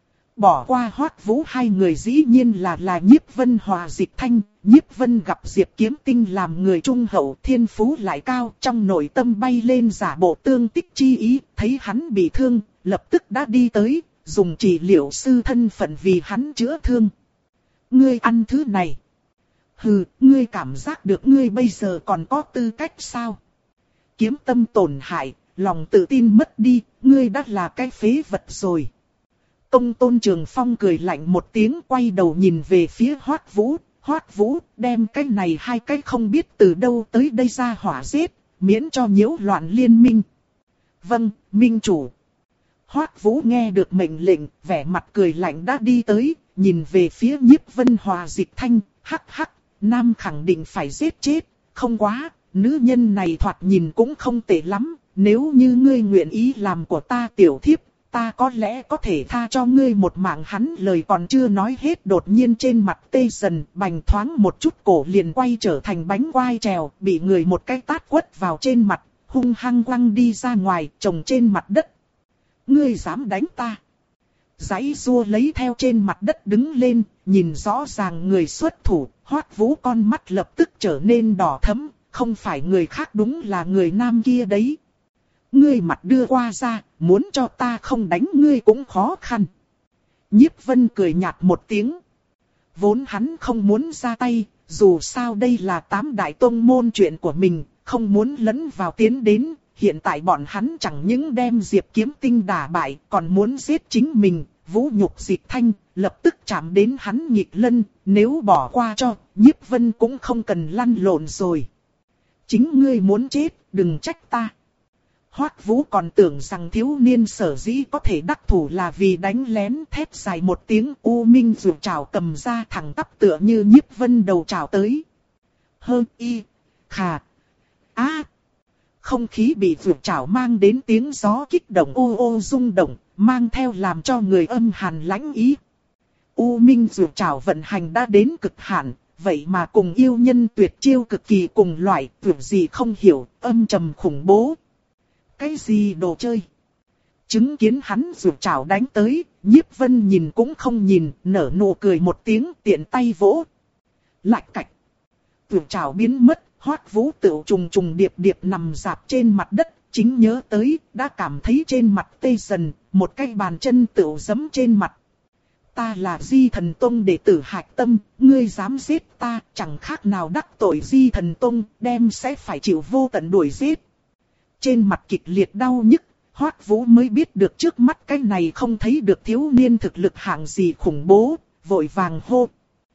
Bỏ qua Hoắc Vũ, hai người dĩ nhiên là là Nhiếp Vân Hòa Dịch Thanh. Nhiếp Vân gặp Diệp Kiếm Tinh làm người trung hậu, thiên phú lại cao, trong nội tâm bay lên giả bộ tương tích chi ý, thấy hắn bị thương, lập tức đã đi tới, dùng trị liệu sư thân phận vì hắn chữa thương. Ngươi ăn thứ này. Hừ, ngươi cảm giác được ngươi bây giờ còn có tư cách sao? Kiếm tâm tổn hại, lòng tự tin mất đi, ngươi đã là cái phế vật rồi. Công Tôn Trường Phong cười lạnh một tiếng, quay đầu nhìn về phía Hoắc Vũ. Hoắc Vũ, đem cái này hai cái không biết từ đâu tới đây ra hỏa giết, miễn cho nhiễu loạn liên minh. Vâng, minh chủ. Hoắc Vũ nghe được mệnh lệnh, vẻ mặt cười lạnh đã đi tới, nhìn về phía Nhiếp Vân Hòa Dịch Thanh, hắc hắc, nam khẳng định phải giết chết, không quá, nữ nhân này thoạt nhìn cũng không tệ lắm, nếu như ngươi nguyện ý làm của ta tiểu thiếp, ta có lẽ có thể tha cho ngươi một mạng. Hắn lời còn chưa nói hết, đột nhiên trên mặt tê dần, bành thoáng một chút cổ liền quay trở thành bánh quai trèo, bị người một cái tát quất vào trên mặt, hung hăng quăng đi ra ngoài, chồng trên mặt đất. Ngươi dám đánh ta? Giãy giụa lấy theo trên mặt đất đứng lên, nhìn rõ ràng người xuất thủ, Hoắc Vũ con mắt lập tức trở nên đỏ thẫm, không phải người khác đúng là người nam kia đấy. Ngươi mặt đưa qua ra, muốn cho ta không đánh ngươi cũng khó khăn. Nhiếp Vân cười nhạt một tiếng. Vốn hắn không muốn ra tay, dù sao đây là tám đại tông môn chuyện của mình, không muốn lẫn vào tiến đến. Hiện tại bọn hắn chẳng những đem Diệp Kiếm Tinh đả bại, còn muốn giết chính mình, vũ nhục Diệp Thanh, lập tức chạm đến hắn nhịp lân, nếu bỏ qua cho, Nhiếp Vân cũng không cần lăn lộn rồi. Chính ngươi muốn chết, đừng trách ta. Hoắc Vũ còn tưởng rằng thiếu niên sở dĩ có thể đắc thủ là vì đánh lén, thét dài một tiếng, U Minh Dụ Trảo cầm ra thẳng tắp tựa như Nhiếp Vân đầu trảo tới. Hơ y, khà, a. Không khí bị Dụ Trảo mang đến tiếng gió kích động ô ô rung động, mang theo làm cho người âm hàn lãnh ý. U Minh Dụ Trảo vận hành đã đến cực hạn, vậy mà cùng yêu nhân tuyệt chiêu cực kỳ cùng loại, tưởng gì không hiểu, âm trầm khủng bố. Cái gì đồ chơi? Chứng kiến hắn Dụ Trảo đánh tới, Nhiếp Vân nhìn cũng không nhìn, nở nụ cười một tiếng, tiện tay vỗ. Lạch cạch. Dụ Trảo biến mất, Hoắc Vũ tự trùng trùng điệp điệp nằm rạp trên mặt đất, chính nhớ tới, đã cảm thấy trên mặt tê dần, một cái bàn chân tự giẫm trên mặt. Ta là Di Thần Tông đệ tử Hạch Tâm, ngươi dám giết ta, chẳng khác nào đắc tội Di Thần Tông, đem sẽ phải chịu vô tận đuổi giết. Trên mặt kịch liệt đau nhức, Hoắc Vũ mới biết được trước mắt cái này không thấy được thiếu niên thực lực hạng gì khủng bố, vội vàng hô.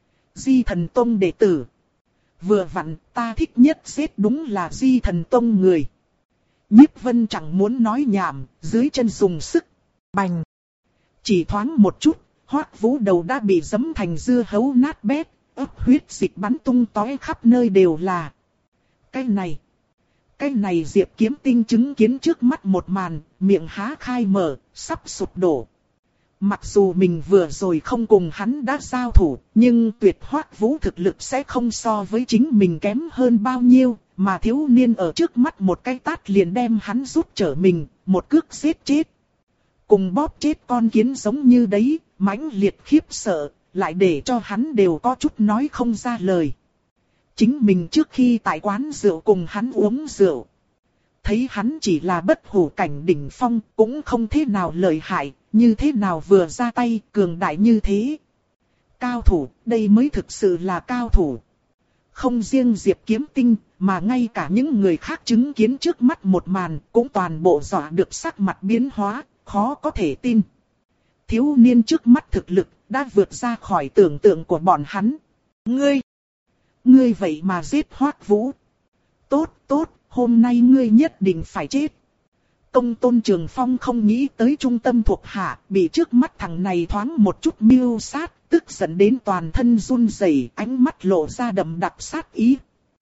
Di Thần Tông đệ tử. Vừa vặn, ta thích nhất giết đúng là Di Thần Tông người. Nhiếp Vân chẳng muốn nói nhảm, dưới chân dùng sức. Bành. Chỉ thoáng một chút, Hoắc Vũ đầu đã bị giẫm thành dưa hấu nát bét, ấp huyết dịch bắn tung tóe khắp nơi đều là. Cái này. Cái này Diệp Kiếm Tinh chứng kiến trước mắt một màn, miệng há khai mở, sắp sụp đổ. Mặc dù mình vừa rồi không cùng hắn đã giao thủ, nhưng tuyệt Hoắc Vũ thực lực sẽ không so với chính mình kém hơn bao nhiêu, mà thiếu niên ở trước mắt một cái tát liền đem hắn rút trở mình, một cước giết chết. Cùng bóp chết con kiến giống như đấy, mãnh liệt khiếp sợ, lại để cho hắn đều có chút nói không ra lời. Chính mình trước khi tại quán rượu cùng hắn uống rượu, thấy hắn chỉ là bất hủ cảnh đỉnh phong, cũng không thế nào lợi hại, như thế nào vừa ra tay cường đại như thế. Cao thủ, đây mới thực sự là cao thủ. Không riêng Diệp Kiếm Tinh, mà ngay cả những người khác chứng kiến trước mắt một màn, cũng toàn bộ dọa được sắc mặt biến hóa, khó có thể tin. Thiếu niên trước mắt thực lực, đã vượt ra khỏi tưởng tượng của bọn hắn. Ngươi! Ngươi vậy mà giết Hoắc Vũ. Tốt, tốt, hôm nay ngươi nhất định phải chết. Công Tôn Trường Phong không nghĩ tới trung tâm thuộc hạ, bị trước mắt thằng này thoáng một chút mưu sát, tức giận đến toàn thân run rẩy, ánh mắt lộ ra đậm đặc sát ý.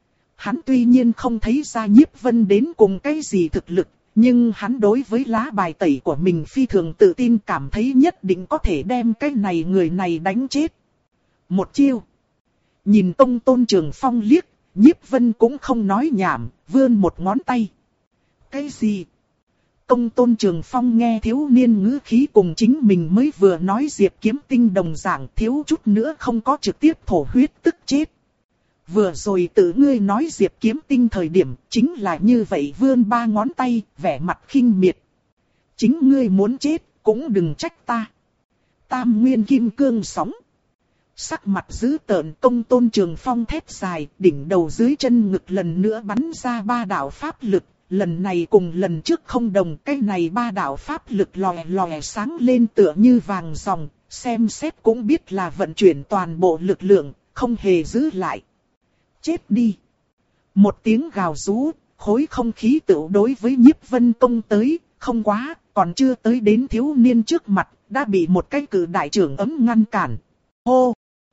Hắn tuy nhiên không thấy ra Nhiếp Vân đến cùng cái gì thực lực, nhưng hắn đối với lá bài tẩy của mình phi thường tự tin, cảm thấy nhất định có thể đem cái này người này đánh chết. Một chiêu. Nhìn Công Tôn Trường Phong liếc, Nhiếp Vân cũng không nói nhảm, vươn một ngón tay. Cái gì? Công Tôn Trường Phong nghe thiếu niên ngữ khí cùng chính mình mới vừa nói Diệp Kiếm Tinh đồng dạng, thiếu chút nữa không có trực tiếp thổ huyết tức chết. Vừa rồi tự ngươi nói Diệp Kiếm Tinh thời điểm, chính là như vậy, vươn ba ngón tay, vẻ mặt khinh miệt. Chính ngươi muốn chết, cũng đừng trách ta. Tam Nguyên Kim Cương sóng. Sắc mặt dữ tợn, Công Tôn Trường Phong thét dài, đỉnh đầu dưới chân ngực lần nữa bắn ra ba đạo pháp lực. Lần này cùng lần trước không đồng, cái này ba đạo pháp lực lòe lòe sáng lên tựa như vàng ròng, xem xét cũng biết là vận chuyển toàn bộ lực lượng, không hề giữ lại. Chết đi! Một tiếng gào rú, khối không khí tựu đối với Nhiếp Vân công tới, không quá, còn chưa tới đến thiếu niên trước mặt, đã bị một cái cử đại trưởng ấm ngăn cản. Hô!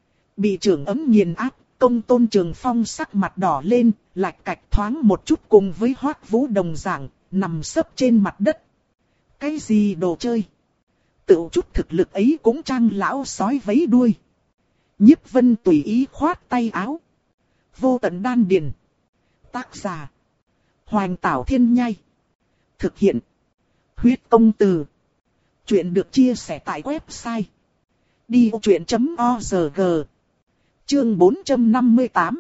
Bị trưởng ấm nghiền áp, Công Tôn Trường Phong sắc mặt đỏ lên, lạch cạch thoáng một chút cùng với Hoắc Vũ đồng dạng, nằm sấp trên mặt đất. Cái gì đồ chơi? Tự chút thực lực ấy cũng trang lão sói vấy đuôi. Nhiếp Vân tùy ý khoát tay áo. Vô tận đan điền. Tác giả. Hoành Tảo Thiên Nhai. Thực hiện. Huyết Công Từ. Chuyện được chia sẻ tại website đi ô chuyện chấm org. Chương bốn trăm năm mươi tám.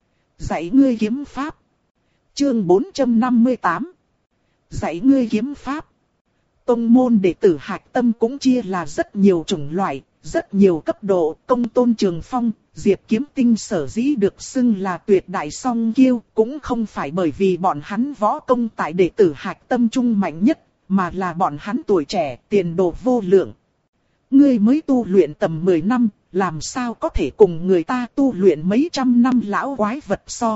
Dạy ngươi kiếm pháp. Chương bốn trăm năm mươi tám. Dạy ngươi kiếm pháp. Tông môn đệ tử Hạch Tâm cũng chia là rất nhiều chủng loại, rất nhiều cấp độ. Công Tôn Trường Phong, Diệp Kiếm Tinh sở dĩ được xưng là tuyệt đại song kiêu, cũng không phải bởi vì bọn hắn võ công tại đệ tử Hạch Tâm trung mạnh nhất, mà là bọn hắn tuổi trẻ, tiền đồ vô lượng. Ngươi mới tu luyện tầm mười năm, làm sao có thể cùng người ta tu luyện mấy trăm năm lão quái vật so.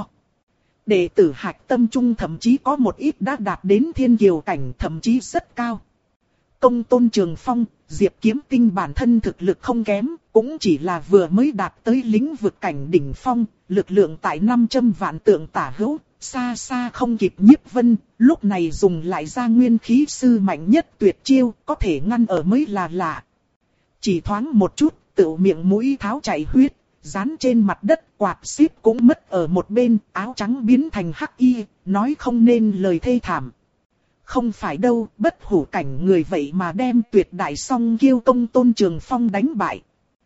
Đệ tử Hạch Tâm trung thậm chí có một ít đã đạt đến thiên kiều cảnh, thậm chí rất cao. Công Tôn Trường Phong, Diệp Kiếm Tinh bản thân thực lực không kém, cũng chỉ là vừa mới đạt tới lĩnh vực cảnh đỉnh phong, lực lượng tại năm trăm vạn tượng tả hữu, xa xa không kịp Nhiếp Vân, lúc này dùng lại ra nguyên khí sư mạnh nhất tuyệt chiêu, có thể ngăn ở mới là lạ. Chỉ thoáng một chút, tự miệng mũi tháo chảy huyết, dán trên mặt đất, quạt xíp cũng mất ở một bên, áo trắng biến thành hắc y, nói không nên lời thê thảm. Không phải đâu, bất hủ cảnh người vậy mà đem tuyệt đại song kiêu Công Tôn Trường Phong đánh bại.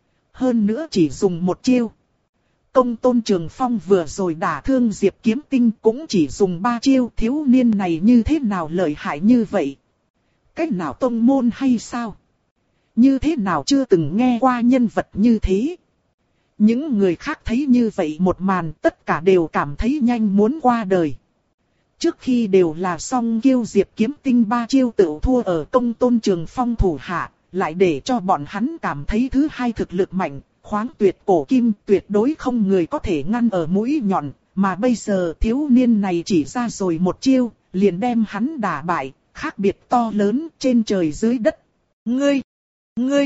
Hơn nữa chỉ dùng một chiêu. Công Tôn Trường Phong vừa rồi đả thương Diệp Kiếm Tinh cũng chỉ dùng ba chiêu, thiếu niên này như thế nào lợi hại như vậy? Cách nào tông môn hay sao? Như thế nào chưa từng nghe qua nhân vật như thế? Những người khác thấy như vậy một màn tất cả đều cảm thấy nhanh muốn qua đời. Trước khi đều là song kiêu Diệp Kiếm Tinh ba chiêu tự thua ở Công Tôn Trường Phong thủ hạ, lại để cho bọn hắn cảm thấy thứ hai thực lực mạnh, khoáng tuyệt cổ kim tuyệt đối không người có thể ngăn ở mũi nhọn, mà bây giờ thiếu niên này chỉ ra rồi một chiêu, liền đem hắn đả bại, khác biệt to lớn trên trời dưới đất. Ngươi! Ngươi!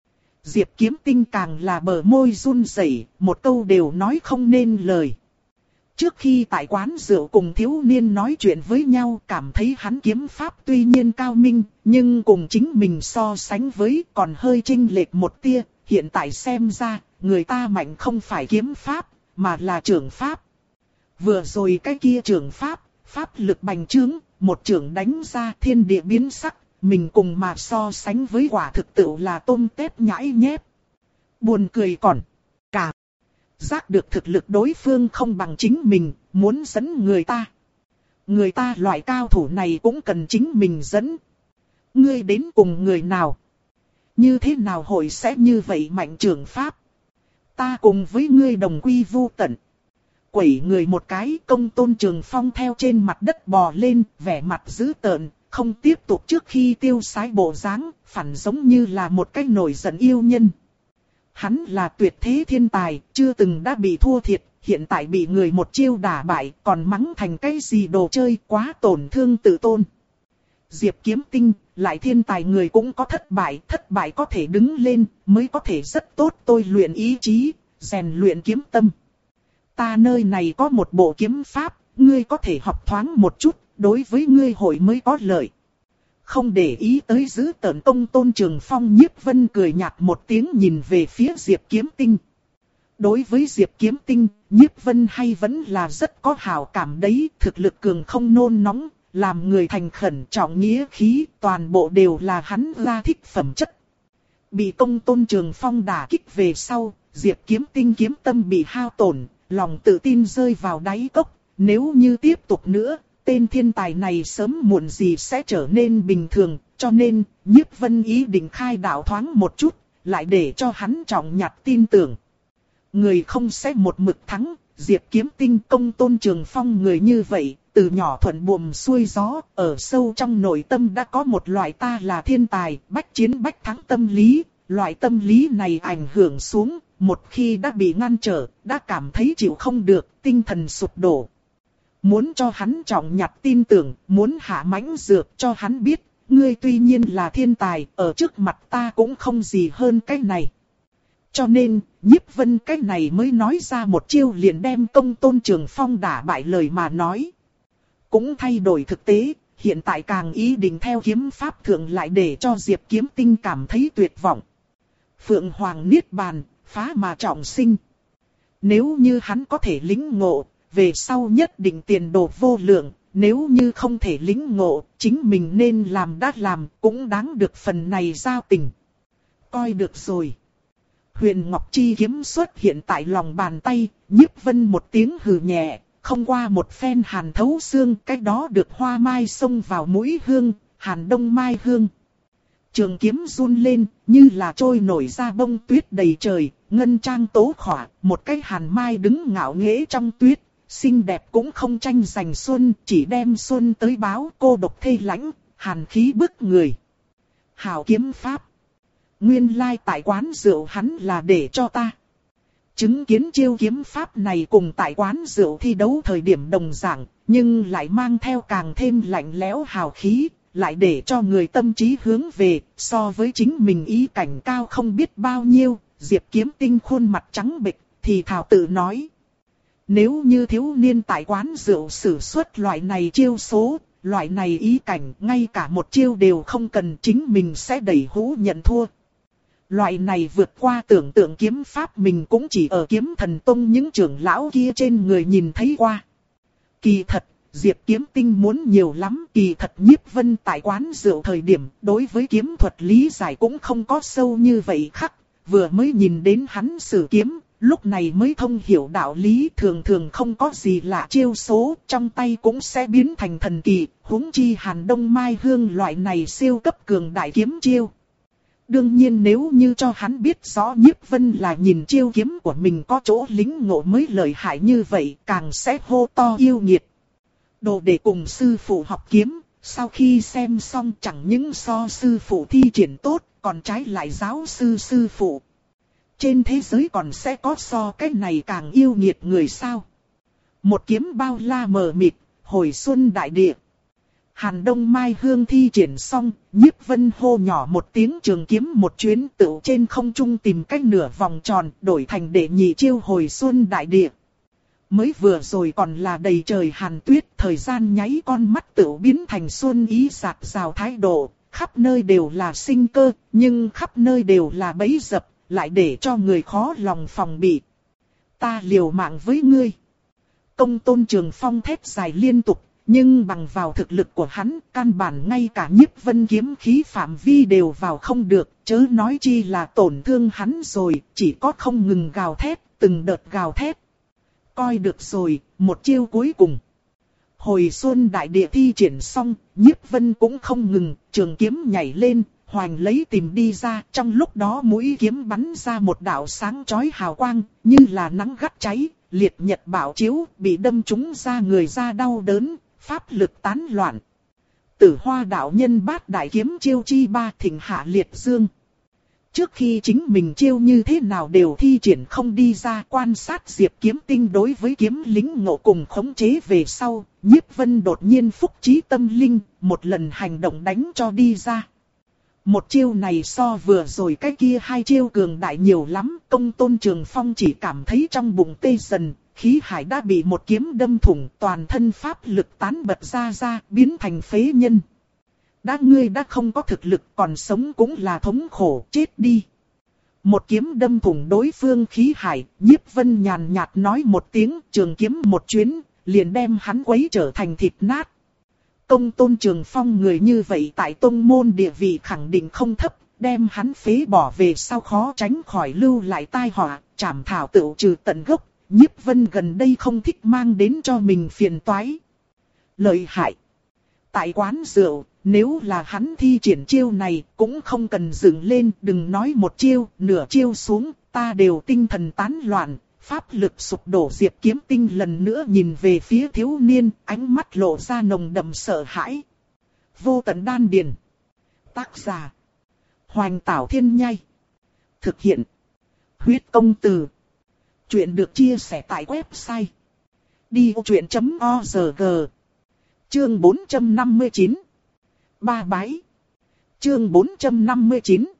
Diệp Kiếm Tinh càng là bờ môi run rẩy, một câu đều nói không nên lời. Trước khi tại quán rượu cùng thiếu niên nói chuyện với nhau, cảm thấy hắn kiếm pháp tuy nhiên cao minh, nhưng cùng chính mình so sánh với còn hơi chênh lệch một tia. Hiện tại xem ra, người ta mạnh không phải kiếm pháp, mà là trưởng pháp. Vừa rồi cái kia trưởng pháp, pháp lực bành trướng, một trưởng đánh ra thiên địa biến sắc, mình cùng mà so sánh với quả thực tự là tôm tép nhãi nhép. Buồn cười còn cả. Giác được thực lực đối phương không bằng chính mình, muốn dẫn người ta. Người ta loại cao thủ này cũng cần chính mình dẫn. Ngươi đến cùng người nào? Như thế nào hội sẽ như vậy mạnh trưởng pháp? Ta cùng với ngươi đồng quy vu tận. Quẩy người một cái, Công Tôn Trường Phong theo trên mặt đất bò lên, vẻ mặt dữ tợn, không tiếp tục trước khi tiêu sái bộ dáng, phản giống như là một cái nổi giận yêu nhân. Hắn là tuyệt thế thiên tài, chưa từng đã bị thua thiệt, hiện tại bị người một chiêu đả bại, còn mắng thành cái gì đồ chơi, quá tổn thương tự tôn. Diệp Kiếm Tinh, lại thiên tài người cũng có thất bại, thất bại có thể đứng lên, mới có thể rất tốt tôi luyện ý chí, rèn luyện kiếm tâm. Ta nơi này có một bộ kiếm pháp, ngươi có thể học thoáng một chút, đối với ngươi hội mới có lợi. Không để ý tới giữ tợn Công Tôn Trường Phong, Nhiếp Vân cười nhạt một tiếng nhìn về phía Diệp Kiếm Tinh. Đối với Diệp Kiếm Tinh, Nhiếp Vân hay vẫn là rất có hảo cảm đấy, thực lực cường không nôn nóng, làm người thành khẩn trọng nghĩa khí, toàn bộ đều là hắn ra thích phẩm chất. Bị Công Tôn Trường Phong đả kích về sau, Diệp Kiếm Tinh kiếm tâm bị hao tổn, lòng tự tin rơi vào đáy cốc, nếu như tiếp tục nữa, tên thiên tài này sớm muộn gì sẽ trở nên bình thường, cho nên, Nhiếp Vân ý định khai đạo thoáng một chút, lại để cho hắn trọng nhặt tin tưởng. Người không sẽ một mực thắng, Diệp Kiếm Tinh Công Tôn Trường Phong người như vậy, từ nhỏ thuận buồm xuôi gió, ở sâu trong nội tâm đã có một loại ta là thiên tài, bách chiến bách thắng tâm lý, loại tâm lý này ảnh hưởng xuống, một khi đã bị ngăn trở, đã cảm thấy chịu không được, tinh thần sụp đổ. Muốn cho hắn trọng nhặt tin tưởng, muốn hạ mãnh dược cho hắn biết, ngươi tuy nhiên là thiên tài, ở trước mặt ta cũng không gì hơn cái này. Cho nên, Nhiếp Vân cái này mới nói ra một chiêu liền đem Công Tôn Trường Phong đả bại lời mà nói. Cũng thay đổi thực tế, hiện tại càng ý định theo kiếm pháp thượng lại để cho Diệp Kiếm Tinh cảm thấy tuyệt vọng. Phượng Hoàng Niết Bàn, phá mà trọng sinh. Nếu như hắn có thể lĩnh ngộ, về sau nhất định tiền đồ vô lượng, nếu như không thể lĩnh ngộ, chính mình nên làm đã làm, cũng đáng được phần này giao tình. Coi được rồi. Huyền Ngọc Chi kiếm xuất hiện tại lòng bàn tay, Nhiếp Vân một tiếng hừ nhẹ, không qua một phen hàn thấu xương, cách đó được hoa mai xông vào mũi hương, hàn đông mai hương. Trường kiếm run lên, như là trôi nổi ra bông tuyết đầy trời, ngân trang tố khỏa, một cái hàn mai đứng ngạo nghễ trong tuyết, xinh đẹp cũng không tranh giành xuân, chỉ đem xuân tới báo, cô độc thê lãnh, hàn khí bức người. Hảo kiếm pháp. Nguyên lai tại quán rượu hắn là để cho ta chứng kiến chiêu kiếm pháp này cùng tại quán rượu thi đấu thời điểm đồng dạng, nhưng lại mang theo càng thêm lạnh lẽo hào khí, lại để cho người tâm trí hướng về, so với chính mình ý cảnh cao không biết bao nhiêu. Diệp Kiếm Tinh khuôn mặt trắng bệch, thì thào tự nói. Nếu như thiếu niên tại quán rượu sử xuất loại này chiêu số, loại này ý cảnh, ngay cả một chiêu đều không cần, chính mình sẽ đẩy hũ nhận thua. Loại này vượt qua tưởng tượng kiếm pháp mình cũng chỉ ở Kiếm Thần Tông những trưởng lão kia trên người nhìn thấy qua. Kỳ thật, Diệp Kiếm Tinh muốn nhiều lắm, kỳ thật Nhiếp Vân tại quán rượu thời điểm, đối với kiếm thuật lý giải cũng không có sâu như vậy khắc, vừa mới nhìn đến hắn sử kiếm, lúc này mới thông hiểu đạo lý, thường thường không có gì lạ chiêu số, trong tay cũng sẽ biến thành thần kỳ, huống chi Hàn Đông Mai Hương loại này siêu cấp cường đại kiếm chiêu. Đương nhiên nếu như cho hắn biết rõ Nhiếp Vân là nhìn chiêu kiếm của mình có chỗ lĩnh ngộ mới lợi hại như vậy, càng sẽ hô to yêu nghiệt. Đồ để cùng sư phụ học kiếm, sau khi xem xong chẳng những so sư phụ thi triển tốt, còn trái lại giáo sư sư phụ. Trên thế giới còn sẽ có so cái này càng yêu nghiệt người sao? Một kiếm bao la mờ mịt, hồi xuân đại địa. Hàn Đông Mai Hương thi triển xong, Nhiếp Vân hô nhỏ một tiếng, trường kiếm một chuyến tựu trên không trung tìm cách nửa vòng tròn, đổi thành đệ nhị chiêu hồi xuân đại địa. Mới vừa rồi còn là đầy trời hàn tuyết, thời gian nháy con mắt tựu biến thành xuân ý rạc rào thái độ, khắp nơi đều là sinh cơ, nhưng khắp nơi đều là bẫy dập, lại để cho người khó lòng phòng bị. Ta liều mạng với ngươi. Công Tôn Trường Phong thét dài liên tục. Nhưng bằng vào thực lực của hắn, căn bản ngay cả Nhiếp Vân kiếm khí phạm vi đều vào không được, chớ nói chi là tổn thương hắn rồi, chỉ có không ngừng gào thét, từng đợt gào thét. Coi được rồi, một chiêu cuối cùng. Hồi xuân đại địa thi triển xong, Nhiếp Vân cũng không ngừng, trường kiếm nhảy lên, hoành lấy tìm đi ra, trong lúc đó mũi kiếm bắn ra một đạo sáng chói hào quang, như là nắng gắt cháy, liệt nhật bảo chiếu, bị đâm trúng ra người ra đau đớn. Pháp lực tán loạn. Tử Hoa đạo nhân bát đại kiếm chiêu chi ba thịnh hạ liệt dương. Trước khi chính mình chiêu như thế nào đều thi triển không đi ra, quan sát Diệp Kiếm Tinh đối với kiếm lính ngộ cùng khống chế về sau, Nhiếp Vân đột nhiên phúc trí tâm linh, một lần hành động đánh cho đi ra. Một chiêu này so vừa rồi cái kia hai chiêu cường đại nhiều lắm, Công Tôn Trường Phong chỉ cảm thấy trong bụng tê dần. Khí hải đã bị một kiếm đâm thủng, toàn thân pháp lực tán bật ra ra, biến thành phế nhân. Đã ngươi đã không có thực lực, còn sống cũng là thống khổ, chết đi. Một kiếm đâm thủng đối phương khí hải, Nhiếp Vân nhàn nhạt nói một tiếng, trường kiếm một chuyến, liền đem hắn quấy trở thành thịt nát. Công Tôn Trường Phong người như vậy tại tông môn địa vị khẳng định không thấp, đem hắn phế bỏ về sau khó tránh khỏi lưu lại tai họa, trảm thảo tựu trừ tận gốc. Nhiếp Vân gần đây không thích mang đến cho mình phiền toái. Lợi hại. Tại quán rượu, nếu là hắn thi triển chiêu này, cũng không cần dựng lên, đừng nói một chiêu, nửa chiêu xuống, ta đều tinh thần tán loạn, pháp lực sụp đổ. Diệp Kiếm Tinh lần nữa nhìn về phía thiếu niên, ánh mắt lộ ra nồng đậm sợ hãi. Vô tận đan điền. Tác giả. Hoành Tảo Thiên Nhai. Thực hiện. Huyết Công Từ. Chuyện được chia sẻ tại website đi ô chuyện chấm org. Chương bốn trăm năm mươi chín. Ba bái. Chương bốn trăm năm mươi chín.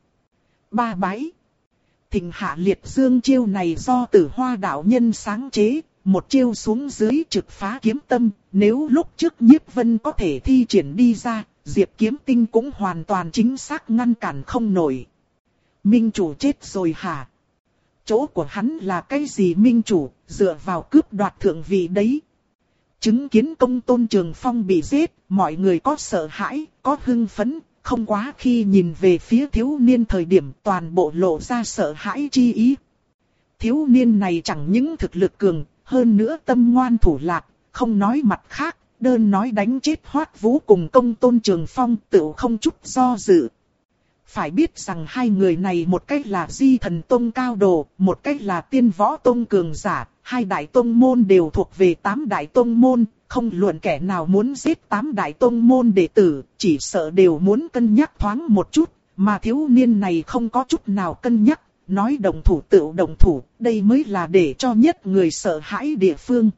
Ba bái. Thịnh hạ liệt dương chiêu này do Tử Hoa đạo nhân sáng chế, một chiêu xuống dưới trực phá kiếm tâm, nếu lúc trước Nhiếp Vân có thể thi triển đi ra, Diệp Kiếm Tinh cũng hoàn toàn chính xác ngăn cản không nổi. Minh chủ chết rồi hả? Chỗ của hắn là cái gì minh chủ, dựa vào cướp đoạt thượng vị đấy. Chứng kiến Công Tôn Trường Phong bị giết, mọi người có sợ hãi, có hưng phấn, không quá khi nhìn về phía thiếu niên thời điểm toàn bộ lộ ra sợ hãi chi ý. Thiếu niên này chẳng những thực lực cường, hơn nữa tâm ngoan thủ lạc, không nói mặt khác, đơn nói đánh chết Hoắc Vũ cùng Công Tôn Trường Phong tự không chút do dự. Phải biết rằng hai người này một cách là Di Thần Tông cao đồ, một cách là Tiên Võ Tông cường giả, hai đại tông môn đều thuộc về tám đại tông môn, không luận kẻ nào muốn giết tám đại tông môn đệ tử, chỉ sợ đều muốn cân nhắc thoáng một chút, mà thiếu niên này không có chút nào cân nhắc, nói đồng thủ tựu đồng thủ, đây mới là để cho nhất người sợ hãi địa phương.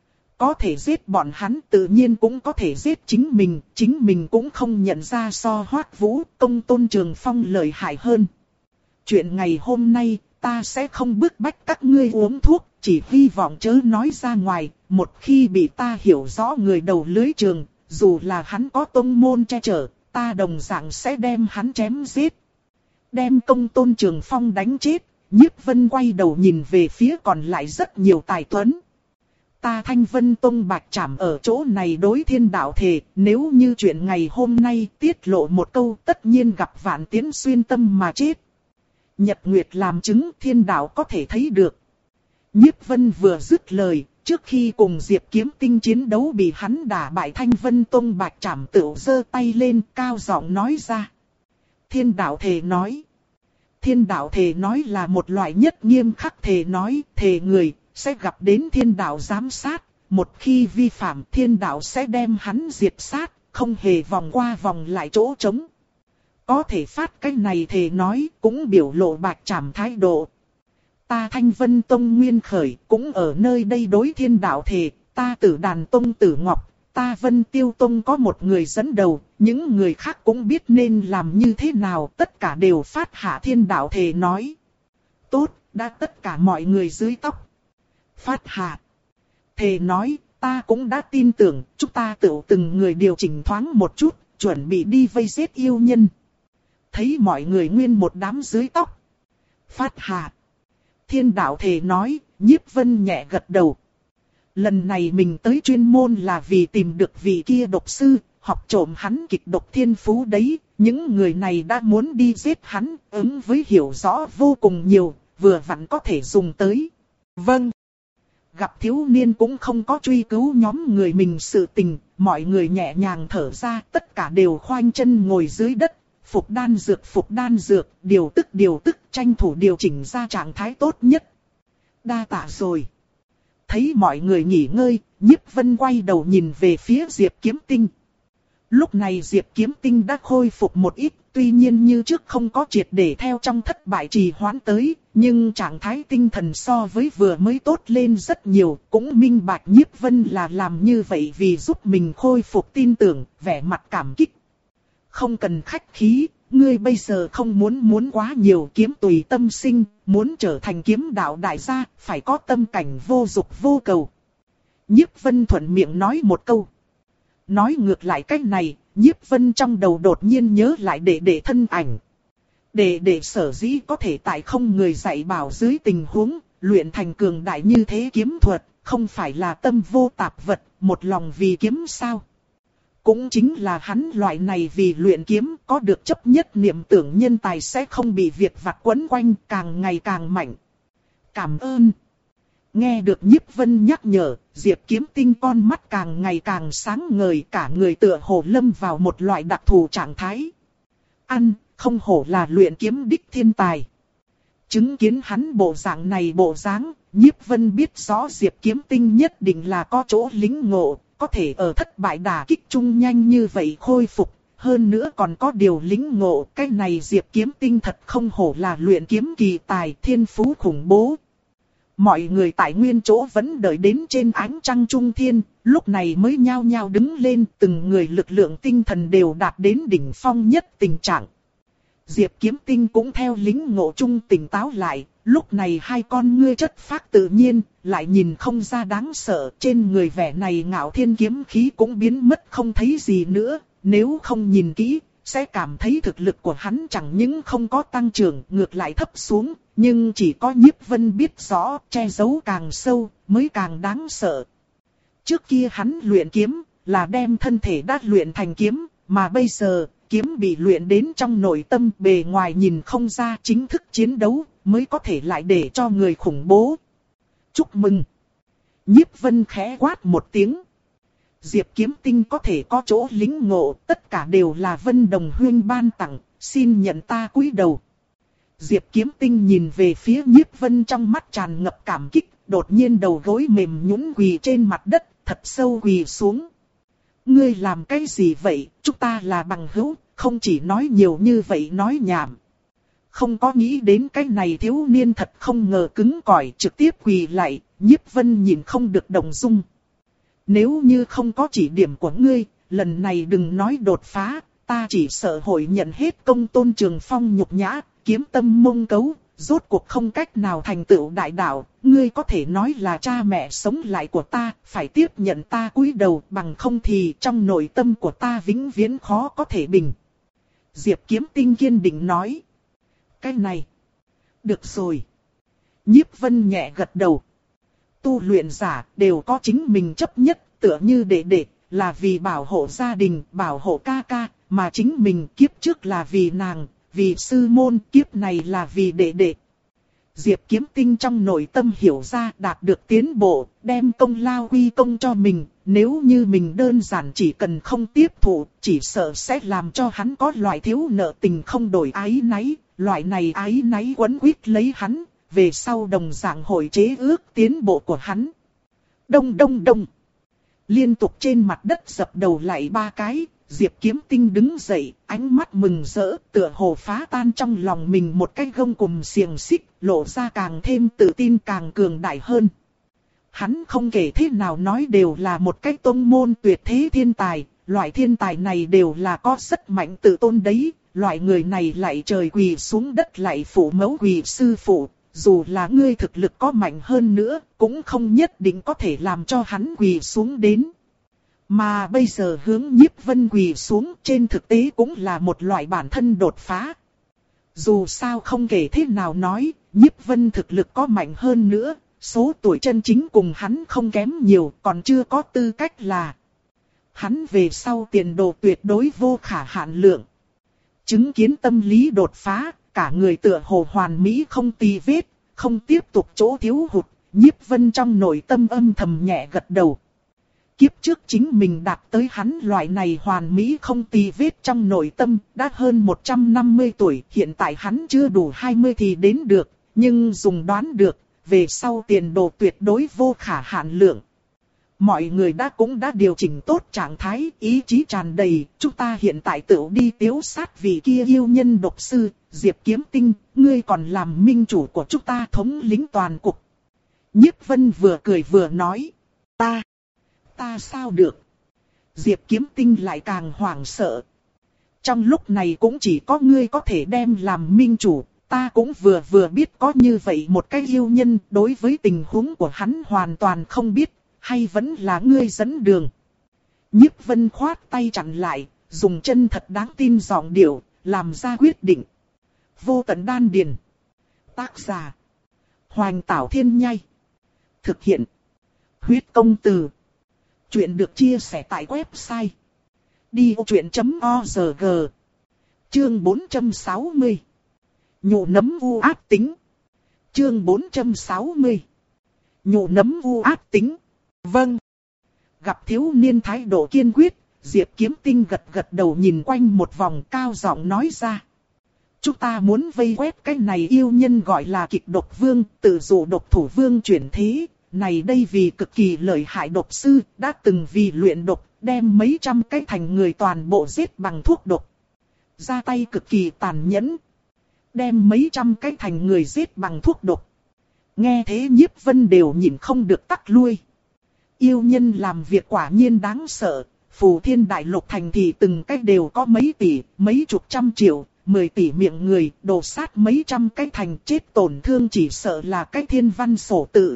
Có thể giết bọn hắn tự nhiên cũng có thể giết chính mình, chính mình cũng không nhận ra so Hoắc Vũ, Công Tôn Trường Phong lợi hại hơn. Chuyện ngày hôm nay, ta sẽ không bức bách các ngươi uống thuốc, chỉ hy vọng chớ nói ra ngoài, một khi bị ta hiểu rõ người đầu lưới trường, dù là hắn có tông môn che chở, ta đồng dạng sẽ đem hắn chém giết. Đem Công Tôn Trường Phong đánh chết, Nhiếp Vân quay đầu nhìn về phía còn lại rất nhiều tài tuấn. Ta Thanh Vân Tông bạch trảm ở chỗ này đối thiên đạo thề, nếu như chuyện ngày hôm nay tiết lộ một câu tất nhiên gặp vạn tiến xuyên tâm mà chết. Nhật Nguyệt làm chứng thiên đạo có thể thấy được. Nhiếp Vân vừa dứt lời, trước khi cùng Diệp Kiếm Tinh chiến đấu bị hắn đả bại Thanh Vân Tông bạch trảm tựu giơ tay lên cao giọng nói ra. Thiên đạo thề nói. Thiên đạo thề nói là một loại nhất nghiêm khắc thề nói, thề người sẽ gặp đến thiên đạo giám sát, một khi vi phạm thiên đạo sẽ đem hắn diệt sát, không hề vòng qua vòng lại chỗ trống. Có thể phát cái này thề nói cũng biểu lộ bạch trảm thái độ. Ta Thanh Vân Tông nguyên khởi cũng ở nơi đây đối thiên đạo thề, ta Tử Đàn Tông Tử Ngọc, ta Vân Tiêu Tông có một người dẫn đầu, những người khác cũng biết nên làm như thế nào, tất cả đều phát hạ thiên đạo thề nói. Tốt, đã tất cả mọi người dưới tóc. Phát hạ. Thề nói, ta cũng đã tin tưởng, chúng ta tự từng người điều chỉnh thoáng một chút, chuẩn bị đi vây giết yêu nhân. Thấy mọi người nguyên một đám dưới tóc. Phát hạ. Thiên đạo thề nói, Nhiếp Vân nhẹ gật đầu. Lần này mình tới chuyên môn là vì tìm được vị kia độc sư, học trộm hắn kịch độc thiên phú đấy. Những người này đã muốn đi giết hắn, ứng với hiểu rõ vô cùng nhiều, vừa vặn có thể dùng tới. Vâng. Gặp thiếu niên cũng không có truy cứu nhóm người mình sự tình, mọi người nhẹ nhàng thở ra, tất cả đều khoanh chân ngồi dưới đất, phục đan dược phục đan dược, điều tức điều tức, tranh thủ điều chỉnh ra trạng thái tốt nhất. Đa tạ rồi. Thấy mọi người nghỉ ngơi, Nhiếp Vân quay đầu nhìn về phía Diệp Kiếm Tinh. Lúc này Diệp Kiếm Tinh đã khôi phục một ít, tuy nhiên như trước không có triệt để theo trong thất bại trì hoãn tới, nhưng trạng thái tinh thần so với vừa mới tốt lên rất nhiều, cũng minh bạch Nhiếp Vân là làm như vậy vì giúp mình khôi phục tin tưởng, vẻ mặt cảm kích. Không cần khách khí, ngươi bây giờ không muốn muốn quá nhiều, kiếm tùy tâm sinh, muốn trở thành kiếm đạo đại gia, phải có tâm cảnh vô dục vô cầu. Nhiếp Vân thuận miệng nói một câu. Nói ngược lại cách này, Nhiếp Vân trong đầu đột nhiên nhớ lại đệ đệ thân ảnh. Đệ đệ sở dĩ có thể tại không người dạy bảo dưới tình huống, luyện thành cường đại như thế kiếm thuật, không phải là tâm vô tạp vật, một lòng vì kiếm sao. Cũng chính là hắn loại này vì luyện kiếm có được chấp nhất niệm tưởng nhân tài sẽ không bị việc vặt quấn quanh, càng ngày càng mạnh. Cảm ơn. Nghe được Nhiếp Vân nhắc nhở, Diệp Kiếm Tinh con mắt càng ngày càng sáng ngời, cả người tựa hồ lâm vào một loại đặc thù trạng thái. Ăn, không hổ là luyện kiếm đích thiên tài. Chứng kiến hắn bộ dạng này bộ dáng, Nhiếp Vân biết rõ Diệp Kiếm Tinh nhất định là có chỗ lính ngộ, có thể ở thất bại đả kích chung nhanh như vậy khôi phục, hơn nữa còn có điều lính ngộ, cái này Diệp Kiếm Tinh thật không hổ là luyện kiếm kỳ tài, thiên phú khủng bố. Mọi người tại nguyên chỗ vẫn đợi đến trên ánh trăng trung thiên, lúc này mới nhao nhao đứng lên, từng người lực lượng tinh thần đều đạt đến đỉnh phong nhất tình trạng. Diệp Kiếm Tinh cũng theo lính ngộ chung tỉnh táo lại, Lúc này hai con ngươi chất phác tự nhiên, lại nhìn không ra đáng sợ, trên người vẻ này ngạo thiên kiếm khí cũng biến mất không thấy gì nữa, nếu không nhìn kỹ, sẽ cảm thấy thực lực của hắn chẳng những không có tăng trưởng, ngược lại thấp xuống, nhưng chỉ có Nhiếp Vân biết rõ, che giấu càng sâu, mới càng đáng sợ. Trước kia hắn luyện kiếm, là đem thân thể đã luyện thành kiếm, mà bây giờ, kiếm bị luyện đến trong nội tâm, bề ngoài nhìn không ra, chính thức chiến đấu, mới có thể lại để cho người khủng bố. Chúc mừng! Nhiếp Vân khẽ quát một tiếng. Diệp Kiếm Tinh có thể có chỗ lính ngộ, tất cả đều là Vân Đồng Huyên ban tặng, xin nhận ta cúi đầu. Diệp Kiếm Tinh nhìn về phía Nhiếp Vân trong mắt tràn ngập cảm kích, đột nhiên đầu gối mềm nhũn quỳ trên mặt đất, thật sâu quỳ xuống. Ngươi làm cái gì vậy, chúng ta là bằng hữu, không chỉ nói nhiều như vậy nói nhảm. Không có nghĩ đến cái này thiếu niên thật không ngờ cứng cỏi, trực tiếp quỳ lại, Nhiếp Vân nhìn không được động dung. Nếu như không có chỉ điểm của ngươi, lần này đừng nói đột phá, ta chỉ sợ hội nhận hết công Tôn Trường Phong nhục nhã, kiếm tâm mông cấu, rốt cuộc không cách nào thành tựu đại đạo, ngươi có thể nói là cha mẹ sống lại của ta, phải tiếp nhận ta cúi đầu, bằng không thì trong nội tâm của ta vĩnh viễn khó có thể bình. Diệp Kiếm Tinh kiên định nói. Cái này, được rồi. Nhiếp Vân nhẹ gật đầu. Tu luyện giả đều có chính mình chấp nhất, tựa như đệ đệ, là vì bảo hộ gia đình, bảo hộ ca ca, mà chính mình kiếp trước là vì nàng, vì sư môn, kiếp này là vì đệ đệ. Diệp Kiếm Tinh trong nội tâm hiểu ra đạt được tiến bộ, đem công lao quy công cho mình, nếu như mình đơn giản chỉ cần không tiếp thụ, chỉ sợ sẽ làm cho hắn có loại thiếu nợ tình không đổi ái náy, loại này ái náy quấn quýt lấy hắn, về sau đồng dạng hội chế ước tiến bộ của hắn. Đông đông đông. Liên tục trên mặt đất dập đầu lại ba cái, Diệp Kiếm Tinh đứng dậy, ánh mắt mừng rỡ, tựa hồ phá tan trong lòng mình một cái gông cùm xiềng xích, lộ ra càng thêm tự tin càng cường đại hơn. Hắn không kể thế nào nói đều là một cái tông môn tuyệt thế thiên tài, loại thiên tài này đều là có rất mạnh tự tôn đấy, loại người này lại trời quỳ xuống đất lại phụ mẫu quỳ sư phụ, dù là ngươi thực lực có mạnh hơn nữa, cũng không nhất định có thể làm cho hắn quỳ xuống đến. Mà bây giờ hướng Nhiếp Vân quỳ xuống trên thực tế cũng là một loại bản thân đột phá. Dù sao không kể thế nào nói, Nhiếp Vân thực lực có mạnh hơn nữa, số tuổi chân chính cùng hắn không kém nhiều, còn chưa có tư cách là. Hắn về sau tiền đồ tuyệt đối vô khả hạn lượng. Chứng kiến tâm lý đột phá, cả người tựa hồ hoàn mỹ không tì vết, không tiếp tục chỗ thiếu hụt, Nhiếp Vân trong nội tâm âm thầm nhẹ gật đầu. Kiếp trước chính mình đạt tới hắn loại này hoàn mỹ không tì vết trong nội tâm, đã hơn một trăm năm mươi tuổi, hiện tại hắn chưa đủ hai mươi thì đến được, nhưng dùng đoán được, về sau tiền đồ tuyệt đối vô khả hạn lượng. Mọi người đã cũng đã điều chỉnh tốt trạng thái, ý chí tràn đầy, chúng ta hiện tại tự đi tiếu sát vị kia yêu nhân độc sư, Diệp Kiếm Tinh, ngươi còn làm minh chủ của chúng ta thống lĩnh toàn cục. Nhiếp Vân vừa cười vừa nói, ta, ta sao được? Diệp Kiếm Tinh lại càng hoảng sợ. Trong lúc này cũng chỉ có ngươi có thể đem làm minh chủ, ta cũng vừa vừa biết có như vậy một cái yêu nhân, đối với tình huống của hắn hoàn toàn không biết. Hay vẫn là ngươi dẫn đường? Nhiếp Vân khoát tay chặn lại, dùng chân thật đáng tin giọng điệu, làm ra quyết định. Vô tận đan điền. Tác giả. Hoành Tảo Thiên Nhai. Thực hiện. Huyết công từ. Chuyện được chia sẻ tại website. đi ô chuyện chấm org. Chương bốn trăm sáu mươi. Nhổ nấm u ác tính. Chương bốn trăm sáu mươi. Nhổ nấm u ác tính. Vâng. Gặp thiếu niên thái độ kiên quyết, Diệp Kiếm Tinh gật gật đầu nhìn quanh một vòng cao giọng nói ra. Chúng ta muốn vây quét cái này yêu nhân gọi là kịch độc vương, tự dụ độc thủ vương chuyển thế. Này đây vì cực kỳ lợi hại độc sư, đã từng vì luyện độc, đem mấy trăm cái thành người toàn bộ giết bằng thuốc độc. Ra tay cực kỳ tàn nhẫn. Đem mấy trăm cái thành người giết bằng thuốc độc. Nghe thế Nhiếp Vân đều nhìn không được tắc lui. Yêu nhân làm việc quả nhiên đáng sợ, Phù Thiên Đại Lục thành thì từng cách đều có mấy tỷ, mấy chục trăm triệu, mười tỷ miệng người, đổ sát mấy trăm cái thành, chết tổn thương chỉ sợ là cái thiên văn sổ tự.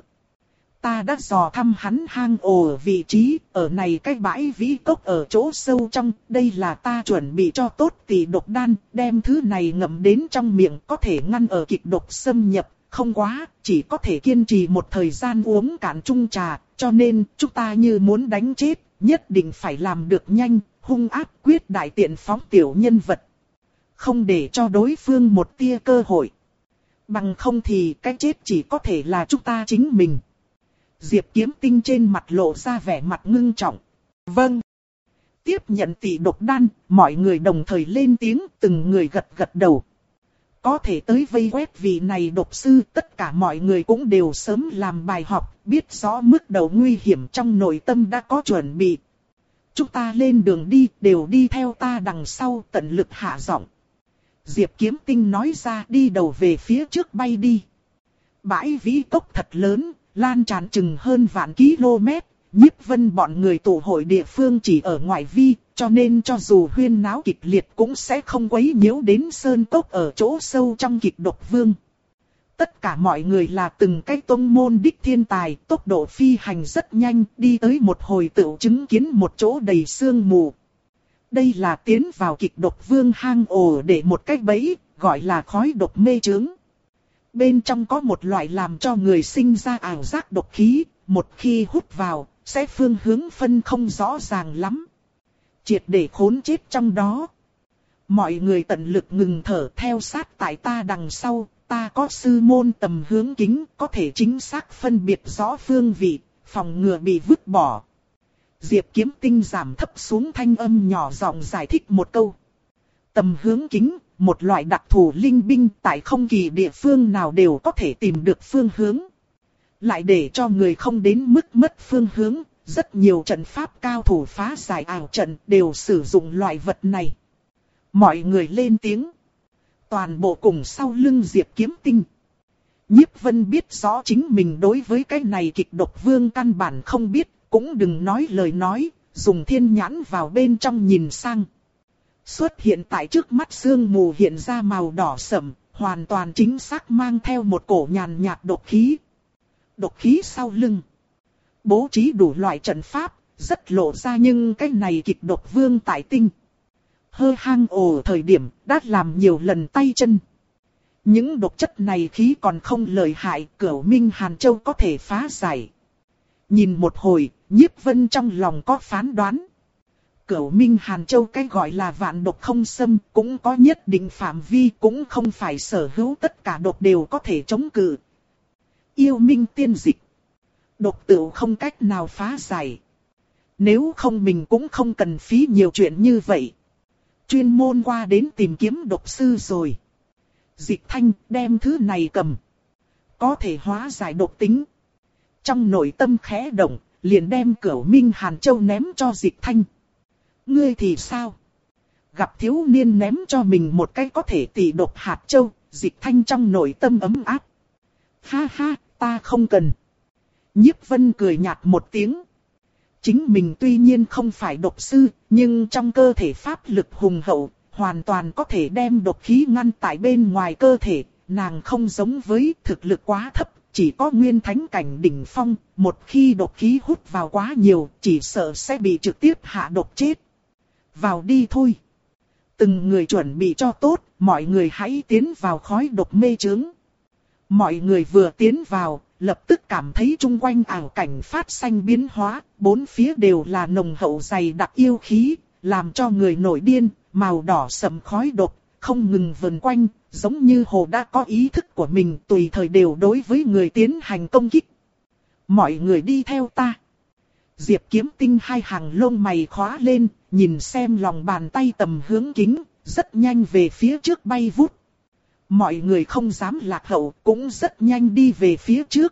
Ta đã dò thăm hắn hang ổ ở vị trí, ở này cái bãi vĩ cốc ở chỗ sâu trong, đây là ta chuẩn bị cho tốt tỷ độc đan, đem thứ này ngậm đến trong miệng có thể ngăn ở kịch độc xâm nhập, không quá, chỉ có thể kiên trì một thời gian uống cạn chung trà, cho nên chúng ta như muốn đánh chết, nhất định phải làm được nhanh, hung ác quyết đại tiện phóng tiểu nhân vật. Không để cho đối phương một tia cơ hội. Bằng không thì cái chết chỉ có thể là chúng ta chính mình. Diệp Kiếm Tinh trên mặt lộ ra vẻ mặt ngưng trọng. Vâng. Tiếp nhận tỷ độc đan, mọi người đồng thời lên tiếng, từng người gật gật đầu. Có thể tới vây quét vị này độc sư, tất cả mọi người cũng đều sớm làm bài học, biết rõ mức độ nguy hiểm trong nội tâm đã có chuẩn bị. Chúng ta lên đường đi, đều đi theo ta đằng sau, tận lực hạ giọng. Diệp Kiếm Tinh nói ra, đi đầu về phía trước bay đi. Bãi vĩ cốc thật lớn, lan tràn chừng hơn vạn km, Nhiếp Vân bọn người tụ hội địa phương chỉ ở ngoại vi, cho nên cho dù huyên náo kịch liệt cũng sẽ không quấy nhiễu đến sơn cốc ở chỗ sâu trong kịch độc vương. Tất cả mọi người là từng cái tông môn đích thiên tài, tốc độ phi hành rất nhanh, đi tới một hồi tựu chứng kiến một chỗ đầy sương mù. Đây là tiến vào kịch độc vương hang ổ để một cách bẫy, gọi là khói độc mê chướng. Bên trong có một loại làm cho người sinh ra ảo giác độc khí, một khi hút vào, sẽ phương hướng phân không rõ ràng lắm. Triệt để khốn chết trong đó. Mọi người tận lực ngừng thở theo sát tại ta đằng sau, ta có sư môn tầm hướng kính, có thể chính xác phân biệt rõ phương vị, phòng ngừa bị vứt bỏ. Diệp Kiếm Tinh giảm thấp xuống thanh âm nhỏ giọng giải thích một câu. Tầm hướng kính, một loại đặc thù linh binh tại không kỳ địa phương nào đều có thể tìm được phương hướng. Lại để cho người không đến mức mất phương hướng, rất nhiều trận pháp cao thủ phá giải ảo trận đều sử dụng loại vật này. Mọi người lên tiếng. Toàn bộ cùng sau lưng Diệp Kiếm Tinh. Nhiếp Vân biết rõ chính mình đối với cái này kịch độc vương căn bản không biết, cũng đừng nói lời nói, dùng thiên nhãn vào bên trong nhìn sang. Xuất hiện tại trước mắt sương mù hiện ra màu đỏ sẫm, hoàn toàn chính xác mang theo một cổ nhàn nhạt độc khí. Độc khí sau lưng. Bố trí đủ loại trận pháp, rất lộ ra nhưng cái này kịch độc vương tại tinh. Hơ hang ổ thời điểm đã làm nhiều lần tay chân. Những độc chất này khí còn không lợi hại, Cửu Minh Hàn Châu có thể phá giải. Nhìn một hồi, Nhiếp Vân trong lòng có phán đoán. Cửu Minh Hàn Châu cái gọi là vạn độc không xâm, cũng có nhất định phạm vi, cũng không phải sở hữu tất cả độc đều có thể chống cự. Yêu minh tiên dịch. Độc tựu không cách nào phá giải. Nếu không mình cũng không cần phí nhiều chuyện như vậy. Chuyên môn qua đến tìm kiếm độc sư rồi. Dịch Thanh đem thứ này cầm. Có thể hóa giải độc tính. Trong nội tâm khẽ động, liền đem Cửu Minh Hàn Châu ném cho Dịch Thanh. Ngươi thì sao? Gặp thiếu niên ném cho mình một cái có thể tỷ độc hạt châu, Dịch Thanh trong nội tâm ấm áp. Ha ha, ta không cần. Nhiếp Vân cười nhạt một tiếng. Chính mình tuy nhiên không phải độc sư, nhưng trong cơ thể pháp lực hùng hậu, hoàn toàn có thể đem độc khí ngăn tại bên ngoài cơ thể. Nàng không giống với thực lực quá thấp, chỉ có nguyên thánh cảnh đỉnh phong, một khi độc khí hút vào quá nhiều, chỉ sợ sẽ bị trực tiếp hạ độc chết. Vào đi thôi. Từng người chuẩn bị cho tốt, mọi người hãy tiến vào khói độc mê chướng. Mọi người vừa tiến vào, lập tức cảm thấy chung quanh ảo cảnh phát sinh biến hóa, bốn phía đều là nồng hậu dày đặc yêu khí, làm cho người nổi điên, màu đỏ sẫm khói độc, không ngừng vần quanh, giống như hồ đã có ý thức của mình tùy thời đều đối với người tiến hành công kích. Mọi người đi theo ta. Diệp Kiếm Tinh hai hàng lông mày khóa lên, nhìn xem lòng bàn tay tầm hướng kính, rất nhanh về phía trước bay vút. Mọi người không dám lạc hậu, cũng rất nhanh đi về phía trước.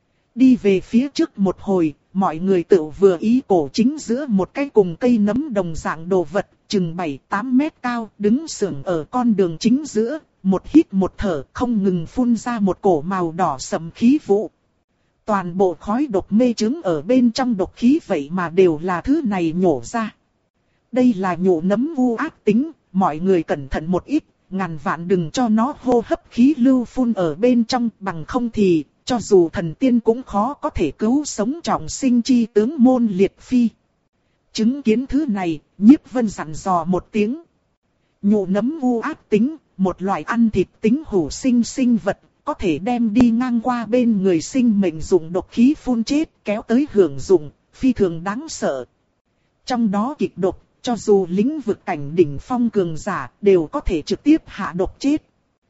Đi về phía trước một hồi, mọi người tự vừa ý cổ chính giữa một cái cùng cây nấm đồng dạng đồ vật, chừng bảy tám mét cao, đứng sưởng ở con đường chính giữa, một hít một thở, không ngừng phun ra một cổ màu đỏ sẫm khí vụ. Toàn bộ khói độc mê chứng ở bên trong độc khí vậy mà đều là thứ này nhổ ra. Đây là nhổ nấm vu ác tính, mọi người cẩn thận một ít, ngàn vạn đừng cho nó hô hấp khí lưu phun ở bên trong, bằng không thì, cho dù thần tiên cũng khó có thể cứu sống trọng sinh chi tướng môn liệt phi. Chứng kiến thứ này, Nhiếp Vân dặn dò một tiếng. Nhụ nấm u ác tính, một loại ăn thịt tính hủ sinh sinh vật, có thể đem đi ngang qua bên người sinh mệnh dùng độc khí phun chết, kéo tới hưởng dụng, phi thường đáng sợ. Trong đó kịch độc, cho dù lĩnh vực cảnh đỉnh phong cường giả, đều có thể trực tiếp hạ độc chết.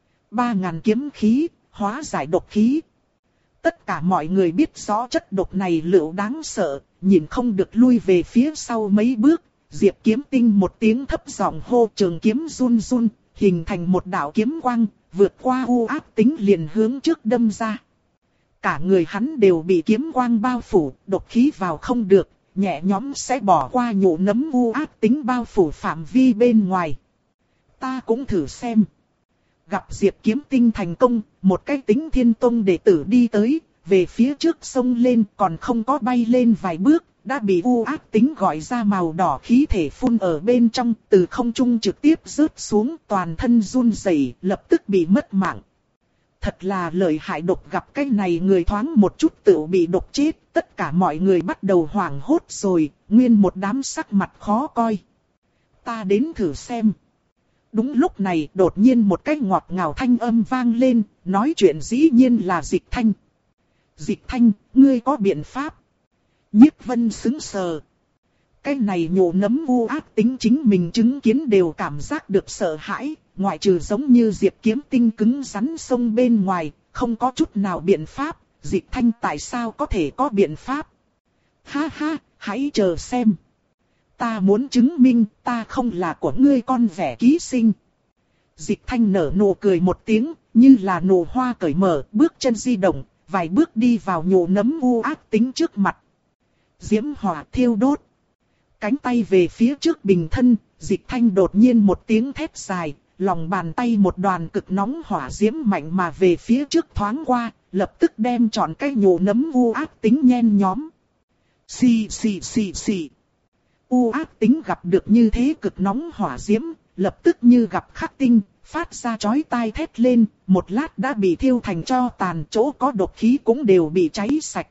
Ba ngàn kiếm khí, hóa giải độc khí. Tất cả mọi người biết rõ chất độc này lựu đáng sợ, nhìn không được lui về phía sau mấy bước. Diệp Kiếm Tinh một tiếng thấp giọng hô, trường kiếm run run, hình thành một đạo kiếm quang, vượt qua u ác tính liền hướng trước đâm ra. Cả người hắn đều bị kiếm quang bao phủ, độc khí vào không được, nhẹ nhõm sẽ bỏ qua nhụ nấm u ác tính bao phủ phạm vi bên ngoài. Ta cũng thử xem. Gặp Diệp Kiếm Tinh thành công, một cái Tính Thiên Tông đệ tử đi tới, về phía trước sông lên, còn không có bay lên vài bước, đã bị u ác tính gọi ra màu đỏ khí thể phun ở bên trong, từ không trung trực tiếp rớt xuống, toàn thân run rẩy, lập tức bị mất mạng. Thật là lợi hại, độc gặp cái này người thoáng một chút tự bị độc chết, tất cả mọi người bắt đầu hoảng hốt rồi, nguyên một đám sắc mặt khó coi. Ta đến thử xem. Đúng lúc này đột nhiên một cái ngọt ngào thanh âm vang lên, nói chuyện dĩ nhiên là Dịch Thanh. Dịch Thanh, ngươi có biện pháp? Nhiếp Vân sững sờ. Cái này nhụ nấm u ác tính chính mình chứng kiến đều cảm giác được sợ hãi, ngoại trừ giống như Diệp Kiếm Tinh cứng rắn sông bên ngoài, không có chút nào biện pháp. Dịch Thanh tại sao có thể có biện pháp? Ha ha, hãy chờ xem. Ta muốn chứng minh ta không là của ngươi con vẻ ký sinh. Dịch Thanh nở nụ cười một tiếng, như là nụ hoa cởi mở, bước chân di động, vài bước đi vào nhụ nấm u ác tính trước mặt. Diễm hỏa thiêu đốt. Cánh tay về phía trước bình thân, Dịch Thanh đột nhiên một tiếng thét dài, lòng bàn tay một đoàn cực nóng hỏa diễm mạnh mà về phía trước thoáng qua, lập tức đem trọn cái nhụ nấm u ác tính nhen nhóm. Xì xì xì xì. U ác tính gặp được như thế cực nóng hỏa diễm, lập tức như gặp khắc tinh, phát ra chói tai thét lên, một lát đã bị thiêu thành tro tàn, chỗ có độc khí cũng đều bị cháy sạch.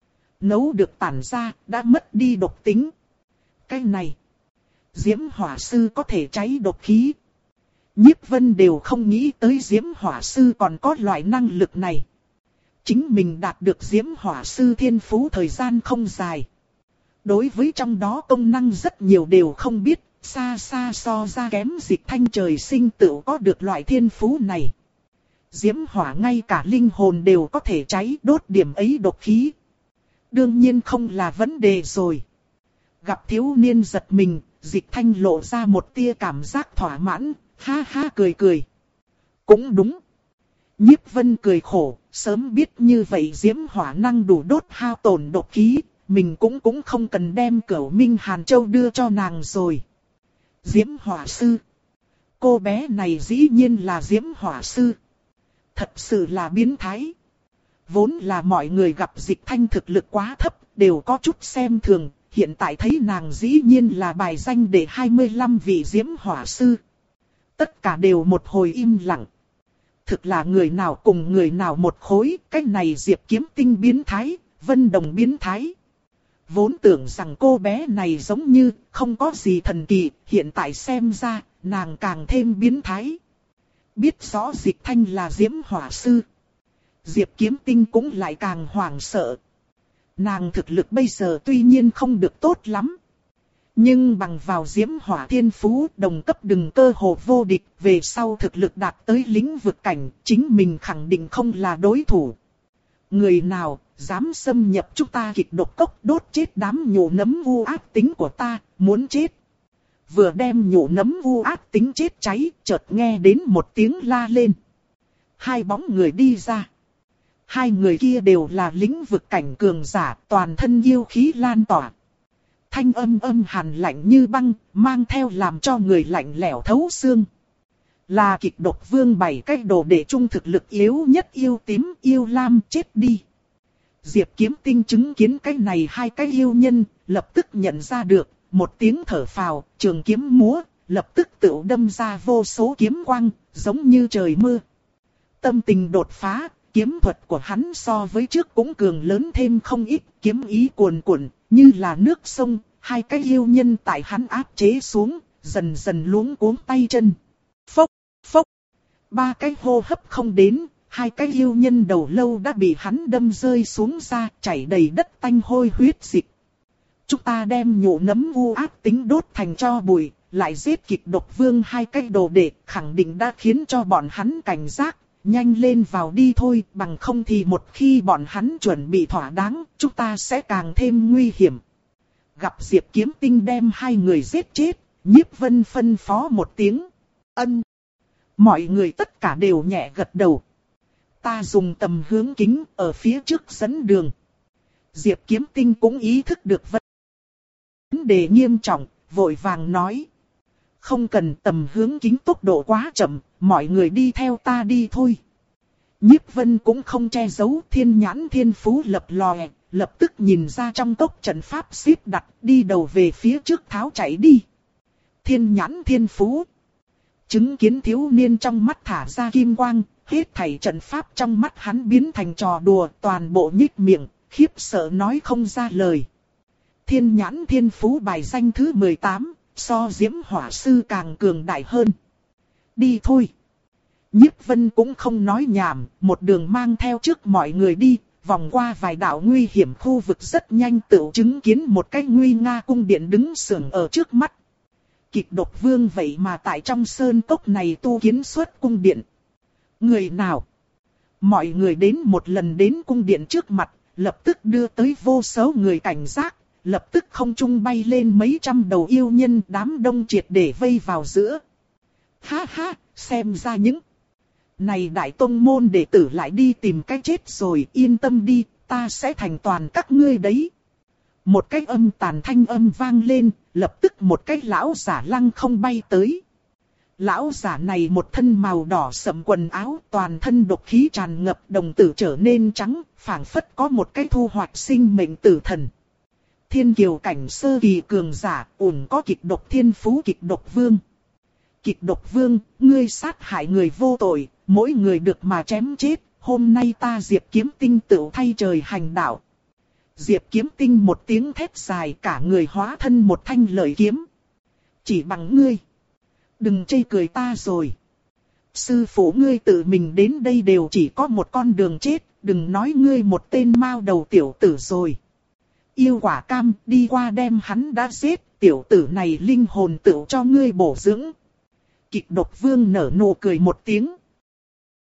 Nấu được tản ra, đã mất đi độc tính. Cái này, Diễm Hỏa Sư có thể cháy độc khí. Nhiếp Vân đều không nghĩ tới Diễm Hỏa Sư còn có loại năng lực này. Chính mình đạt được Diễm Hỏa Sư thiên phú thời gian không dài. Đối với trong đó công năng rất nhiều đều không biết, xa xa so ra kém Dịch Thanh trời sinh tự có được loại thiên phú này. Diễm Hỏa ngay cả linh hồn đều có thể cháy, đốt điểm ấy độc khí. Đương nhiên không là vấn đề rồi. Gặp thiếu niên giật mình, Dịch Thanh lộ ra một tia cảm giác thỏa mãn, ha ha cười cười. Cũng đúng. Nhiếp Vân cười khổ, sớm biết như vậy Diễm Hỏa năng đủ đốt hao tổn độc khí, mình cũng cũng không cần đem Cửu Minh Hàn Châu đưa cho nàng rồi. Diễm Hỏa Sư. Cô bé này dĩ nhiên là Diễm Hỏa Sư. Thật sự là biến thái. Vốn là mọi người gặp Dịch Thanh thực lực quá thấp, đều có chút xem thường, hiện tại thấy nàng dĩ nhiên là bài danh để hai mươi lăm vị Diễm Hỏa Sư. Tất cả đều một hồi im lặng. Thực là người nào cùng người nào một khối, cái này Diệp Kiếm Tinh biến thái, Vân Đồng biến thái. Vốn tưởng rằng cô bé này giống như không có gì thần kỳ, hiện tại xem ra, nàng càng thêm biến thái. Biết rõ Dịch Thanh là Diễm Hỏa Sư. Diệp Kiếm Tinh cũng lại càng hoảng sợ. Nàng thực lực bây giờ tuy nhiên không được tốt lắm. Nhưng bằng vào Diễm Hỏa Thiên Phú đồng cấp đừng cơ hồ vô địch, về sau thực lực đạt tới lĩnh vực cảnh, chính mình khẳng định không là đối thủ. Người nào dám xâm nhập chúng ta kịch độc cốc, đốt chết đám nhụ nấm u ác tính của ta, muốn chết. Vừa đem nhụ nấm u ác tính chết cháy, chợt nghe đến một tiếng la lên. Hai bóng người đi ra. Hai người kia đều là lĩnh vực cảnh cường giả, toàn thân yêu khí lan tỏa. Thanh âm âm hàn lạnh như băng, mang theo làm cho người lạnh lẽo thấu xương. Là kịch độc vương bảy cái đồ đệ trung thực lực yếu nhất yêu tím, yêu lam chết đi. Diệp Kiếm Tinh chứng kiến cái này hai cái yêu nhân, lập tức nhận ra được, một tiếng thở phào, trường kiếm múa, lập tức tự đâm ra vô số kiếm quang, giống như trời mưa. Tâm tình đột phá, kiếm thuật của hắn so với trước cũng cường lớn thêm không ít, kiếm ý cuồn cuộn, như là nước sông, hai cái yêu nhân tại hắn áp chế xuống, dần dần luống cuống tay chân. Phốc, phốc, ba cái hô hấp không đến, hai cái yêu nhân đầu lâu đã bị hắn đâm rơi xuống ra, chảy đầy đất tanh hôi huyết dịch. Chúng ta đem nhũ nấm u ác tính đốt thành tro bụi, lại giết Kịch Độc Vương hai cái đồ đệ, khẳng định đã khiến cho bọn hắn cảnh giác. Nhanh lên vào đi thôi, bằng không thì một khi bọn hắn chuẩn bị thỏa đáng, chúng ta sẽ càng thêm nguy hiểm. Gặp Diệp Kiếm Tinh đem hai người giết chết, Nhiếp Vân phân phó một tiếng. Ân. Mọi người tất cả đều nhẹ gật đầu. Ta dùng tầm hướng kính ở phía trước dẫn đường. Diệp Kiếm Tinh cũng ý thức được vấn đề nghiêm trọng, vội vàng nói. Không cần, tầm hướng kính tốc độ quá chậm, mọi người đi theo ta đi thôi. Nhiếp Vân cũng không che giấu, thiên nhãn thiên phú lập lòe, lập tức nhìn ra trong cốc trận pháp xếp đặt, đi đầu về phía trước tháo chạy đi. Thiên nhãn thiên phú. Chứng kiến thiếu niên trong mắt thả ra kim quang, hết thảy trận pháp trong mắt hắn biến thành trò đùa, toàn bộ nhích miệng, khiếp sợ nói không ra lời. Thiên nhãn thiên phú bài danh thứ mười tám, so Diễm Hỏa Sư càng cường đại hơn. Đi thôi. Nhiếp Vân cũng không nói nhảm, một đường mang theo trước mọi người đi, vòng qua vài đạo nguy hiểm khu vực rất nhanh tự chứng kiến một cái nguy nga cung điện đứng sưởng ở trước mắt. Kịch Độc Vương vậy mà tại trong sơn cốc này tu kiến xuất cung điện. Người nào? Mọi người đến một lần đến cung điện trước mặt, lập tức đưa tới vô số người cảnh giác, lập tức không trung bay lên mấy trăm đầu yêu nhân, đám đông triệt để vây vào giữa. Ha ha, xem ra những này đại tông môn đệ tử lại đi tìm cái chết rồi, yên tâm đi, ta sẽ thành toàn các ngươi đấy. Một cái âm tàn thanh âm vang lên, lập tức một cái lão giả lăng không bay tới. Lão giả này một thân màu đỏ sẫm quần áo, toàn thân độc khí tràn ngập, đồng tử trở nên trắng, phảng phất có một cái thu hoạch sinh mệnh tử thần. Thiên kiều cảnh sơ kỳ cường giả, ổn có Kịch Độc thiên phú Kịch Độc Vương. Kịch Độc Vương, ngươi sát hại người vô tội, mỗi người được mà chém chết, hôm nay ta Diệp Kiếm Tinh tự thay trời hành đạo. Diệp Kiếm Tinh một tiếng thét dài, cả người hóa thân một thanh lợi kiếm. Chỉ bằng ngươi. Đừng chê cười ta rồi. Sư phụ ngươi tự mình đến đây đều chỉ có một con đường chết, đừng nói ngươi một tên mao đầu tiểu tử rồi. Yêu quả cam, đi qua đem hắn đã giết, tiểu tử này linh hồn tự cho ngươi bổ dưỡng. Kịch Độc Vương nở nụ cười một tiếng.